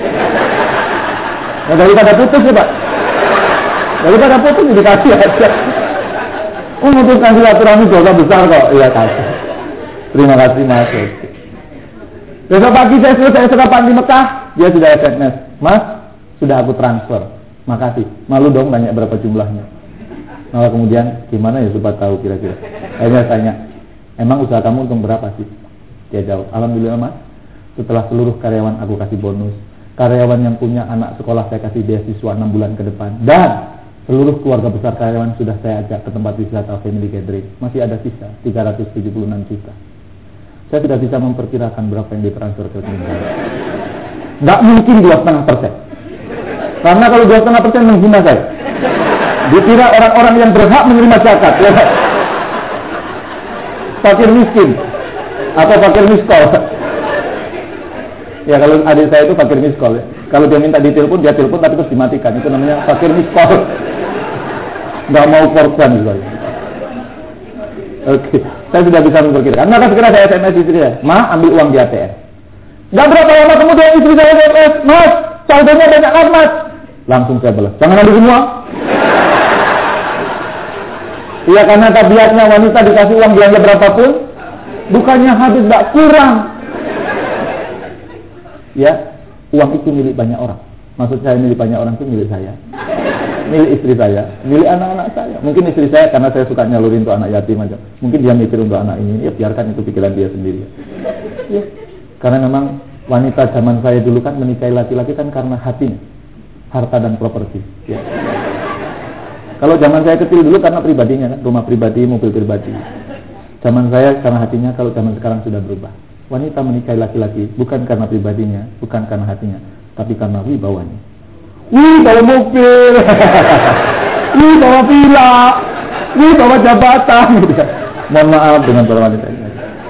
Nah, daripada putus ya Pak. Daripada putus dikasih aja. Memutuskan silaturahmi dosa besar kok. Iya kasih. Terima kasih Mas. Besok pagi saya selesai serapan di Mekah, dia sudah SMS. Mas, sudah aku transfer. Makasih. Malu dong tanya berapa jumlahnya. Nah kemudian gimana ya supaya tahu kira-kira. Akhirnya tanya, emang usaha kamu untung berapa sih? Dia jawab, alhamdulillah Mas, setelah seluruh karyawan aku kasih bonus, karyawan yang punya anak sekolah saya kasih beasiswa 6 bulan ke depan, dan seluruh keluarga besar karyawan sudah saya ajak ke tempat wisata family gathering, masih ada sisa 376 juta. Saya tidak bisa memperkirakan berapa yang ditransfer ke rekening saya. Nggak mungkin 2,5%. Karena kalau 2,5% menghina saya. Dikira orang-orang yang berhak menerima zakat. Ya. Fakir miskin atau fakir miskol. Ya kalau adik saya itu fakir miskol ya. Kalau dia minta ditelepon, dia telepon tapi terus dimatikan. Itu namanya fakir miskol. Nggak mau korban gitu. Oke, saya sudah bisa memperkirakan. Maka segera saya SMS istri saya, Ma, ambil uang di ATM. Nggak berapa lama kemudian istri saya SMS, Mas, saldonya banyak kan Mas? Langsung saya balas, jangan ambil semua. Iya karena tabiatnya wanita dikasih uang belanja berapapun, bukannya habis, nggak kurang. Ya, uang itu milik banyak orang. Maksud saya milik banyak orang itu milik saya, milik istri saya, milik anak-anak saya. Mungkin istri saya karena saya suka nyalurin untuk anak yatim aja. Mungkin dia mikir untuk anak ini, ya biarkan itu pikiran dia sendiri. Ya. Karena memang wanita zaman saya dulu kan menikahi laki-laki kan karena hatinya. harta dan properti. Ya. Kalau zaman saya kecil dulu karena pribadinya kan, rumah pribadi, mobil pribadi. Zaman saya karena hatinya, kalau zaman sekarang sudah berubah. Wanita menikahi laki-laki bukan karena pribadinya, bukan karena hatinya, tapi karena wibawanya. Wih, bawa mobil, wih, bawa villa, wih, bawa jabatan. Gitu. Mohon maaf dengan para wanita ini.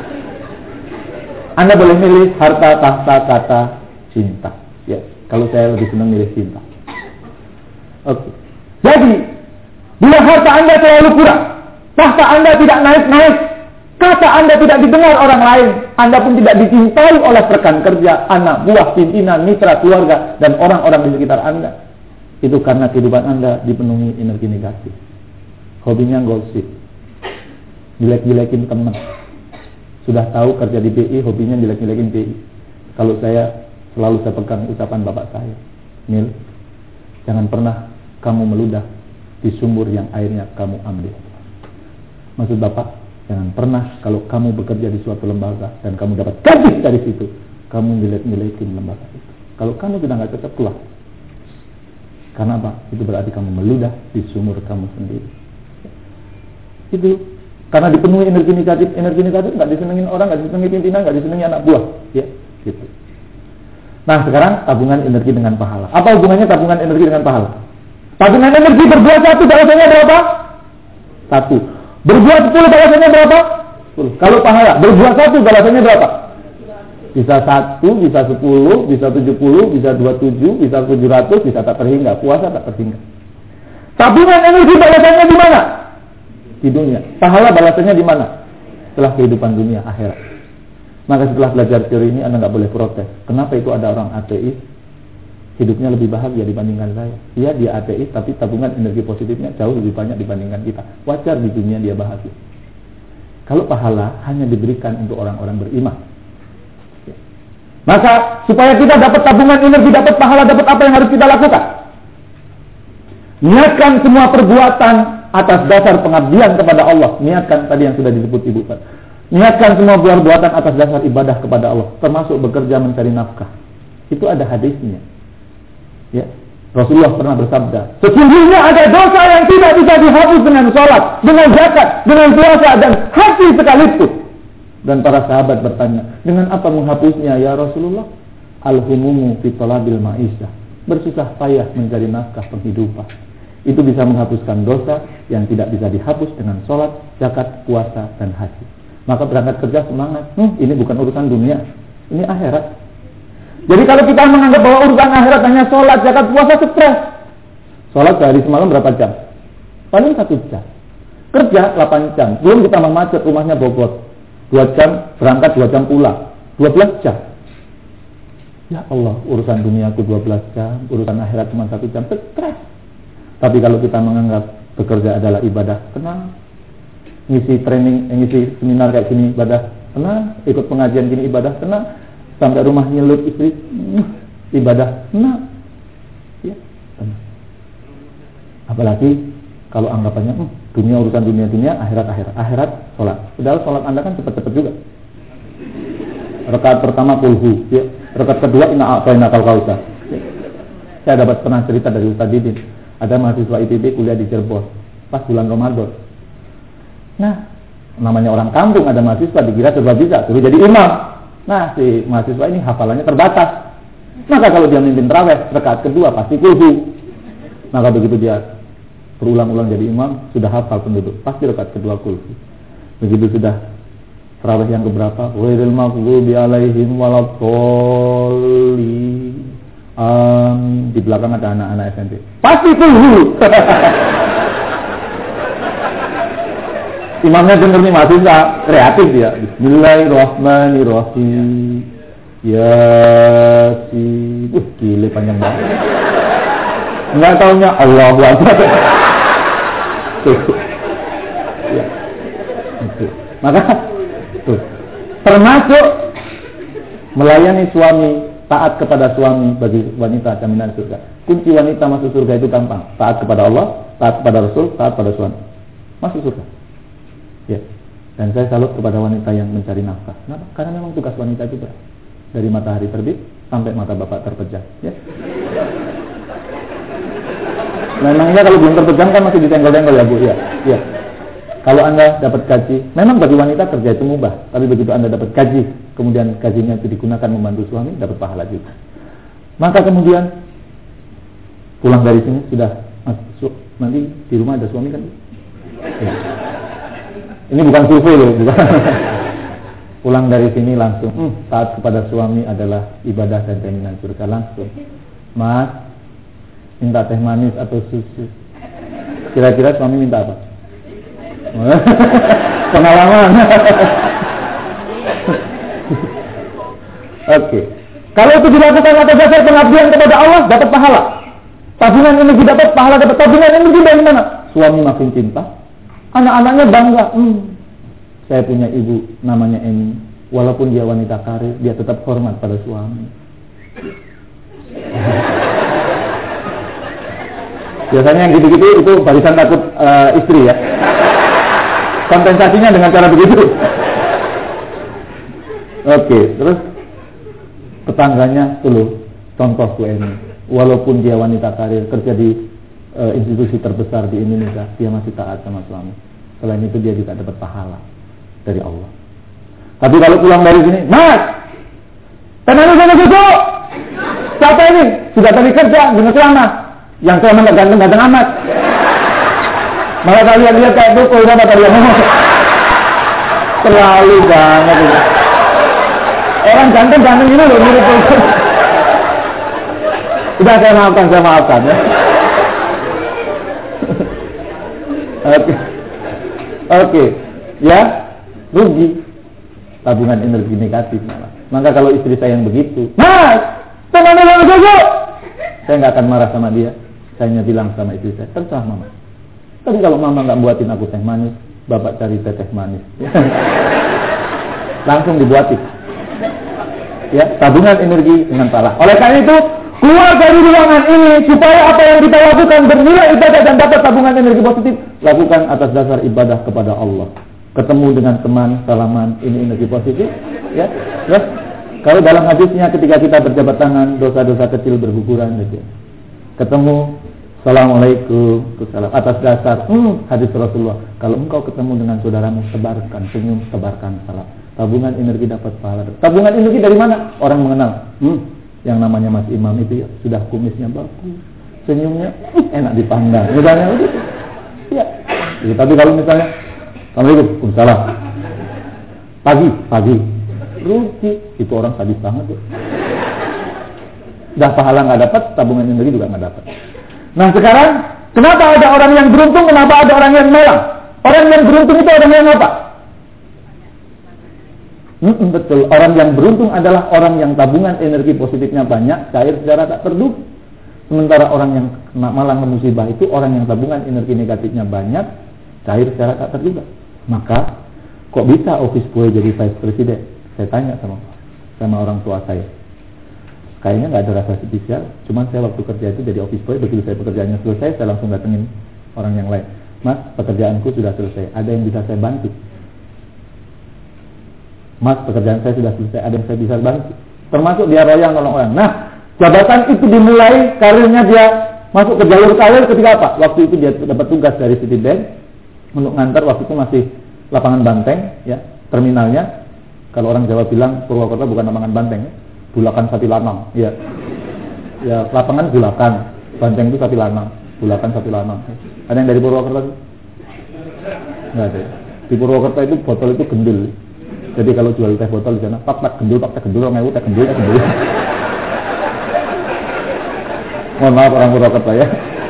Anda boleh milih harta, tahta, kata, cinta. Ya, kalau saya lebih senang milih cinta. Oke. Jadi, bila harta Anda terlalu kurang, tahta Anda tidak naik-naik, kata Anda tidak didengar orang lain, Anda pun tidak dicintai oleh rekan kerja, anak buah, pimpinan, mitra, keluarga, dan orang-orang di sekitar Anda. Itu karena kehidupan Anda dipenuhi energi negatif. Hobinya gosip, jelek-jelekin teman. Sudah tahu kerja di BI, hobinya jelek-jelekin BI. Kalau saya selalu saya pegang ucapan bapak saya, Mil, jangan pernah kamu meludah di sumur yang airnya kamu ambil. Maksud bapak, jangan pernah kalau kamu bekerja di suatu lembaga dan kamu dapat gaji dari situ, kamu jelek-jelekin lembaga itu. Kalau kamu sudah nggak cocok, keluar. Karena apa? Itu berarti kamu meludah di sumur kamu sendiri. Itu karena dipenuhi energi negatif nggak disenengin orang, nggak disenengin pimpinan, nggak disenengin anak buah, ya, gitu. Nah sekarang tabungan energi dengan pahala. Apa hubungannya tabungan energi dengan pahala? Tabungan energi berbuat 1 balasannya berapa? 1. Berbuat 10 balasannya berapa? 10. Kalau pahala berbuat 1 balasannya berapa? Bisa 1, bisa 10, bisa 70, bisa 27, bisa 700, bisa tak terhingga. Puasa tak terhingga. Tabungan energi balasannya di mana? Di dunia. Pahala balasannya di mana? Setelah kehidupan dunia akhirat. Maka setelah belajar teori ini Anda nggak boleh protes. Kenapa itu ada orang ateis hidupnya lebih bahagia dibandingkan saya? Iya, dia ateis tapi tabungan energi positifnya jauh lebih banyak dibandingkan kita. Wajar di dunia dia bahagia. Kalau pahala hanya diberikan untuk orang-orang beriman. Maka supaya kita dapat tabungan energi, dapat pahala, dapat apa yang harus kita lakukan? Niatkan semua perbuatan atas dasar pengabdian kepada Allah. Niatkan tadi yang sudah disebut Ibu Pak. Niatkan semua perbuatan atas dasar ibadah kepada Allah, termasuk bekerja mencari nafkah. Itu ada hadisnya. Ya. Rasulullah pernah bersabda, sesungguhnya ada dosa yang tidak bisa dihapus dengan sholat, dengan zakat, dengan puasa dan haji sekalipun. Dan para sahabat bertanya, dengan apa menghapusnya ya Rasulullah? Al-humumu fi talabil ma'isyah, bersusah payah mencari nafkah penghidupan. Itu bisa menghapuskan dosa yang tidak bisa dihapus dengan sholat, zakat, puasa, dan haji. Maka berangkat kerja semangat. Ini bukan urusan dunia, ini akhirat. Jadi kalau kita menganggap bahwa urusan akhirat hanya sholat, zakat, puasa, stres. Sholat sehari semalam berapa jam? Paling 1 jam. Kerja 8 jam. Belum ditambah macet, rumahnya bobot. 2 jam berangkat, 2 jam pulang. 12 jam. Ya Allah, urusan duniaku 12 jam, urusan akhirat cuma 1 jam, stres. Tapi kalau kita menganggap bekerja adalah ibadah, tenang. Ngisi training, ngisi seminar kayak gini ibadah, tenang. Ikut pengajian gini ibadah, tenang. Sampai rumah nyelut istri, ibadah, tenang. Ya, tenang. Apalagi kalau anggapannya dunia urusan dunia, akhirat sholat. Padahal sholat Anda kan cepat-cepat juga. Rakaat pertama kulhu, ya. Rakaat kedua inna a'tainakal kautsar. Ya. Saya dapat pernah cerita dari Ustaz Didin. Ada mahasiswa IPB kuliah di Cirebon pas bulan Ramadan. Nah, namanya orang kampung, ada mahasiswa dikira serba bisa, suruh jadi imam. Nah, si mahasiswa ini hafalannya terbatas. Maka kalau dia mimpin tarawih, rakaat kedua pasti kulhu. Maka begitu dia berulang-ulang jadi imam, sudah hafal penduduk, pasti rakaat kedua kulhu. Begitu sudah tarawih yang keberapa, ghairil maghdubi alaihim waladdallin. Di belakang ada anak-anak SMP. Pasti kulhu. Imamnya denger nih mahasiswa, kreatif dia. Bismillahirrahmanirrahim. Yasin. Gile panjang banget. Enggak taunya Allahu Akbar. Ya. Itu. Maka tuh. Termasuk melayani suami, taat kepada suami bagi wanita jaminan surga. Kunci wanita masuk surga itu gampang. Taat kepada Allah, taat kepada Rasul, taat pada suami. Masuk surga. Ya. Dan saya salut kepada wanita yang mencari nafkah. Kenapa? Karena memang tugas wanita juga. Dari matahari terbit sampai mata bapak terpejam. Ya. Memangnya kalau belum terpegang kan masih ditenggol-tenggol ya Bu? Iya. Kalau Anda dapat gaji, memang bagi wanita kerja itu mubah, tapi begitu Anda dapat gaji, kemudian gajinya itu digunakan membantu suami, dapat pahala juga. Maka kemudian pulang dari sini sudah nanti di rumah ada suami kan? Ya. Ini bukan survei loh, bukan. Pulang dari sini langsung taat kepada suami adalah ibadah dan jaminan surga langsung. Mas, minta teh manis atau susu? Kira-kira suami minta apa? Pengalaman. Oke. Kalau itu dilakukan atas dasar pengabdian kepada Allah, dapat pahala. Tabungan ini dapat pahala, dapat tabungan ini dari mana? Suami makin cinta, anak-anaknya bangga. Saya punya ibu namanya Eni. Walaupun dia wanita karir, dia tetap hormat pada suami. Biasanya yang gitu-gitu itu barisan takut istri ya. Kompensasinya dengan cara begitu. Oke, terus tetangganya dulu contoh Bu Eni. Walaupun dia wanita karir, kerja di institusi terbesar di Indonesia, dia masih taat sama suami. Selain itu dia juga dapat pahala dari Allah. Tapi kalau pulang dari sini, Mas, tenang sama susu. Siapa ini? Sudah tadi kerja dengan celana. Yang celana nggak ganteng-ganteng amat. Malah kalian lihat kayak itu, kok apa kalian ngomong? Terlalu banget itu. Orang ganteng-ganteng ini loh mirip itu. Udah saya maafkan ya. Oke. Ya, rugi. Tabungan energi negatif malah. Maka kalau istri saya yang begitu, Mas, teman yang begitu, saya nggak akan marah sama dia. Saya hanya bilang sama istri saya, terserah Mama. Tapi kalau Mama nggak buatin aku teh manis, Bapak cari teh manis. Langsung dibuatin. Ya, tabungan energi dengan pahala. Oleh karena itu, keluar dari ruangan ini supaya apa yang kita lakukan bernilai ibadah dan dapat tabungan energi positif, lakukan atas dasar ibadah kepada Allah. Ketemu dengan teman, salaman, ini energi positif, ya. Terus kalau dalam hadisnya ketika kita berjabat tangan, dosa-dosa kecil berguguran, gitu. Ketemu, assalamualaikum, salam atas dasar hadis Rasulullah. Kalau engkau ketemu dengan saudaramu, sebarkan senyum, sebarkan salam. Tabungan energi dapat pahala. Tabungan energi dari mana? Orang mengenal. Yang namanya Mas Imam itu ya, sudah kumisnya bagus, senyumnya enak dipandang. Misalnya begitu. Ya. Jadi, tapi kalau misalnya assalamualaikum, salam. Pagi. Rugi. Itu orang sadis banget ya. Dah pahala nggak dapat, tabungan energi juga nggak dapat. Nah sekarang, kenapa ada orang yang beruntung, kenapa ada orang yang malang? Orang yang beruntung itu orang yang apa? Betul, orang yang beruntung adalah orang yang tabungan energi positifnya banyak, cair secara tak terduga. Sementara orang yang malang musibah itu orang yang tabungan energi negatifnya banyak, cair secara tak terduga. Maka kok bisa office boy jadi vice president? Saya tanya sama orang tua saya. Kayaknya nggak ada rasa spesial. Cuman saya waktu kerja itu jadi office boy, begitu saya pekerjaannya selesai, saya langsung datengin orang yang lain. Mas, pekerjaanku sudah selesai. Ada yang bisa saya bantu? Mas, pekerjaan saya sudah selesai. Ada yang saya bisa bantu? Termasuk dia royal nolong orang. Nah, jabatan itu dimulai, karirnya dia masuk ke jalur karir ketika apa? Waktu itu dia dapat tugas dari Citibank untuk ngantar, waktu itu masih lapangan banteng, ya, terminalnya. Kalau orang Jawa bilang Purwokerto bukan lapangan banteng, ya. Bulakan sapi lanang, ya. Ya, lapangan bulakan, banteng itu sapi lanang, bulakan sapi lanang. Ada yang dari Purwokerto? Enggak ada. Di Purwokerto itu botol itu gendul. Jadi kalau jual teh botol di sana, pak gendul, teh gendul, teh gendul. Mohon maaf orang Purwokerto ya.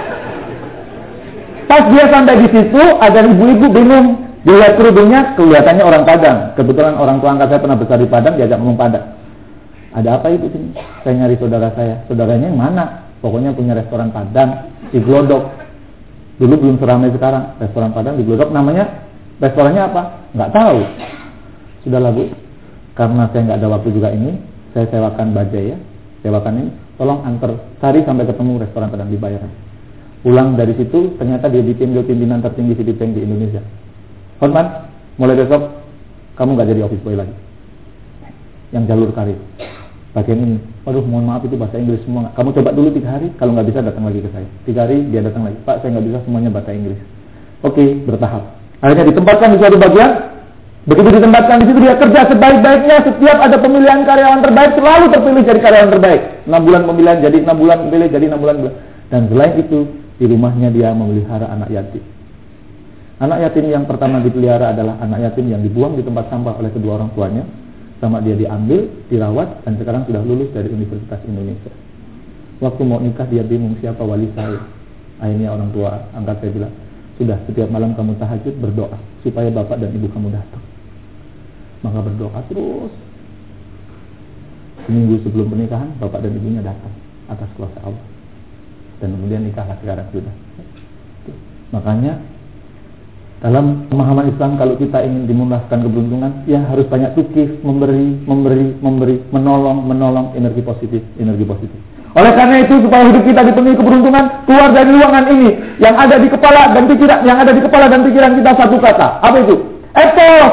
Pas dia sampai di situ, ada ibu-ibu bingung. Dilihat kerudungnya, kelihatannya orang Padang. Kebetulan orang tua angkat saya pernah besar di Padang, diajak ngomong Padang. Ada apa ibu sini? Saya nyari saudara saya. Saudaranya yang mana? Pokoknya punya restoran Padang di Glodok. Dulu belum seramai sekarang. Restoran Padang di Glodok. Namanya, restorannya apa? Nggak tahu. Sudahlah Bu, karena saya nggak ada waktu juga ini, saya sewakan bajai ya. Sewakan ini, tolong antar, cari sampai ketemu restoran Padang, dibayar. Pulang dari situ, ternyata dia ditinjau pimpinan tertinggi Citibank di Indonesia. Hormat, mulai besok kamu nggak jadi office boy lagi, yang jalur karir. bagian ini. Waduh, mohon maaf itu bahasa Inggris semua. Kamu coba dulu 3 hari, kalau nggak bisa datang lagi ke saya. 3 hari dia datang lagi. Pak, saya nggak bisa semuanya bahasa Inggris. Oke, bertahap. Akhirnya ditempatkan di suatu bagian. Begitu ditempatkan di situ dia kerja sebaik-baiknya. Setiap ada pemilihan karyawan terbaik selalu terpilih jadi karyawan terbaik. 6 bulan pemilihan jadi 6 bulan pilih jadi 6 bulan. Dan selain itu di rumahnya dia memelihara anak yatim. Anak yatim yang pertama dipelihara adalah anak yatim yang dibuang di tempat sampah oleh kedua orang tuanya. Sama dia diambil, dirawat, dan sekarang sudah lulus dari Universitas Indonesia. Waktu mau nikah dia bingung siapa wali saya. Akhirnya orang tua angkat saya bilang, sudah setiap malam kamu tahajud berdoa supaya bapak dan ibu kamu datang. Maka berdoa terus. Seminggu sebelum pernikahan bapak dan ibunya datang atas kuasa Allah. Dan kemudian nikahlah sekarang sudah. Makanya dalam pemahaman Islam kalau kita ingin dimurahkan keberuntungan, ya harus banyak tukif, memberi, menolong, energi positif. Oleh karena itu supaya hidup kita dipenuhi keberuntungan, keluar dari ruangan ini yang ada di kepala dan pikiran, kita satu kata. Apa itu? Ethos.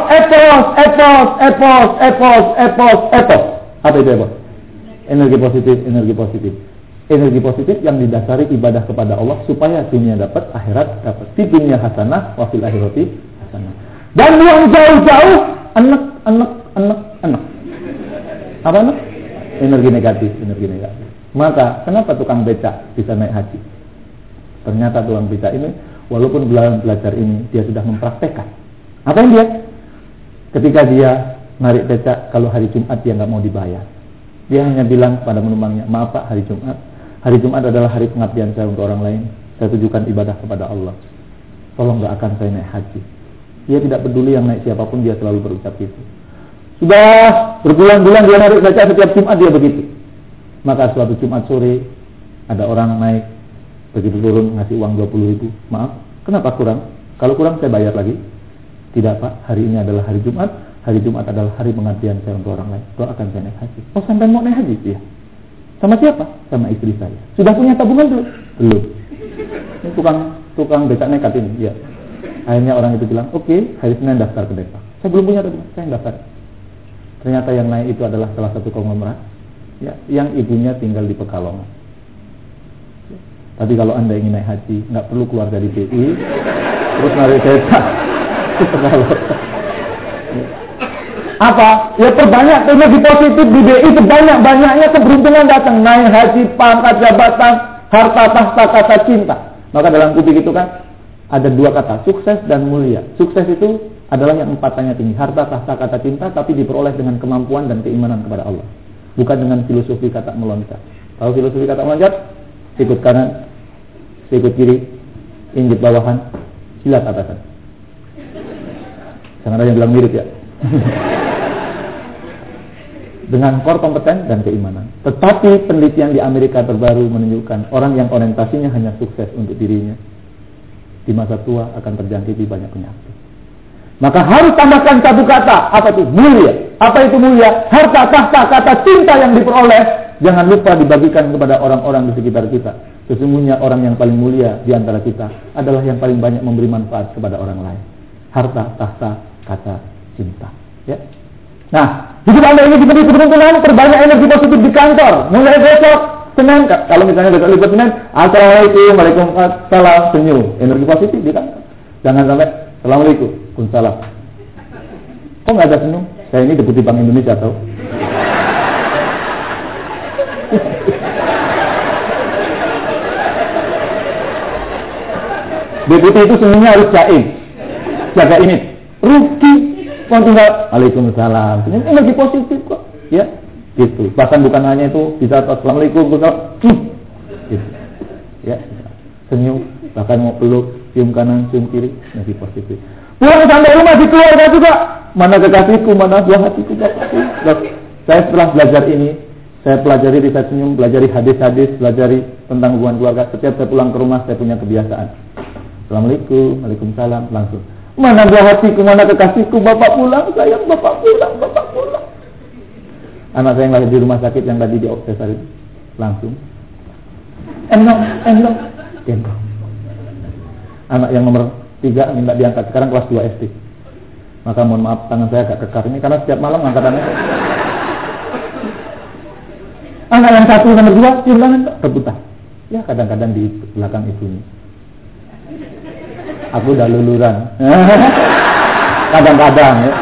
Apa itu ethos? Energi positif. Energi positif yang didasari ibadah kepada Allah supaya dunia dapat, akhirat dapat. Di dunia hasanah, wa fil akhirati hasanah. Dan buang jauh-jauh anak. Apa anak? Energi negatif. Maka kenapa tukang becak bisa naik haji? Ternyata tukang becak ini walaupun belajar ini dia sudah mempraktekkan. Apa yang dia? Ketika dia narik becak kalau hari Jumat dia nggak mau dibayar. Dia hanya bilang pada penumpangnya, maaf Pak, hari Jumat adalah hari pengabdian saya untuk orang lain. Saya tujukan ibadah kepada Allah. Tolong doakan saya naik haji. Dia tidak peduli yang naik siapapun, dia selalu berucap itu. Sudah berbulan-bulan dia narik becak setiap Jumat dia begitu. Maka suatu Jumat sore ada orang naik, begitu turun ngasih uang 20.000. Maaf, kenapa kurang? Kalau kurang saya bayar lagi. Tidak Pak, hari ini adalah hari Jumat. Hari Jumat adalah hari pengabdian saya untuk orang lain. Doakan saya naik haji. Oh, sampai mau naik haji? Iya. Sama siapa? Sama istri saya. Sudah punya tabungan belum? Belum. Ini tukang becak nekat ini. Ya. Akhirnya orang itu bilang, oke, hari Senin daftar ke desa. Saya belum punya tabungan, saya daftar. Ternyata yang naik itu adalah salah satu konglomerat, ya, yang ibunya tinggal di Pekalongan. Ya. Tapi kalau Anda ingin naik haji, nggak perlu keluar dari BI, terus narik becak ke Pekalongan. Ya. Apa? Ya perbanyak energi positif di BI, sebanyak-banyaknya keberuntungan datang. Naik haji, pangkat jabatan, harta tahta, kata cinta. Maka dalam kubik itu kan ada 2 kata, sukses dan mulia. Sukses itu adalah yang 4-nya tinggi, harta tahta, kata cinta, tapi diperoleh dengan kemampuan dan keimanan kepada Allah, bukan dengan filosofi kata meloncat. Tahu filosofi kata meloncat? Sikut kanan, sikut kiri, injek bawahan, silat atasan. Jangan ada yang bilang mirip ya. Dengan core kompeten dan keimanan. Tetapi penelitian di Amerika terbaru menunjukkan orang yang orientasinya hanya sukses untuk dirinya di masa tua akan terjangkiti banyak penyakit. Maka harus tambahkan satu kata, apa itu? Mulia. Apa itu mulia? Harta tahta kata cinta yang diperoleh jangan lupa dibagikan kepada orang-orang di sekitar kita. Sesungguhnya orang yang paling mulia di antara kita adalah yang paling banyak memberi manfaat kepada orang lain. Harta tahta kata cinta. Ya. Nah, hidup Anda ini diberi keberuntungan, perbanyak energi positif di kantor. Mulai besok Senin, kalau misalnya besok libur Senin, Assalamualaikum, Waalaikumsalam, senyum, energi positif di kantor. Jangan sampai Assalamualaikum, Waalaikumsalam. Kok nggak ada senyum? Saya ini Deputi Bank Indonesia tahu. Deputi itu senyumnya harus jaim, jaga image. Rugi. Tinggal Waalaikumsalam. Ini energi positif kok, ya, gitu. Bahkan bukan hanya itu, bisa Assalamualaikum, gitu. Ya, senyum, bahkan mau peluk, cium kanan, cium kiri, energi positif. Pulang sampai rumah di keluarga juga, mana kekasihku, mana buah hatiku, bapakku. Saya setelah belajar ini, saya pelajari riset senyum, pelajari hadis-hadis, pelajari tentang hubungan keluarga. Setiap saya pulang ke rumah, saya punya kebiasaan. Assalamualaikum, Waalaikumsalam, langsung. Mana buah hatiku, mana kekasihku, bapak pulang, sayang, bapak pulang. Anak saya yang lagi di rumah sakit yang tadi diopses hari itu, langsung. Endong. Anak yang nomor 3 minta diangkat, sekarang kelas 2 SD. Maka mohon maaf, tangan saya agak kekar ini, karena setiap malam angkatannya. anak yang satu nomor 2 cium tangan rebutan. Ya kadang-kadang di belakang ibunya. Aku udah luluran. Kadang-kadang ya.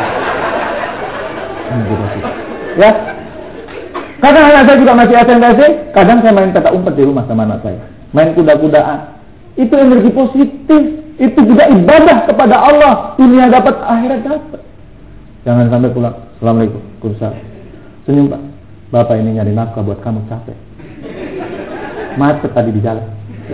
Ya. Kadang anak saya juga masih SMP, kadang saya main petak umpet di rumah sama anak saya. Main kuda-kudaan. Itu energi positif. Itu juga ibadah kepada Allah. Dunia dapat, akhirat dapat. Jangan sampai pulang. Assalamualaikum. Waalaikumsalam. Senyum Pak. Bapak ini nyari nafkah buat kamu, capek. Macet tadi di jalan.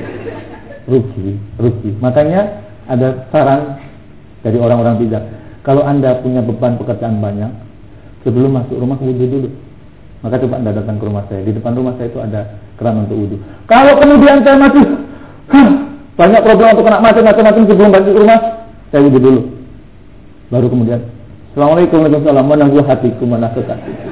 Rugi. Makanya ada saran dari orang-orang bijak. Kalau Anda punya beban pekerjaan banyak, sebelum masuk rumah wudhu dulu. Maka coba Anda datang ke rumah saya. Di depan rumah saya itu ada keran untuk wudhu. Kalau kemudian saya masih banyak problem untuk kena macam-macam sebelum balik ke rumah, saya wudhu dulu. Baru kemudian, Assalamualaikum warahmatullahi wabarakatuh. Mana gua hatiku, mana kekasihku.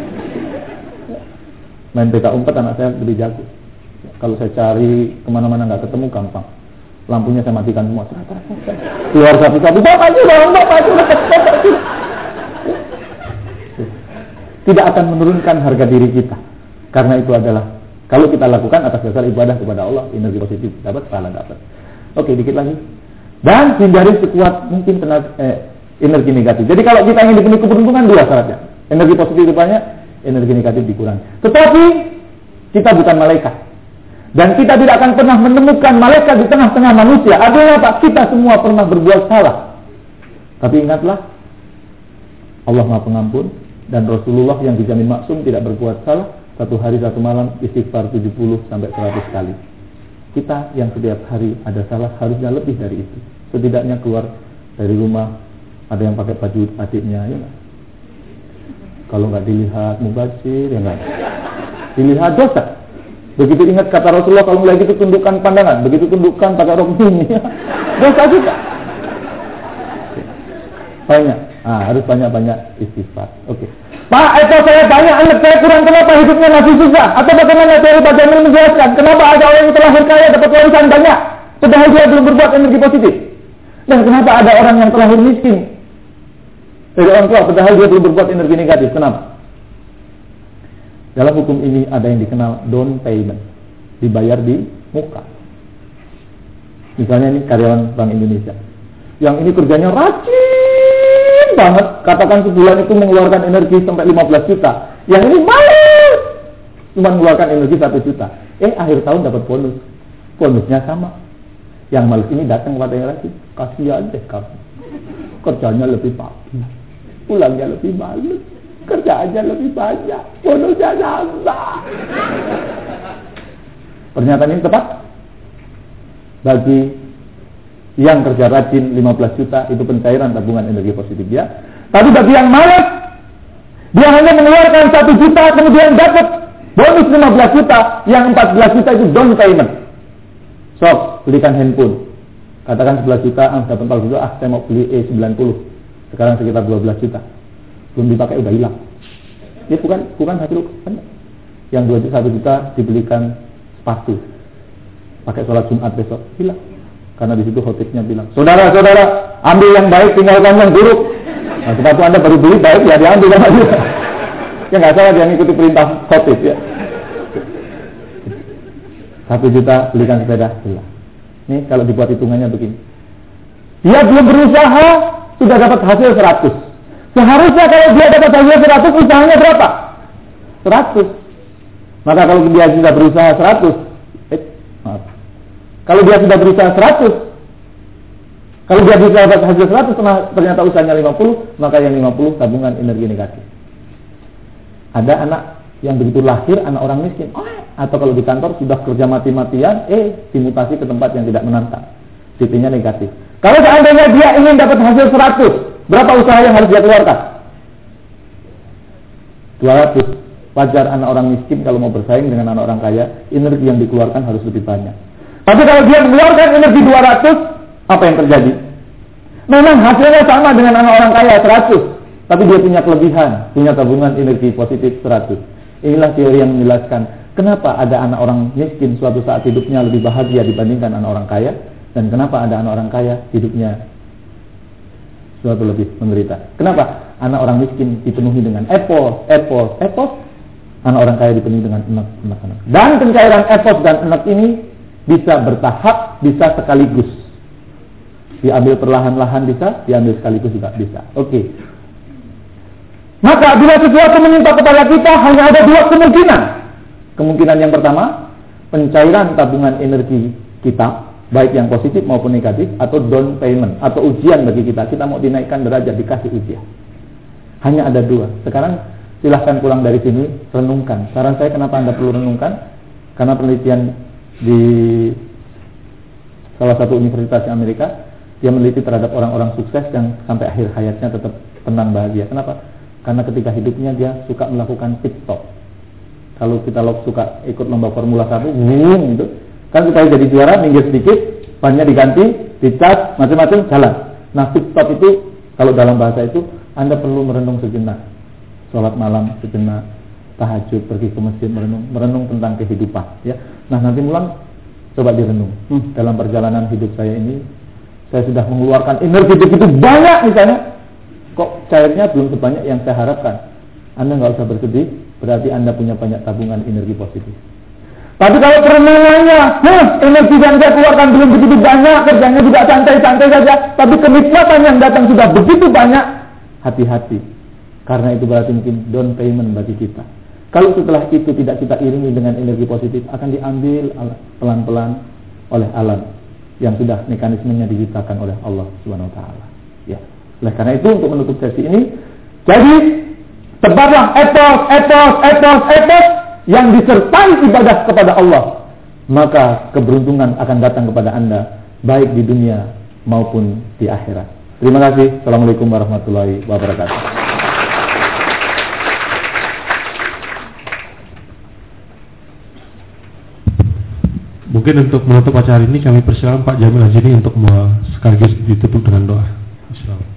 Main PK umpet anak saya lebih jago. Kalau saya cari kemana-mana nggak ketemu, gampang. Lampunya saya matikan semua. Keluar satu-satu. Bapak sudah. Tidak akan menurunkan harga diri kita. Karena itu adalah, kalau kita lakukan atas dasar ibadah kepada Allah, energi positif dapat, pahala dapat. Oke, dikit lagi. Dan hindari sekuat mungkin energi negatif. Jadi kalau kita ingin dipenuhi keberuntungan, 2 syaratnya. Energi positif banyak, energi negatif dikurangi. Tetapi kita bukan malaikat. Dan kita tidak akan pernah menemukan malaikat di tengah-tengah manusia. Artinya apa? Kita semua pernah berbuat salah. Tapi ingatlah, Allah Maha Pengampun dan Rasulullah yang dijamin maksum tidak berbuat salah. 1 hari 1 malam istighfar 70 sampai 100 kali. Kita yang setiap hari ada salah harusnya lebih dari itu. Setidaknya keluar dari rumah ada yang pakai baju adiknya, ya enggak? Kalau nggak dilihat mubazir, ya enggak? Dilihat dosa. Begitu ingat kata Rasulullah, kalau mulai gitu tundukkan pandangan, begitu tundukkan pakai rok mini, dosa juga. Banyak, harus banyak-banyak istighfar. Oke. Pak, itu saya banyak anak saya kurang, kenapa hidupnya masih susah? Atau bagaimana teori Pak Jamil menjelaskan? Kenapa ada orang yang terlahir kaya dapat warisan banyak, padahal dia belum berbuat energi positif? Dan kenapa ada orang yang terlahir miskin dari orang tua, padahal dia belum berbuat energi negatif? Kenapa? Dalam hukum ini ada yang dikenal down payment, dibayar di muka. Misalnya ini karyawan Bank Indonesia, yang ini kerjanya rajin banget, katakan sebulan itu mengeluarkan energi sampai 15 juta. Yang ini malas, cuma mengeluarkan energi 1 juta. Akhir tahun dapat bonus, bonusnya sama. Yang malas ini datang kepada yang rajin, kasihan deh kamu, kerjanya lebih pagi, pulangnya lebih malam, kerjaannya lebih banyak, bonusnya nambah. Pernyataan ini tepat? Bagi yang kerja rajin 15 juta itu pencairan tabungan energi positif dia. Tapi bagi yang malas, dia hanya mengeluarkan 1 juta kemudian dapat bonus 15 juta, yang 14 juta itu down payment. Sok, belikan handphone. Katakan 11 juta, dapat 14 juta, saya mau beli E90. Sekarang sekitar 12 juta. Belum dipakai udah hilang. Ya bukan hasil kan? Yang 1 juta dibelikan sepatu. Pakai sholat Jumat besok, hilang. Karena di situ khotibnya bilang, saudara-saudara, ambil yang baik, tinggalkan yang buruk. Nah, sepatu Anda baru beli baik, ya diambil sama dia. Ya nggak salah dia ngikuti perintah khotib ya. 1 juta belikan sepeda, hilang. Nih kalau dibuat hitungannya begini. Dia belum berusaha sudah dapat hasil 100. Seharusnya kalau dia dapat hasil 100, usahanya berapa? 100. Maka kalau dia sudah berusaha 100, kalau dia sudah berusaha 100, kalau dia bisa dapat hasil 100, ternyata usahanya 50, maka yang 50 tabungan energi negatif. Ada anak yang begitu lahir, anak orang miskin, atau kalau di kantor sudah kerja mati-matian, dimutasi ke tempat yang tidak menantang, CP-nya negatif. Kalau seandainya dia ingin dapat hasil 100, berapa usaha yang harus dia keluarkan? 200. Wajar anak orang miskin kalau mau bersaing dengan anak orang kaya, energi yang dikeluarkan harus lebih banyak. Tapi kalau dia mengeluarkan energi 200, apa yang terjadi? Memang hasilnya sama dengan anak orang kaya 100, tapi dia punya kelebihan, punya tabungan energi positif 100. Inilah teori yang menjelaskan kenapa ada anak orang miskin suatu saat hidupnya lebih bahagia dibandingkan anak orang kaya, dan kenapa ada anak orang kaya hidupnya suatu lebih menderita. Kenapa? Anak orang miskin dipenuhi dengan apples. Anak orang kaya dipenuhi dengan enak. Dan pencairan epos dan enak ini bisa bertahap, bisa sekaligus. Diambil perlahan-lahan bisa, diambil sekaligus juga bisa. Oke. Maka bila sesuatu menimpa kepada kita, hanya ada dua kemungkinan. Kemungkinan yang pertama, pencairan tabungan energi kita, baik yang positif maupun negatif, atau down payment, atau ujian bagi kita. Kita mau dinaikkan derajat, dikasih ujian. Hanya ada dua. Sekarang silahkan pulang dari sini, renungkan. Saran saya kenapa Anda perlu renungkan? Karena penelitian di salah satu universitas di Amerika, dia meneliti terhadap orang-orang sukses yang sampai akhir hayatnya tetap tenang, bahagia. Kenapa? Karena ketika hidupnya dia suka melakukan pit stop. Kalau kita suka ikut lomba Formula 1, gitu. Kan kita jadi juara, minggir sedikit, bannya diganti, dicas, macam-macam, jalan. Nah, pit stop itu, kalau dalam bahasa itu, Anda perlu merenung sejenak. Sholat malam sejenak, tahajud, pergi ke masjid, merenung tentang kehidupan. Ya. Nah, nanti pulang, coba direnung. Dalam perjalanan hidup saya ini, saya sudah mengeluarkan energi begitu banyak misalnya, kok cairnya belum sebanyak yang saya harapkan. Anda nggak usah bersedih, berarti Anda punya banyak tabungan energi positif. Tapi kalau perenungannya, energi yang saya keluarkan belum begitu banyak, kerjanya juga santai-santai saja, tapi kenikmatan yang datang sudah begitu banyak, hati-hati. Karena itu berarti mungkin down payment bagi kita. Kalau setelah itu tidak kita iringi dengan energi positif, akan diambil pelan-pelan oleh alam yang sudah mekanismenya diciptakan oleh Allah Subhanahu wa taala. Ya. Oleh karena itu untuk menutup sesi ini, jadi tebarlah etos yang disertai ibadah kepada Allah. Maka keberuntungan akan datang kepada Anda baik di dunia maupun di akhirat. Terima kasih. Assalamualaikum warahmatullahi wabarakatuh. Mungkin untuk menutup acara ini kami persilakan Pak Jamil Azini untuk sekaligus ditutup dengan doa. Assalamualaikum.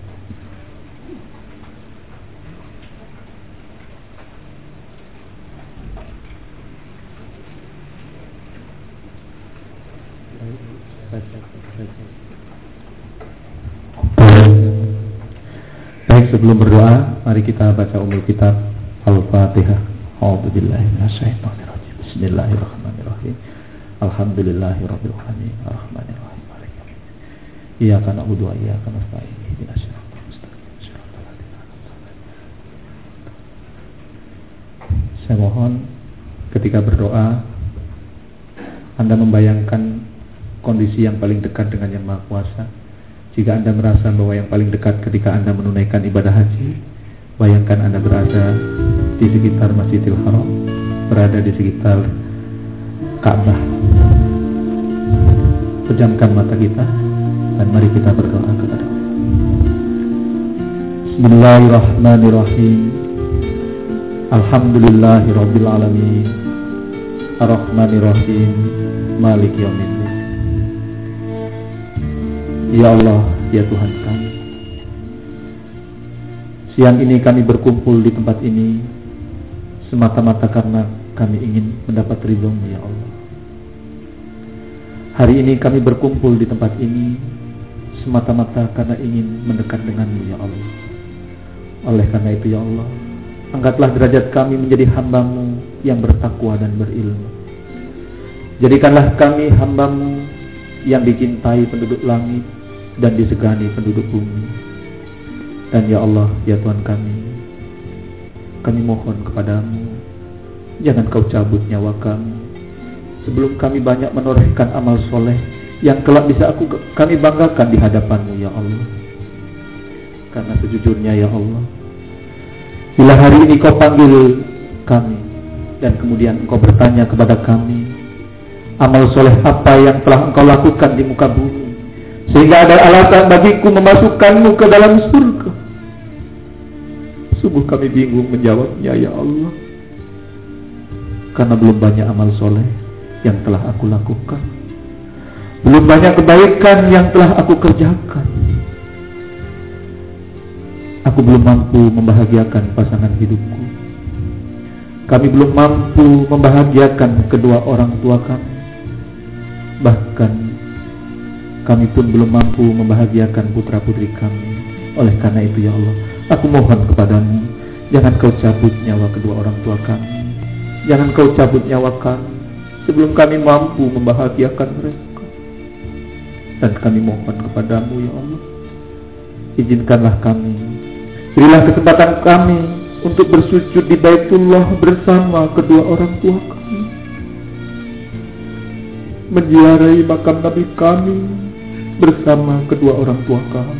Baik, sebelum berdoa, mari kita baca umul kitab Al-Fatihah. A'udzubillahi minasyaitonirrajim. Bismillahirrahmanirrahim. Alhamdulillahirabbil alamin. Arrahmanirrahim. Maliki yaumiddin. Iyyaka na'budu wa iyyaka nasta'in. Ihdinas siratal mustaqim. Shiratal ladzina an'amta 'alaihim. Saya mohon ketika berdoa Anda membayangkan kondisi yang paling dekat dengan Yang Maha Kuasa. Jika Anda merasa bahwa yang paling dekat ketika Anda menunaikan ibadah haji, bayangkan Anda berada di sekitar Masjidil Haram, berada di sekitar Ka'bah. Pejamkan mata kita dan mari kita berdoa kepada Allah. Bismillahirrahmanirrahim. Alhamdulillahirabbil alamin. Arrahmanirrahim. Maliki yaumiddin. Ya Allah, ya Tuhan kami, siang ini kami berkumpul di tempat ini semata-mata karena kami ingin mendapat ridho-Mu, ya Allah. Hari ini kami berkumpul di tempat ini semata-mata karena ingin mendekat dengan-Mu, ya Allah. Oleh karena itu, ya Allah, angkatlah derajat kami menjadi hamba-Mu yang bertakwa dan berilmu. Jadikanlah kami hamba-Mu yang dicintai penduduk langit dan disegani penduduk bumi. Dan ya Allah, ya Tuhan kami mohon kepadamu, jangan Kau cabut nyawa kami sebelum kami banyak menorehkan amal soleh yang kelak bisa kami banggakan di hadapan-Mu, ya Allah. Karena sejujurnya, ya Allah, bila hari ini Kau panggil kami dan kemudian Engkau bertanya kepada kami, amal soleh apa yang telah Engkau lakukan di muka bumi sehingga ada alasan bagiku memasukkan-Mu ke dalam surga, sungguh kami bingung menjawabnya, ya Allah. Karena belum banyak amal soleh yang telah aku lakukan, belum banyak kebaikan yang telah aku kerjakan. Aku belum mampu membahagiakan pasangan hidupku. Kami belum mampu membahagiakan kedua orang tua kami. Bahkan kami pun belum mampu membahagiakan putra-putri kami. Oleh karena itu, ya Allah, aku mohon kepadamu, jangan Kau cabut nyawa kedua orang tua kami Jangan Kau cabut nyawa kami sebelum kami mampu membahagiakan mereka. Dan kami mohon kepadamu ya Allah, izinkanlah kami, berilah kesempatan kami untuk bersujud di Baitullah bersama kedua orang tua kami, menziarahi makam Nabi kami bersama kedua orang tua kami,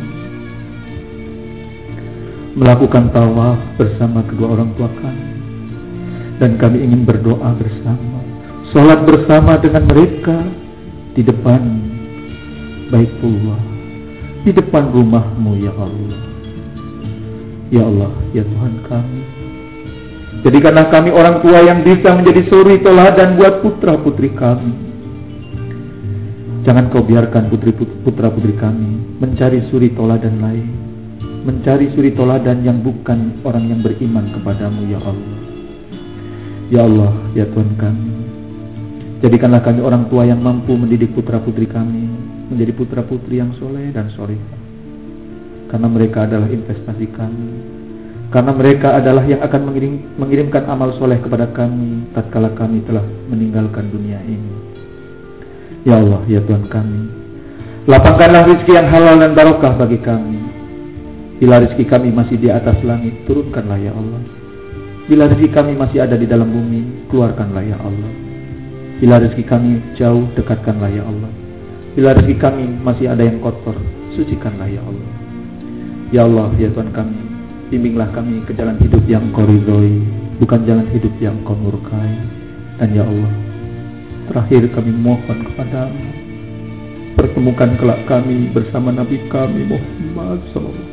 melakukan tawaf bersama kedua orang tua kami, dan kami ingin berdoa bersama, sholat bersama dengan mereka di depan Baitullah, di depan rumah-Mu ya Allah. Ya Allah, ya Tuhan kami, jadikanlah kami orang tua yang bisa menjadi suri teladan buat putra-putri kami. Jangan Kau biarkan putra-putri kami mencari suri teladan lain, mencari suri teladan yang bukan orang yang beriman kepadamu ya Allah. Ya Allah, ya Tuhan kami, jadikanlah kami orang tua yang mampu mendidik putra-putri kami menjadi putra-putri yang soleh dan solehah. Karena mereka adalah investasi kami, karena mereka adalah yang akan mengirimkan amal soleh kepada kami tatkala kami telah meninggalkan dunia ini. Ya Allah, ya Tuhan kami, lapangkanlah rezeki yang halal dan barokah bagi kami. Bila rezeki kami masih di atas langit, turunkanlah ya Allah. Bila rezeki kami masih ada di dalam bumi, keluarkanlah ya Allah. Bila rezeki kami jauh, dekatkanlah ya Allah. Bila rezeki kami masih ada yang kotor, sucikanlah ya Allah. Ya Allah, ya Tuhan kami, bimbinglah kami ke jalan hidup yang Kau ridhoi, bukan jalan hidup yang Kau murkai. Dan ya Allah, terakhir kami mohon kepadamu, pertemukan kelak kami bersama Nabi kami Muhammad SAW.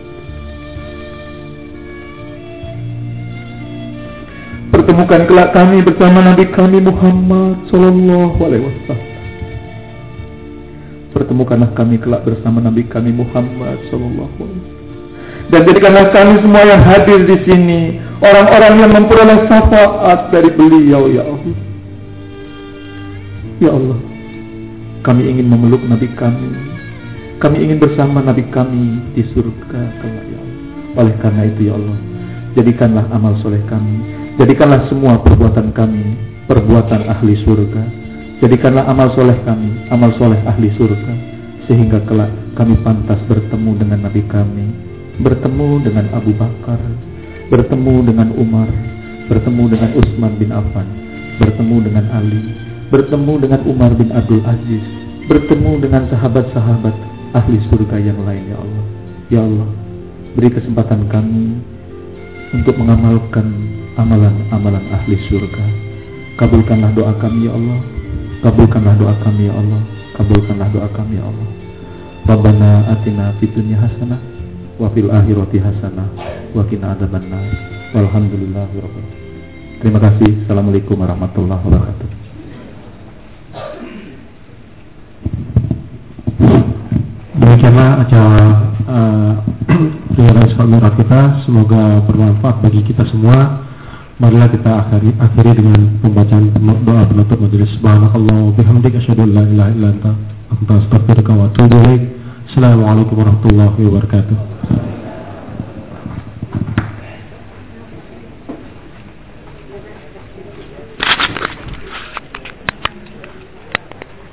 Pertemukan kelak kami bersama Nabi kami Muhammad Sallallahu Alaihi Wasallam. Pertemukanlah kami kelak bersama Nabi kami Muhammad Sallallahu Alaihi Wasallam. Dan jadikanlah kami semua yang hadir di sini orang-orang yang memperoleh syafaat dari beliau ya Allah. Ya Allah, kami ingin memeluk Nabi kami. Kami ingin bersama Nabi kami di surga kelak ya Allah. Oleh karena itu ya Allah, jadikanlah amal soleh kami, jadikanlah semua perbuatan kami perbuatan ahli surga. Jadikanlah amal soleh kami amal soleh ahli surga, sehingga kelak kami pantas bertemu dengan Nabi kami, bertemu dengan Abu Bakar, bertemu dengan Umar, bertemu dengan Utsman bin Affan, bertemu dengan Ali, bertemu dengan Umar bin Abdul Aziz, bertemu dengan sahabat-sahabat ahli surga yang lain ya Allah. Ya Allah, beri kesempatan kami untuk mengamalkan amalan-amalan ahli surga. Kabulkanlah doa kami ya Allah, kabulkanlah doa kami ya Allah, kabulkanlah doa kami ya Allah. Rabbana atina fid dunya hasanah wa fil akhirati hasanah wa qina adzabannar. Walhamdulillahirabbil alamin. Terima kasih. Assalamualaikum warahmatullahi wabarakatuh. Demikianlah acara Riyadhus Shalihin kita, semoga bermanfaat bagi kita semua. Marilah kita akhiri dengan pembacaan doa penutup majelis. Subhanakallah wa bihamdika asyhadu an la ilaha illa anta astaghfiruka wa atubu ilaik. Assalamualaikum warahmatullahi wabarakatuh.